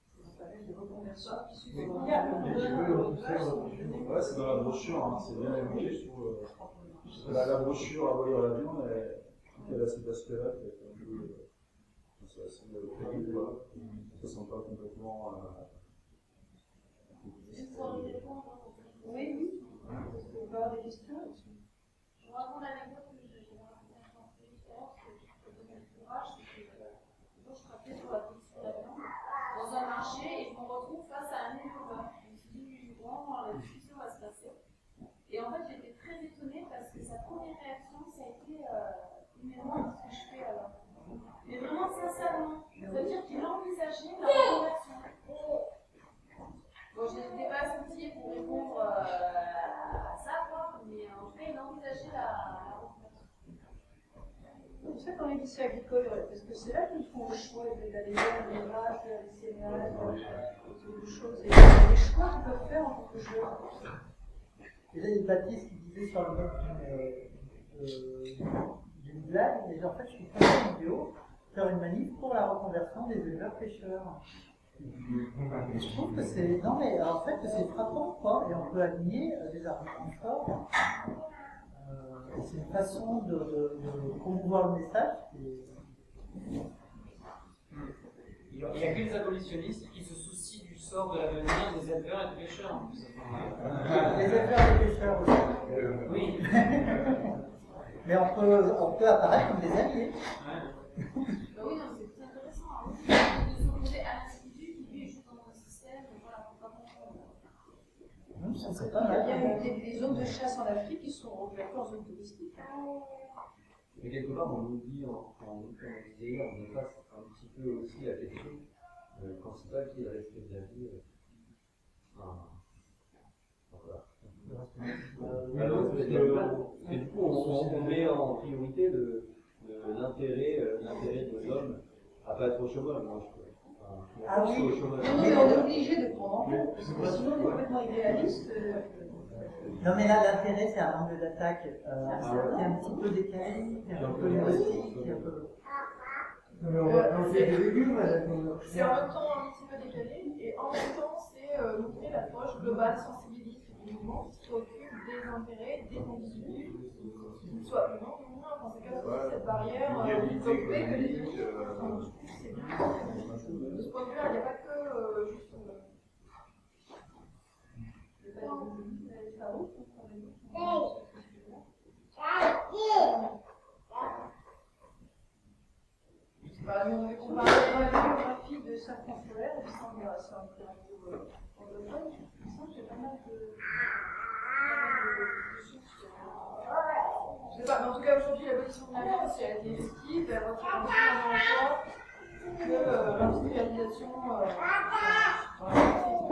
fameuses reconversions qui suivent Oui. le Oui, on sait, on- Ouais, c'est dans la brochure, hein, c'est bien évoqué, je trouve. euh, La, la brochure à voler la viande, elle, elle a cet aspect-là qui est un peu. euh, C'est assez euh, crédible, quoi. Ça sent pas complètement. euh, Juste pour y répondre. Oui, oui. Est-ce que vous pouvez avoir des questions? Je vous raconte l'anecdote que j'ai racontée un peu tout à l'heure, parce que je peux donner le courage, c'est que euh, un jour je frappais sur la petite avion dans un marché et je me retrouve face à un éleveur. Je me suis dit, bon, la discussion va se passer. Et en fait, j'étais très étonnée parce que sa première réaction, ça a été euh, mais moi, qu'est-ce que je fais alors? Mais vraiment sincèrement, c'est-à-dire qu'il envisageait la reconversion. Bon, je n'étais pas assoupie pour répondre euh, à ça, quoi, mais en tout cas, il envisageait la, la reconversion. Vous savez, dans les lycées agricoles, parce que c'est là qu'ils font le choix d'aller vers l'élevage, vers les céréales, ce genre de choses. Et il y a des choix qu'ils peuvent faire en tant que jeunes. Et là, il y a Baptiste qui disait sur le mode d'une euh, d'une blague, mais en fait, je suis prêt à une vidéo, faire une manif pour la reconversion des éleveurs pêcheurs. Et je trouve que c'est. Non, mais en fait, c'est frappant, quoi, et on peut aligner euh, des arguments forts. Euh, et c'est une façon de, de, de promouvoir le message. Et... Il n'y a, a que les abolitionnistes qui se soucient du sort de l'avenir des éleveurs et des pêcheurs. En plus. Les éleveurs et les pêcheurs aussi. Oui. Mais on peut, on peut apparaître comme des alliés. Ouais. Bah oui, non, c'est très intéressant. Hein. De s'opposer à l'individu qui lui est juste dans un système, voilà, pour pas comprendre. Mmh, ça, c'est Il pas mal. y a eu des, des zones de chasse en Afrique qui sont reconverties en zones touristiques. Mais quelque part, on nous dit, en, en, on disait hier, on nous passe un petit peu aussi la question, euh, quand c'est pas qui est le respect de la vie, euh, enfin, voilà. Euh, Alors, parce peut-être que- pas. Et du coup, on, on, on met en priorité le, le, l'intérêt, euh, l'intérêt de l'homme à pas être au chômage, moi, je enfin, je m'en Ah fous, oui. au chômage. Non, non, mais on est obligé de prendre en compte, parce que sinon on est complètement idéaliste. euh, Non, mais là, l'intérêt, c'est un angle d'attaque euh, qui est un petit peu décalé, qui est un peu humoristique, qui est un peu. Non, mais on va planter des légumes à la C'est en même temps un petit peu décalé, et en même temps, c'est euh, montrer l'approche globale, sensibiliste du mouvement qui se préoccupe des intérêts des individus, qu'ils soient humains ou moins. Enfin, c'est quand même cette barrière euh, qui fait que les individus. Enfin, du coup, c'est bien. De ce point de vue-là, il n'y a pas que euh, juste. Euh, le les travaux. Bah, nous, on avait comparé la biographie de Safran Foller, et ça, on est assez en littérature anglophone. Il me semble que j'ai pas mal de. Je sais pas, mais en tout cas, aujourd'hui, l'abolition de la viande, si elle a été effective, elle retire un petit peu d'emploi que euh, l'industrialisation euh, dans la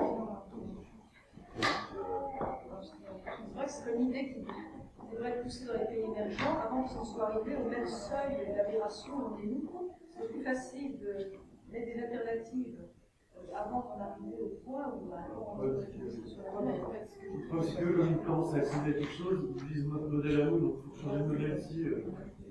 c'est vrai que c'est une idée qui devrait pousser dans les pays émergents avant qu'ils en soient arrivés au même seuil d'aberration où on est nous. C'est plus facile de mettre des alternatives avant d'en arriver au point où bah, on va sur la remède. Je pense que comme ils commencent à accéder à quelque chose, ils disent notre modèle à nous, donc il faut changer de modèle ici. euh.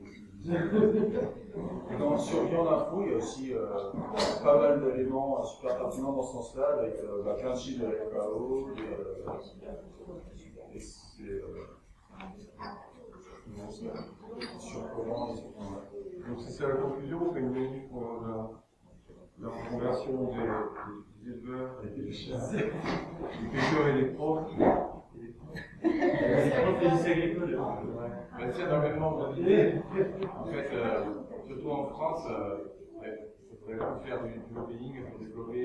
Dans Survient d'info, il y a aussi euh, pas mal d'éléments euh, super pertinents dans ce sens-là, avec euh, bah, plein de chiffres de la F A O. Et, euh, et c'est euh, bon, c'est sur comment ils sont. Donc c'est ça la conclusion, on fait une manif pour la, la reconversion des, des éleveurs et des pêcheurs, des pêcheurs et des profs. Les profs des lycées agricoles. Bah, c'est un événement organisé. En fait, euh, surtout en France, euh, ouais, il faudrait faire du, du lobbying pour développer